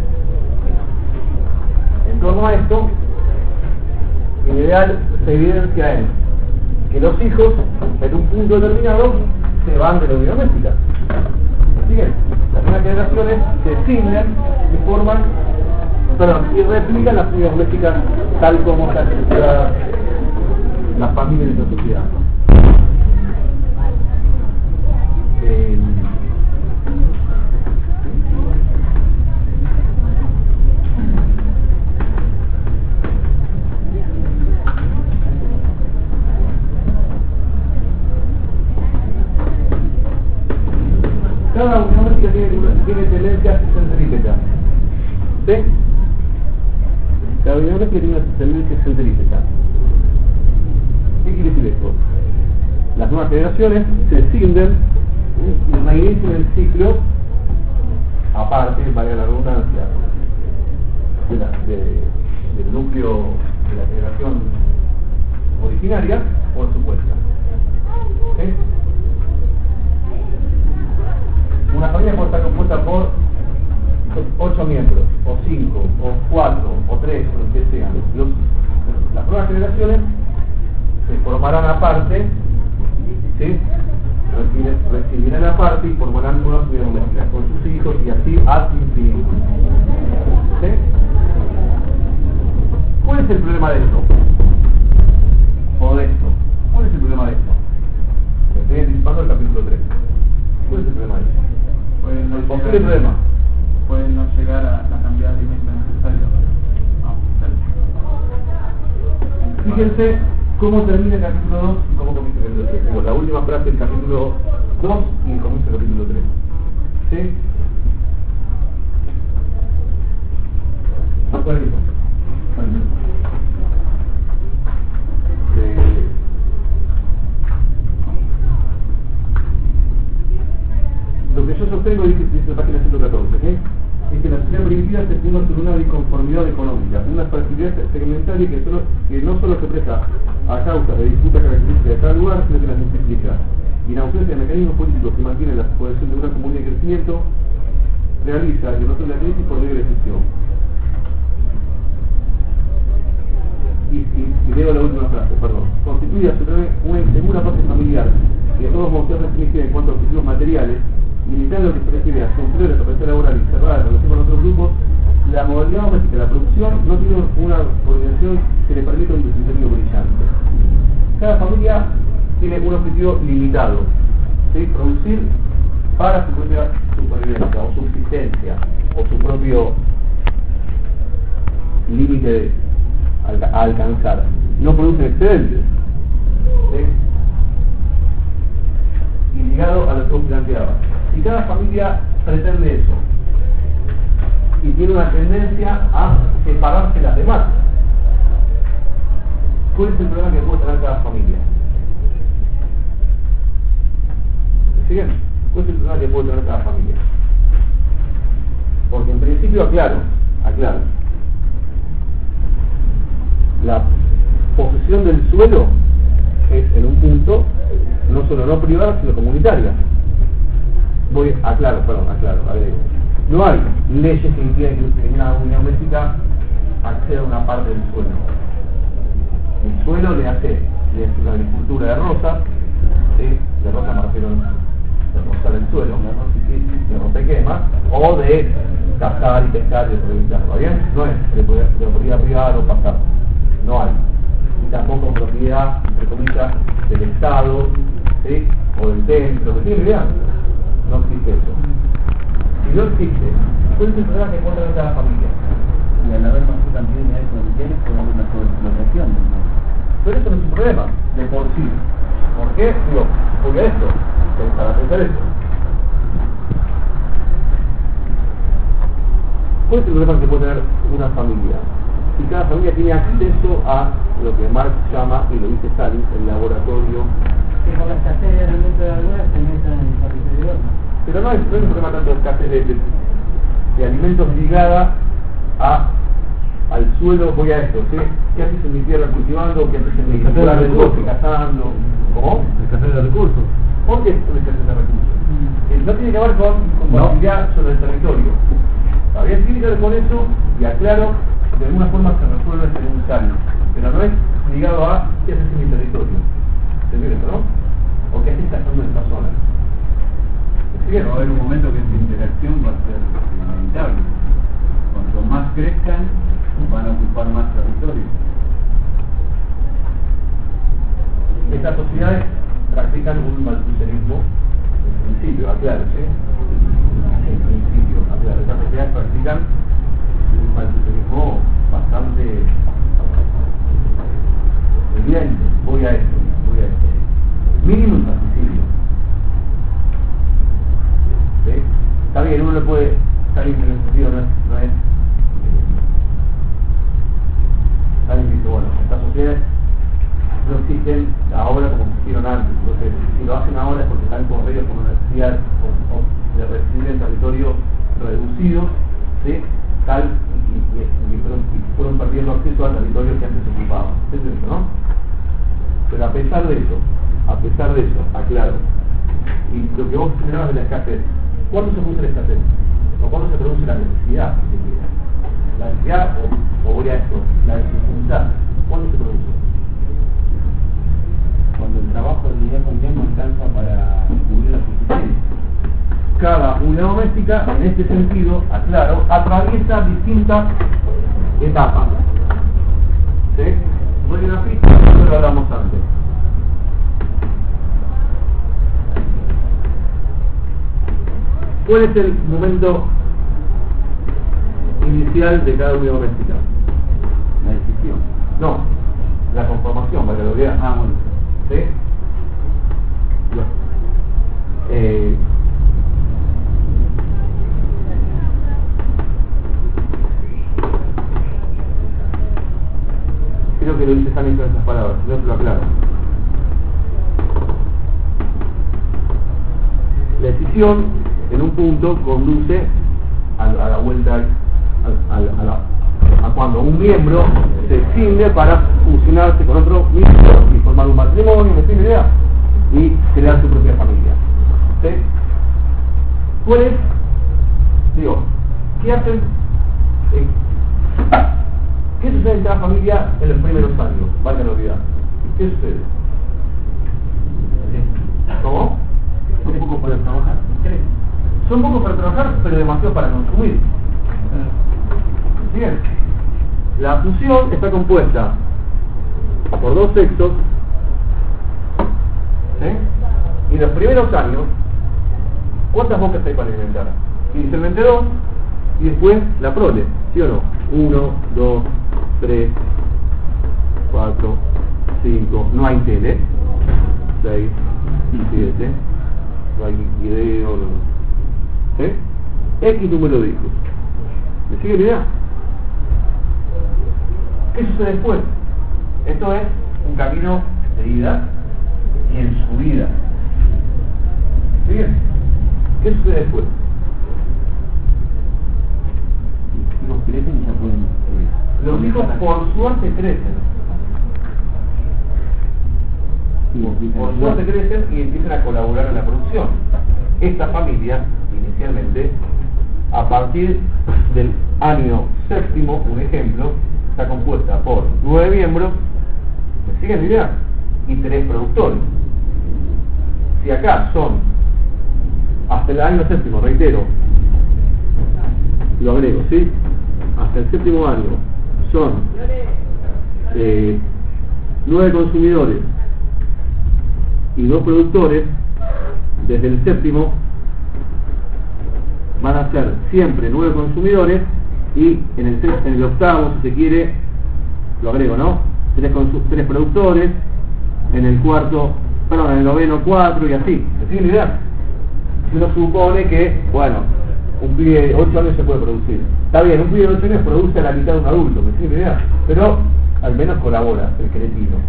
En torno a esto, en ideal se evidencia en que los hijos, en un punto determinado, se van de la unidad doméstica. ¿Siguen? Las nuevas generaciones se extinguen y forman, y replican las unidades domésticas tal como está estructurada la familia de la sociedad. Cada unidad doméstica tiene tendencias centrípetas. ¿Sí? Cada unidad doméstica tiene una tendencia centrípeta. ¿Qué quiere decir esto? Las nuevas generaciones se extienden y reinician el ciclo, aparte, valga la redundancia, del núcleo de la generación originaria, por supuesto. ¿Sí? Una familia puede estar compuesta por 8 miembros, o 5, o 4, o 3, o lo que sean. Las nuevas generaciones se formarán aparte, ¿sí? Recibirán aparte y formarán nuevas unidades domésticas con sus hijos y así ad infinitum. ¿Sí? ¿Cuál es el problema de esto? O de esto. ¿Cuál es el problema de esto? Me estoy anticipando el capítulo 3. ¿Cuál es el problema de esto? El posible problema. Pueden no llegar a la cantidad de alimentos necesarios. Fíjense cómo termina el capítulo 2 y cómo comienza el capítulo 3. Tengo la última frase del capítulo 2 y el comienzo del capítulo 3. ¿Sí? ¿Cuál es eso? Lo que yo sostengo dice la página 114, ¿sí? basando sobre una disconformidad económica, una fragilidad segmentaria que no solo se presta a causas de disputa características de cada lugar, sino que las multiplica. Y en ausencia de mecanismos políticos que mantienen la cohesión de una comunidad de crecimiento, realiza el retorno de la crisis por libre decisión. Y leo la última frase, perdón. Constituye a su vez una insegura parte familiar y a todos modos se restringida en cuanto a objetivos materiales, limitando lo que se refiere a control de la capacidad laboral y cerrada en relación con otros grupos. La modalidad doméstica de la producción no tiene una coordinación que le permita un desempeño brillante. Cada familia tiene un objetivo limitado, ¿sí? Producir para su propia supervivencia o subsistencia o su propio límite a alcanzar. No producen excedentes, ¿sí? Y ligado a lo que vos planteabas. Si cada familia pretende eso y tiene una tendencia a separarse de las demás, ¿cuál es el problema que puede tener cada familia? ¿Me siguen? ¿Cuál es el problema que puede tener cada familia? Porque en principio aclaro, la posesión del suelo es en un punto no solo no privada sino comunitaria. Aclaro. No hay leyes que impiden que una unidad doméstica acceda a una parte del suelo. El suelo le hace una agricultura de rosas, ¿sí? De rosa me refiero de rozar el suelo, de rompquemas, o de cazar y pescar y aprovecharlo, ¿va bien? No es de propiedad privada o pasar, no hay. Y tampoco propiedad, entre comillas, del Estado, ¿sí? O del templo, que tiene idea. No existe eso. Si no existe, ¿cuál es el problema que encuentra cada familia? Y al haber más también hay condiciones puede haber una sobreexplotación, ¿no? Pero eso no es un problema, de por sí. ¿Por qué? Digo, porque esto, para pensar esto. ¿Cuál es el problema que puede tener una familia? Si cada familia tiene acceso a lo que Marx llama, y lo dice Stalin, el laboratorio. Que por la escasez de alimentos de algunas se metan en el territorio de otros. Pero no es un problema tanto de escasez de alimentos ligada al suelo. Voy a esto, ¿sí? ¿Qué haces en mi tierra cultivando? ¿Qué haces en mi tierra del bosque cazando? ¿Cómo? Escasez de recursos. ¿Por qué es una escasez de recursos? No tiene que ver con compatibilidad sobre el territorio. ¿Está bien? Tiene que ver con eso, y aclaro, de alguna forma se resuelve según Stalin, pero no es ligado a qué haces en mi territorio. ¿Se entiende, no? ¿O qué haces cazando en esta zona? Pero va a haber un momento que esa interacción va a ser inevitable. Cuanto más crezcan, van a ocupar más territorio. Estas sociedades practican un malthuserismo, en principio, aclaro, ¿sí? En principio, aclaro, estas sociedades practican un malthuserismo bastante evidente. Voy a esto. Mínimo infanticidio. ¿Sí? Está bien, uno le puede estar bien en el sentido, no es alguien dice, bueno, estas sociedades no existen ahora como existieron antes, entonces si lo hacen ahora es porque están corridos por una necesidad de residir en territorios reducidos, ¿sí? Tal y fueron perdiendo acceso a territorios que antes ocupaban. ¿Es eso, no? Pero a pesar de eso, aclaro, y lo que vos mencionabas de la escasez, ¿cuándo se produce la escasez? ¿O cuándo se produce la necesidad? La necesidad, o voy a esto, la dificultad, ¿cuándo se produce? Cuando el trabajo del día con día no alcanza para cubrir la subsistencia. Cada unidad doméstica, en este sentido, aclaro, atraviesa distintas etapas. ¿Sí? Doy una pista, no lo hablamos antes. ¿Cuál es el momento inicial de cada unidad doméstica? La decisión. No, la conformación, para que lo vean. Ah, bueno. ¿Sí? Creo que lo dice Stalin con esas palabras, no te lo aclaro. La decisión, en un punto, conduce a la vuelta a cuando un miembro se extiende para fusionarse con otro miembro y formar un matrimonio, ¿me entiendes la idea? Y crear su propia familia. ¿Sí? ¿Cuál es? Digo, ¿qué hacen? ¿Qué sucede en cada familia en los primeros años? Valga la novedad. ¿Qué sucede? ¿Cómo? Son pocos para trabajar. Son pocos para trabajar, pero demasiado para consumir. Bien. La fusión está compuesta por dos sexos, ¿sí? Y en los primeros años, ¿cuántas bocas hay para alimentar? Inicialmente 2, y después la prole, ¿sí o no? 1, 2, 3, 4, 5, no hay tele, 6, 7, no hay video, no. ¿Sí? X número de hijos. ¿Me sigue la idea? ¿Qué sucede después? Esto es un camino de ida y en subida. ¿Bien? ¿Qué sucede después? Los crecen y ya pueden... Los hijos por suerte crecen. Por suerte crecen y empiezan a colaborar en la producción. Esta familia, inicialmente, a partir del año séptimo, un ejemplo, está compuesta por 9 miembros, ¿me siguen la idea? Y 3 productores. Si acá son, hasta el año séptimo, reitero, lo agrego, ¿sí? Hasta el séptimo año son 9 consumidores y 2 productores, desde el séptimo van a ser siempre 9 consumidores y en el octavo, si se quiere, lo agrego, ¿no? 3 productores, en el cuarto, perdón, en el noveno 4 y así. ¿Me sigue la idea? Si uno supone que, bueno, un pibe de 8 años se puede producir. Está bien, un pibe de 8 años produce a la mitad de un adulto, ¿me sigue la idea? Pero al menos colabora el cretino.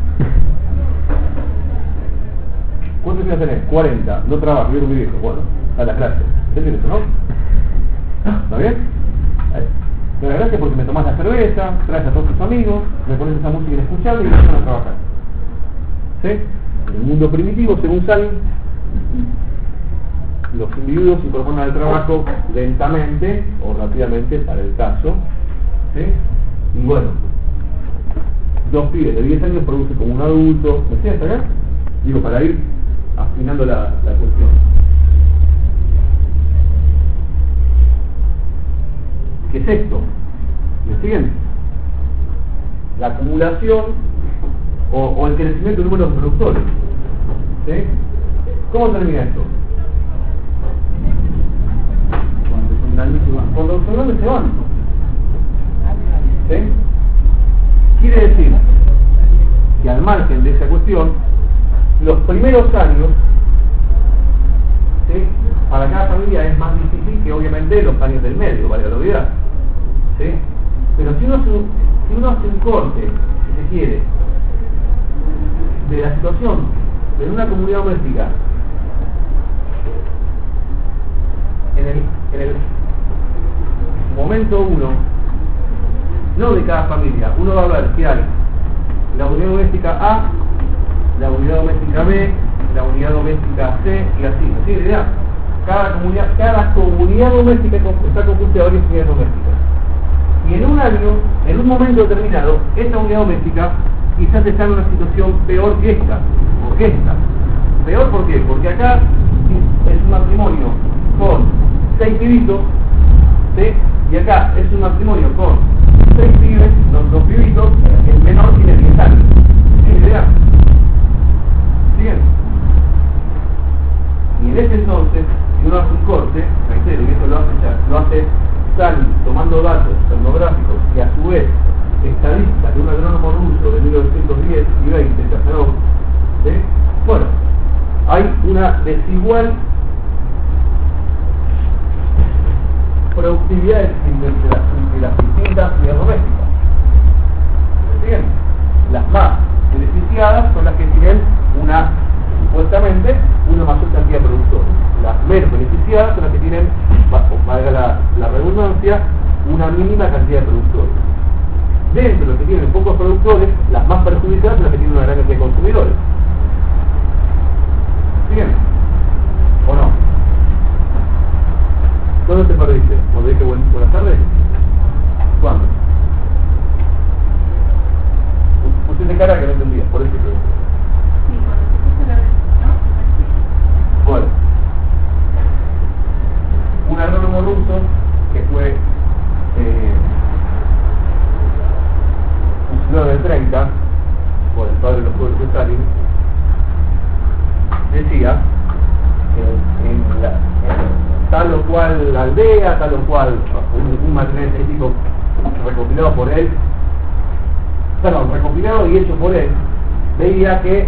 ¿Cuántos años tenés? 40, no trabajo, yo con mi viejo. Bueno, a la clase. ¿Entiendes eso, no? ¿Está bien? Te doy gracias porque me tomás la cerveza, traes a todos tus amigos, me pones esa música escuchando y me van a trabajar. ¿Sí? En el mundo primitivo, según Salim, los individuos se incorporan al trabajo lentamente o rápidamente para el caso. ¿Sí? Y bueno, 2 pibes de 10 años producen como un adulto. ¿Me entiendes acá? Digo, para ir afinando la cuestión. ¿Qué es esto? ¿Me siguen? La acumulación o el crecimiento del número de productores. ¿Sí? ¿Cómo termina esto? Cuando son grandes se van. Cuando los grandes se van. ¿Sí? Quiere decir que al margen de esa cuestión, los primeros años, ¿sí?, para cada familia es más difícil que obviamente los años del medio, vale la obviedad. ¿Sí? Pero si uno hace un corte, si se quiere, de la situación de una comunidad doméstica en el momento 1, no de cada familia, uno va a ver que hay la unidad doméstica A, la unidad doméstica B, la unidad doméstica C y así, ¿no tiene idea? Cada comunidad doméstica está compuesta de varias unidades domésticas. Y en un año, en un momento determinado, esta unidad doméstica quizás está en una situación peor que esta, o que esta. ¿Peor por qué? Porque acá es un matrimonio con 6 pibitos, ¿sí? Y acá es un matrimonio con 6 pibes, los 2 pibitos, el menor tiene 10 años. ¿Tiene idea? ¿Siguen? Y en ese entonces, si uno hace un corte, reitero, y esto lo hace Salim tomando datos etnográficos y a su vez estadísticas de un agrónomo ruso de 1910 y 20, Kazarov, ¿sí? Bueno, hay una desigual productividad de las distintas unidades domésticas. ¿Siguen? Las más beneficiadas son las que tienen supuestamente una mayor cantidad de productores. Las menos beneficiadas son las que tienen, valga la redundancia, una cantidad de productores. Dentro de los que tienen pocos productores, las más perjudicadas son las que tienen una gran cantidad de consumidores. ¿Siguen? ¿O no? ¿Cuándo te perdiste? ¿Cuando dije buenas tardes? ¿Cuándo? Pusiste cara que no entendías, por eso te pregunto. Sí, cuando se puso la ¿no? Bueno, un agrónomo ruso que fue fusilado en el 30 por el padre de los pueblos de Stalin, decía que en tal o cual aldea, tal o cual un material estadístico recopilado por él, recopilado y hecho por él, veía que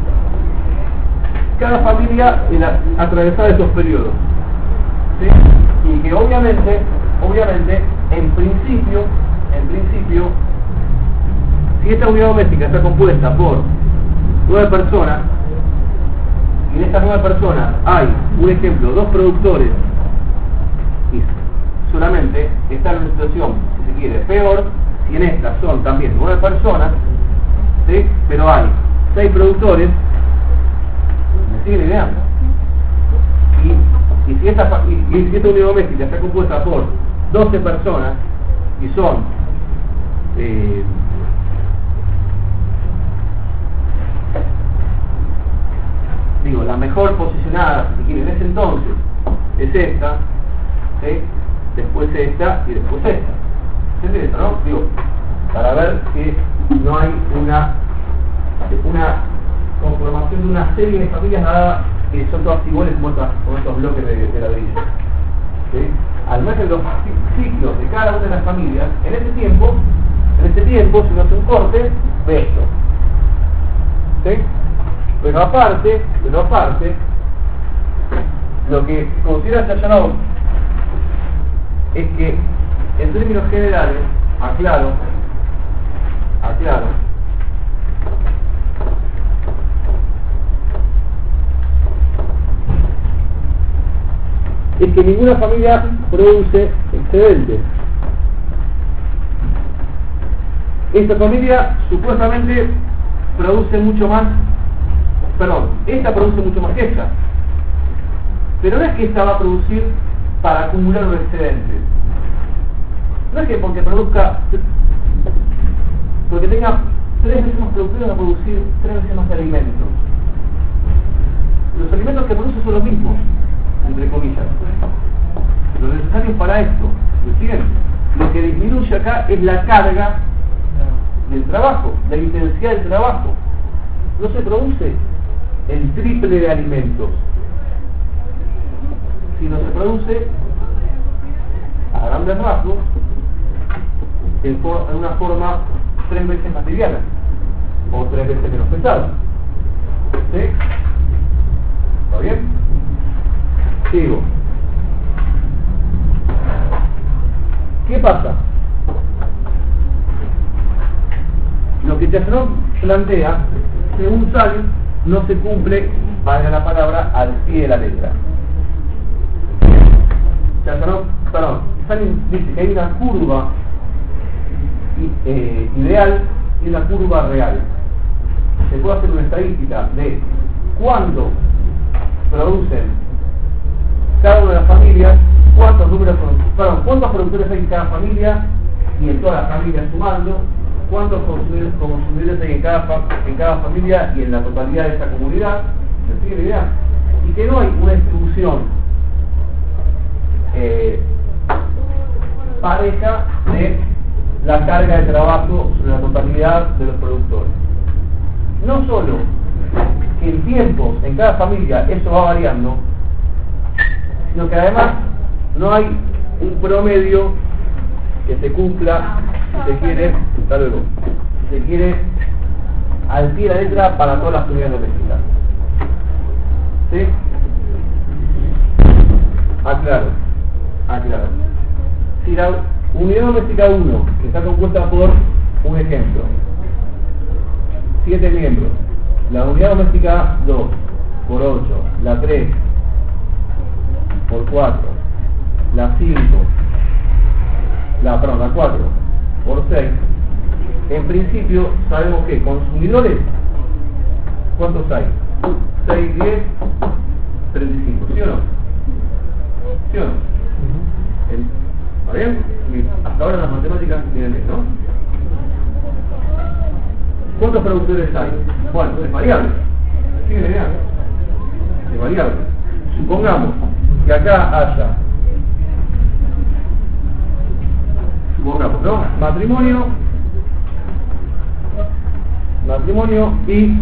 cada familia atravesaba estos periodos, ¿sí? Y que obviamente, en principio, si esta unidad doméstica está compuesta por 9 personas, y en estas 9 personas hay, un ejemplo, 2 productores, y solamente está en una situación, si se quiere, peor, si en estas son también 9 personas, ¿sí? Pero hay 6 productores, ¿me siguen ideando? Y si esta unidad doméstica está compuesta por 12 personas y son la mejor posicionada, si quieren, en ese entonces es esta, ¿sí? Después esta y después esta. ¿Se entiende esto, no? Digo, para ver que no hay una conformación de una serie de familias nada que son todas iguales como estos bloques de ladrillo. ¿Sí? Al margen de los ciclos de cada una de las familias, en este tiempo, si uno hace un corte, ve esto. ¿Sí? Pero aparte, lo que considera Chayanov es que, en términos generales, aclaro, es que ninguna familia produce excedentes. Esta familia supuestamente produce mucho más, esta produce mucho más que esta. Pero no es que esta va a producir para acumular los excedentes. No es que porque tenga 3 veces más productores va a producir 3 veces más alimentos. Los alimentos que produce son los mismos, entre comillas, los necesarios para esto. ¿Me siguen? Lo que disminuye acá es la carga del trabajo, la intensidad del trabajo. No se produce el triple de alimentos, sino se produce a grandes rasgos en una forma 3 veces más liviana o 3 veces menos pesada. ¿Sí? ¿Está bien? Sigo. ¿Qué pasa? Lo que Chayanov plantea, según Stalin, no se cumple, valga la palabra, al pie de la letra. Stalin dice que hay una curva ideal y una curva real. Se puede hacer una estadística de cuándo producen cada una de las familias, cuántos productores hay en cada familia y en todas las familias sumando, cuántos consumidores hay en cada familia y en la totalidad de esa comunidad. ¿Se sigue la idea? Y que no hay una distribución pareja de la carga de trabajo sobre la totalidad de los productores. No solo que en tiempos en cada familia eso va variando, sino que además no hay un promedio que se cumpla, si se quiere, al pie de la letra para todas las comunidades domésticas. ¿Sí? Aclaro. Si la unidad doméstica 1, que está compuesta por, un ejemplo, 7 miembros, la unidad doméstica 2 por 8, la 3 por 4, la 5 la 4 por 6, en principio sabemos que consumidores, ¿cuántos hay? 6, 10, 35, ¿sí o no? ¿Sí o no? ¿Está bien? Y hasta ahora las matemáticas vienen bien, ¿no? ¿Cuántos productores hay? Bueno, es variable. ¿Sí la idea? Es variable. Supongamos que acá haya, supongamos, ¿no? Matrimonio y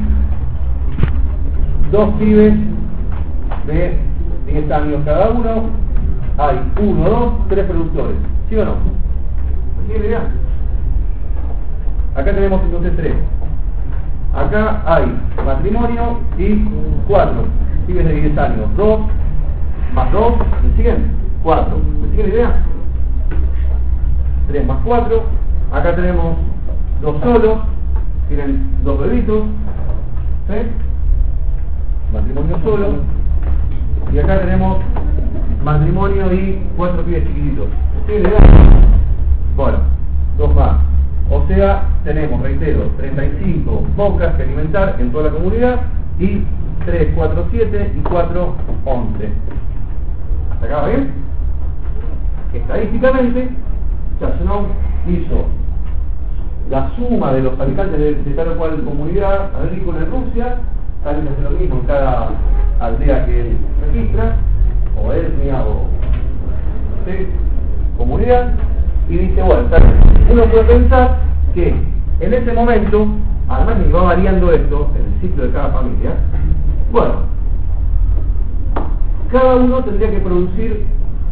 2 pibes de 10 años cada uno. Hay 1, 2, 3 productores. ¿Sí o no? ¿Sí la idea? Acá tenemos entonces 3. Acá hay matrimonio y 4 pibes de 10 años. 2 más 2, ¿me siguen? 4. ¿Me siguen la idea? 3 más 4. Acá tenemos 2 solos, tienen 2 bebitos, ¿sí? Matrimonio solo. Y acá tenemos matrimonio y 4 pibes chiquititos. ¿Me siguen la idea? Bueno, 2 más. O sea, tenemos, reitero, 35 bocas que alimentar en toda la comunidad y 3, 4, 7 y 4, 11. ¿Hasta acá va bien? Estadísticamente, Chazonov hizo la suma de los habitantes de tal o cual comunidad agrícola en Rusia, tal vez hace lo mismo en cada aldea que él registra, o etnia, o ¿sí? Comunidad, y dice, bueno, uno puede pensar que en ese momento, además que va variando esto en el ciclo de cada familia, bueno, cada uno tendría que producir,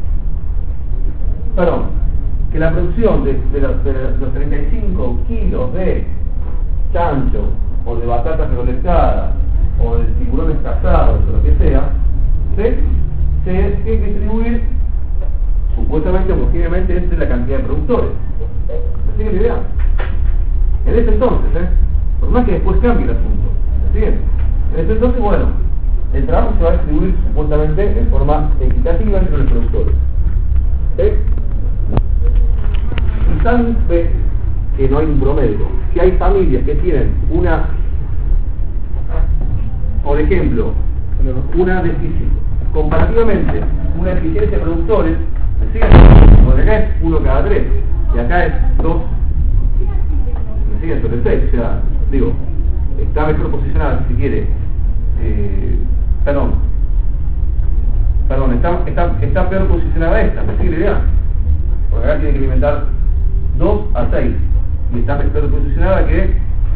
que la producción de los 35 kilos de chancho, o de batatas recolectadas, o de tiburones cazados, o lo que sea, ¿sí? Se tiene que distribuir supuestamente homogéneamente entre la cantidad de productores. ¿Me sigue la idea? En ese entonces, por más que después cambie el asunto, ¿me siguen? En ese entonces, bueno, el trabajo se va a distribuir supuestamente en forma equitativa entre los productores. ¿Sí? Y saben que no hay un promedio, que hay familias que tienen por ejemplo, una deficiencia, comparativamente, una deficiencia de productores, ¿me siguen? Porque acá es 1 cada 3, y acá es 2, ¿me siguen? Sobre 6, o sea, digo, está mejor posicionada, si quiere, está peor posicionada esta, ¿me sigue la idea? Porque acá tiene que alimentar 2 a 6, y está peor posicionada que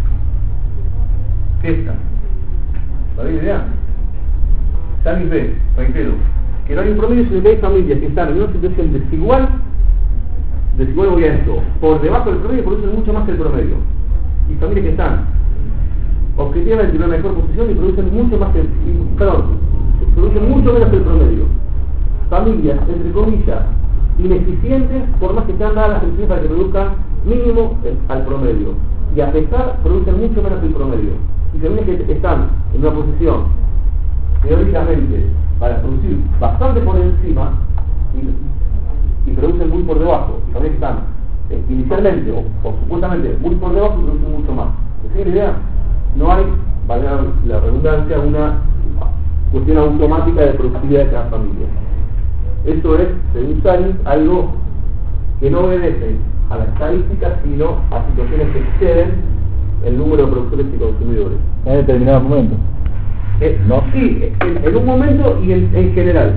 esta. ¿Está bien la idea? Tal y ve, reitero, que no hay un promedio, sino que hay familias que están en una situación desigual voy a esto, por debajo del promedio producen mucho más que el promedio, y familias que están objetivamente en una mejor posición y producen mucho más que, producen mucho menos que el promedio. Familias, entre comillas, ineficientes, por más que están dadas las condiciones para que produzcan mínimo al promedio, y a pesar producen mucho menos que el promedio. Y familias que están en una posición teóricamente para producir bastante por encima y producen muy por debajo, y familias que están inicialmente o supuestamente muy por debajo y producen mucho más. ¿Me sigue la idea? No hay, valga la redundancia, una cuestión automática de productividad de cada familia. Esto es, según Sainz, algo que no obedece a la estadística, sino a situaciones que exceden el número de productores y consumidores. En determinados momentos. No, sí, en un momento y en general.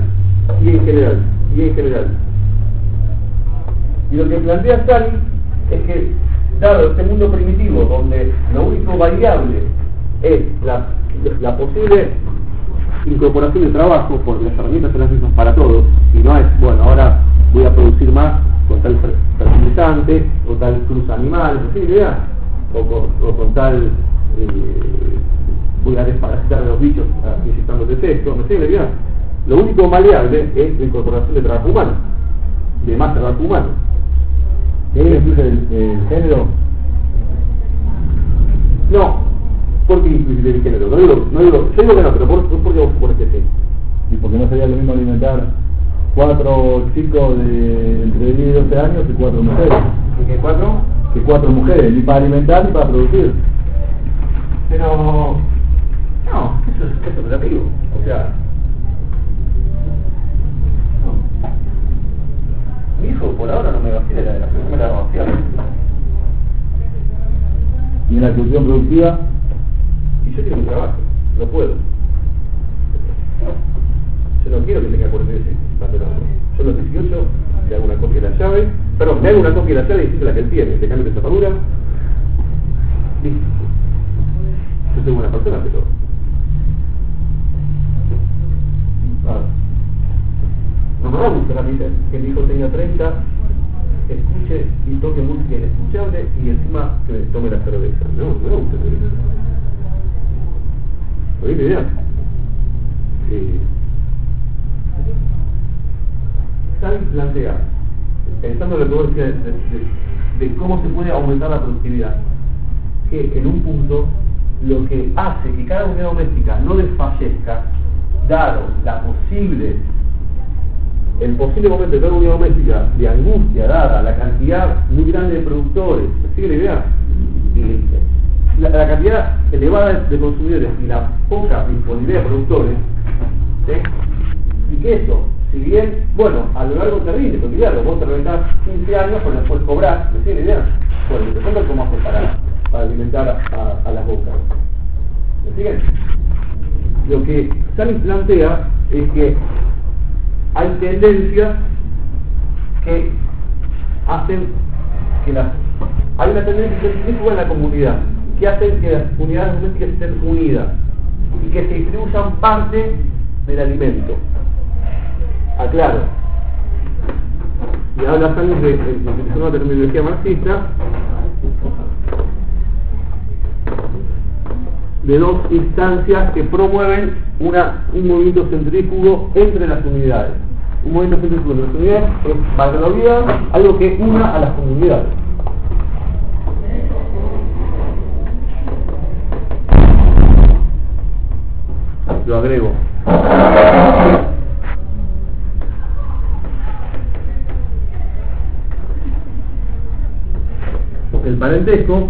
Y lo que plantea Stalin es que, dado este mundo primitivo, donde lo único variable es la posible incorporación de trabajo, porque las herramientas son las mismas para todos, y no es, bueno, ahora voy a producir más con tal fertilizante, o tal cruz animal, ¿sí la idea? O con tal, voy a desparasitar a los bichos inyectándoles esto, ¿me sigue la idea? Lo único maleable es la incorporación de trabajo humano, de más trabajo humano. ¿Tiene incluso el género? No, ¿por qué incluye el género? Yo digo que no, pero ¿por qué vos supones que sí? ¿Y porque no sería lo mismo alimentar 4 chicos de entre 10 y 12 años y 4 mujeres. ¿Y qué 4? Que 4 mujeres, ni para alimentar ni para producir. Pero... No, eso es relativo. O sea, no. Mi hijo por ahora no me vacila la heladera, pero no me la va a vaciar. ¿Y en la cuestión productiva? Y yo quiero un trabajo, no puedo. Yo no quiero que tenga 46 patronados. Yo a los 18 le hago una copia de la llave, perdón, le hago una copia de la llave y dice la que él tiene, le cambio de zapadura. Listo. Yo soy buena persona, pero... No me va a gustar a mí que mi hijo tenga 30, escuche y toque música inescuchable y encima que me tome la cerveza. No, no me gusta eso. ¿Oí la idea? Sal plantea, pensando en lo que vos decías de cómo se puede aumentar la productividad, que en un punto lo que hace que cada unidad doméstica no desfallezca, dado el posible momento de cada unidad doméstica de angustia, dada la cantidad muy grande de productores, ¿me sigue la idea? Y la cantidad elevada de consumidores y la poca disponibilidad de productores, ¿sí? Y que eso, si bien, bueno, a lo largo te rinde, porque claro, vos te reventás 15 años, pero después cobrás, ¿me sigue la idea? Bueno, te cuento cómo haces para alimentar a las bocas. ¿Me siguen? Lo que Salis plantea es que hay tendencias que hacen que hay una tendencia centrífuga en la comunidad que hacen que las unidades domésticas estén unidas y que se distribuyan parte del alimento. Aclaro. Y habla Salis de una terminología marxista de dos instancias que promueven un movimiento centrífugo entre las unidades. Un movimiento centrífugo entre las unidades es, para que lo olviden, algo que una a las comunidades. Lo agrego. El parentesco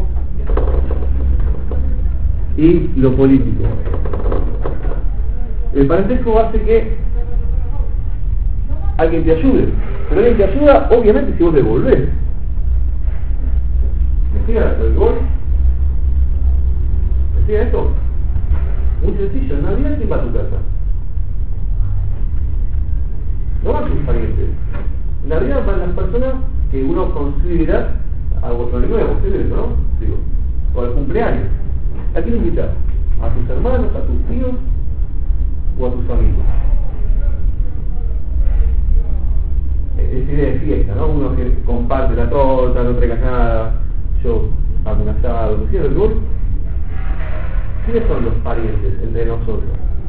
y lo político. El parentesco hace que alguien te ayude, pero alguien te ayuda obviamente si vos devolvés. ¿Me sigue el gol? ¿Me sigue eso? Muy sencillo, en Navidad ¿quién va a tu casa? No van tus parientes. En Navidad van las personas que uno considera algo nuevo, ¿ustedes no? Digo, o al cumpleaños. ¿A quién invitas? ¿A tus hermanos, a tus tíos o a tus amigos? Es idea de fiesta, ¿no? Uno que comparte la torta, no traigas nada, yo hago un asado, ¿no es cierto? ¿Quiénes son los parientes entre nosotros?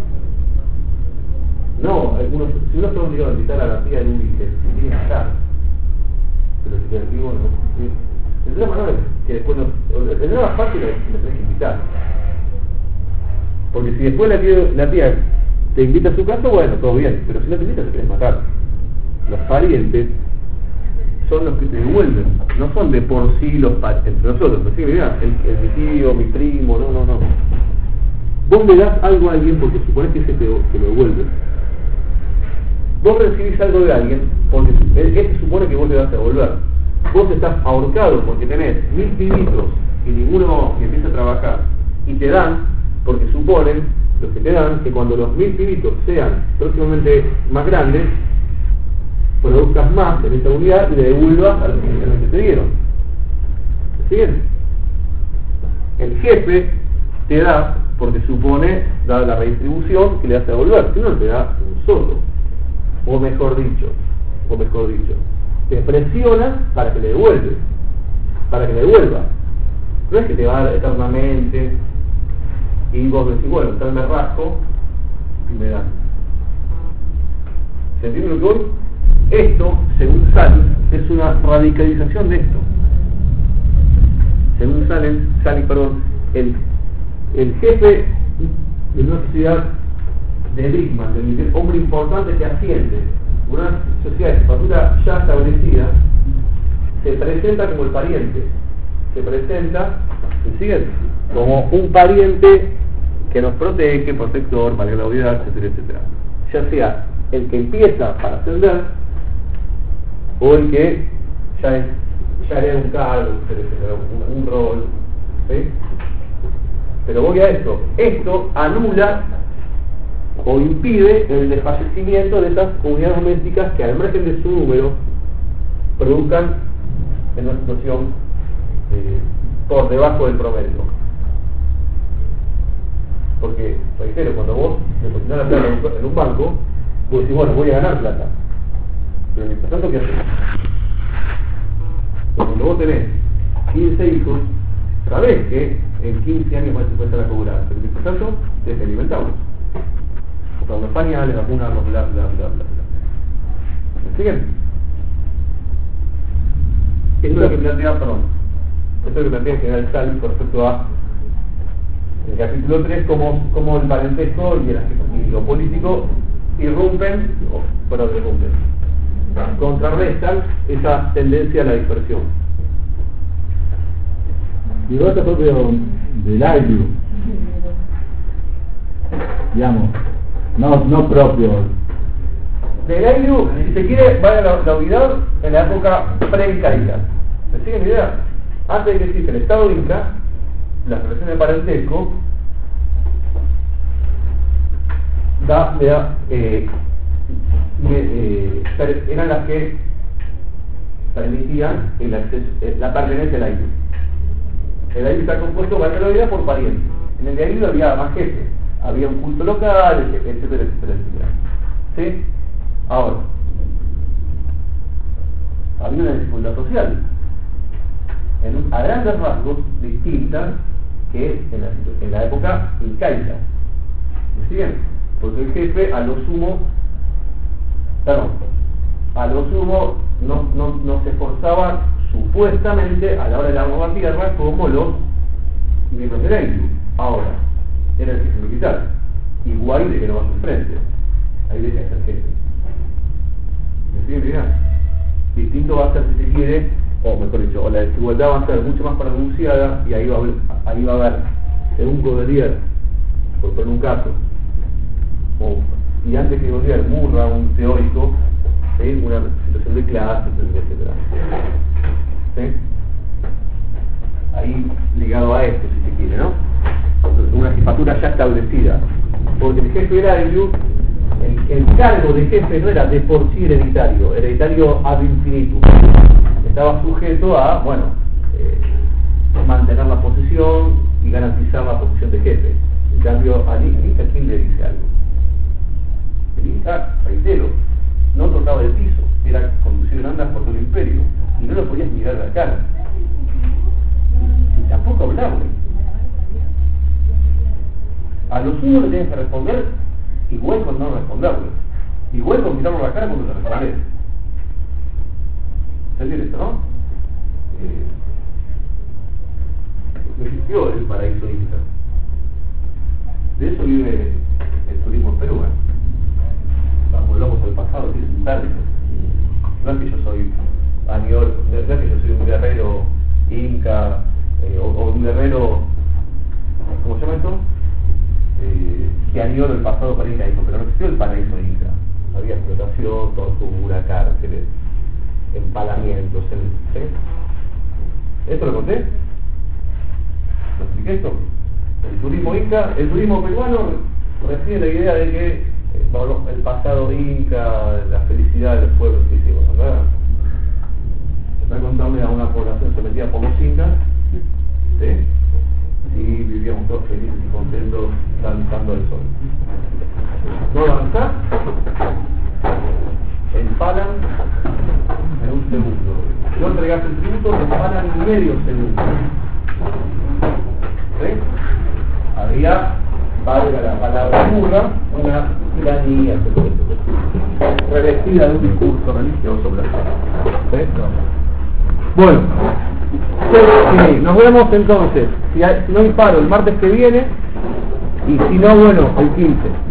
No, si uno está obligado a invitar a la tía de un hijo, tiene que estar. Pero si te digo, no. El drama no es que después el drama fácil es que me tenés que invitar. Porque si después la tía te invita a su casa, bueno, todo bien, pero si no te invita te querés matar. Los parientes son los que te devuelven, no son de por sí los parientes entre nosotros, ¿me sigue? Mirá, mi tío, mi primo, no. Vos le das algo a alguien porque suponés que ese te lo devuelve. Vos recibís algo de alguien porque ese supone que vos le vas a devolver. Vos estás ahorcado porque tenés 1000 pibitos y ninguno empieza a trabajar y te dan porque suponen los que te dan que cuando los 1000 pibitos sean próximamente más grandes produzcas más en esta unidad y le devuelvas a los que inicialmente te dieron. ¿Me siguen? El jefe te da porque supone, dada la redistribución, que le hace devolver, si no te da un solo. O mejor dicho, te presiona para que le devuelves, para que le devuelva. No es que te va a dar eternamente y vos decís, bueno, tal me rasco y me dan. ¿Se entiende lo que voy? Esto, según Salis, es una radicalización de esto. Según Salis, el jefe de una sociedad de Brickman, del hombre importante que asciende una sociedad de jefatura ya establecida se presenta como el pariente, se presenta, ¿me siguen? Como un pariente que nos protege, protector, valga la obviedad, etcétera, etcétera. Ya sea el que empieza para ascender o el que ya es un cargo, etcétera, un rol, ¿sí? Pero voy a esto anula o impide el desfallecimiento de esas unidades domésticas que al margen de su número produzcan en una situación por debajo del promedio. Porque, reitero, cuando vos depositas la plata en un banco, vos decís, bueno, voy a ganar plata. Pero mientras tanto, ¿qué haces? Cuando vos tenés 15 hijos, sabés que en 15 años vas a empezar a cobrar, pero mientras tanto, tenés que alimentarlos. Comprar los pañales, vacunarlos, bla, bla, bla, bla. ¿Me siguen? Esto es lo que plantea, esto es lo que plantea General Salvi con respecto a el capítulo 3, como el parentesco y lo político irrumpen, contrarrestan esa tendencia a la dispersión. Y otro propio del AILU, digamos, no propio. Del AILU, si se quiere, vaya a la unidad en la época pre-incaica. ¿Me siguen la idea? Antes de que exista el Estado Inca, las relaciones de parentesco eran las que permitían el acceso, la pertenencia al AILU. El AILU está compuesto, valga la vida, por parientes. En el AILU había más jefes, había un culto local, etcétera, etcétera, etcétera. ¿Sí? Ahora, había una desigualdad social a grandes rasgos distinta que en la época incaica. ¿Me siguen? Porque el jefe a lo sumo no se esforzaba supuestamente a la hora de lavar la tierra como los miembros del AILU. Ahora, era el jefe militar, igual de que no va a su frente, ahí deja de ser jefe. ¿Me siguen? Mirá, distinto va a ser, si se quiere, o mejor dicho, o la desigualdad va a ser mucho más pronunciada y ahí va a haber según Godelier, por poner un caso, y antes que Godelier, Murra, un teórico, ¿sí? Una situación de clase, etcétera. ¿Sí? Ahí ligado a esto, si se quiere, ¿no? Una jefatura ya establecida, porque el jefe era el cargo de jefe no era de por sí hereditario ad infinitum. Estaba sujeto a, mantener la posición y garantizar la posición de jefe. En cambio, al Inca, ¿quién le dice algo? El Inca, reitero, no tocaba el piso, era conducido en andas por todo el imperio, y no lo podías mirar a la cara, y tampoco hablarle. A los unos le tienes que responder igual con no responderle, igual con mirarlo a la cara cuando te respondes. ¿Entendés esto, no? No existió el paraíso Inca. De eso vive el turismo en Perú. Volvamos al pasado, que es un término. No es que yo soy aniol, no es que yo soy un guerrero Inca o un guerrero, ¿cómo se llama esto? Que añoro el pasado para incaico, pero no existió el paraíso Inca. Había explotación, tortura, cárceles, empalamientos, ¿sí? ¿Esto lo conté? ¿Lo expliqué esto? El turismo Inca, el turismo peruano recibe la idea de que el pasado Inca, la felicidad de los pueblos que hicimos, ¿verdad? Está contable a una población sometida por los Incas, ¿sí? Y vivíamos todos felices y contentos danzando al sol. No danzar, empalan en un segundo. Si no entregas el tributo, te empalan en medio segundo. ¿Sí? Había, valga la palabra burra, una tiranía revestida de un discurso religioso. ¿Sí? Bueno, nos vemos entonces. Si no hay paro el martes que viene, y si no, el 15.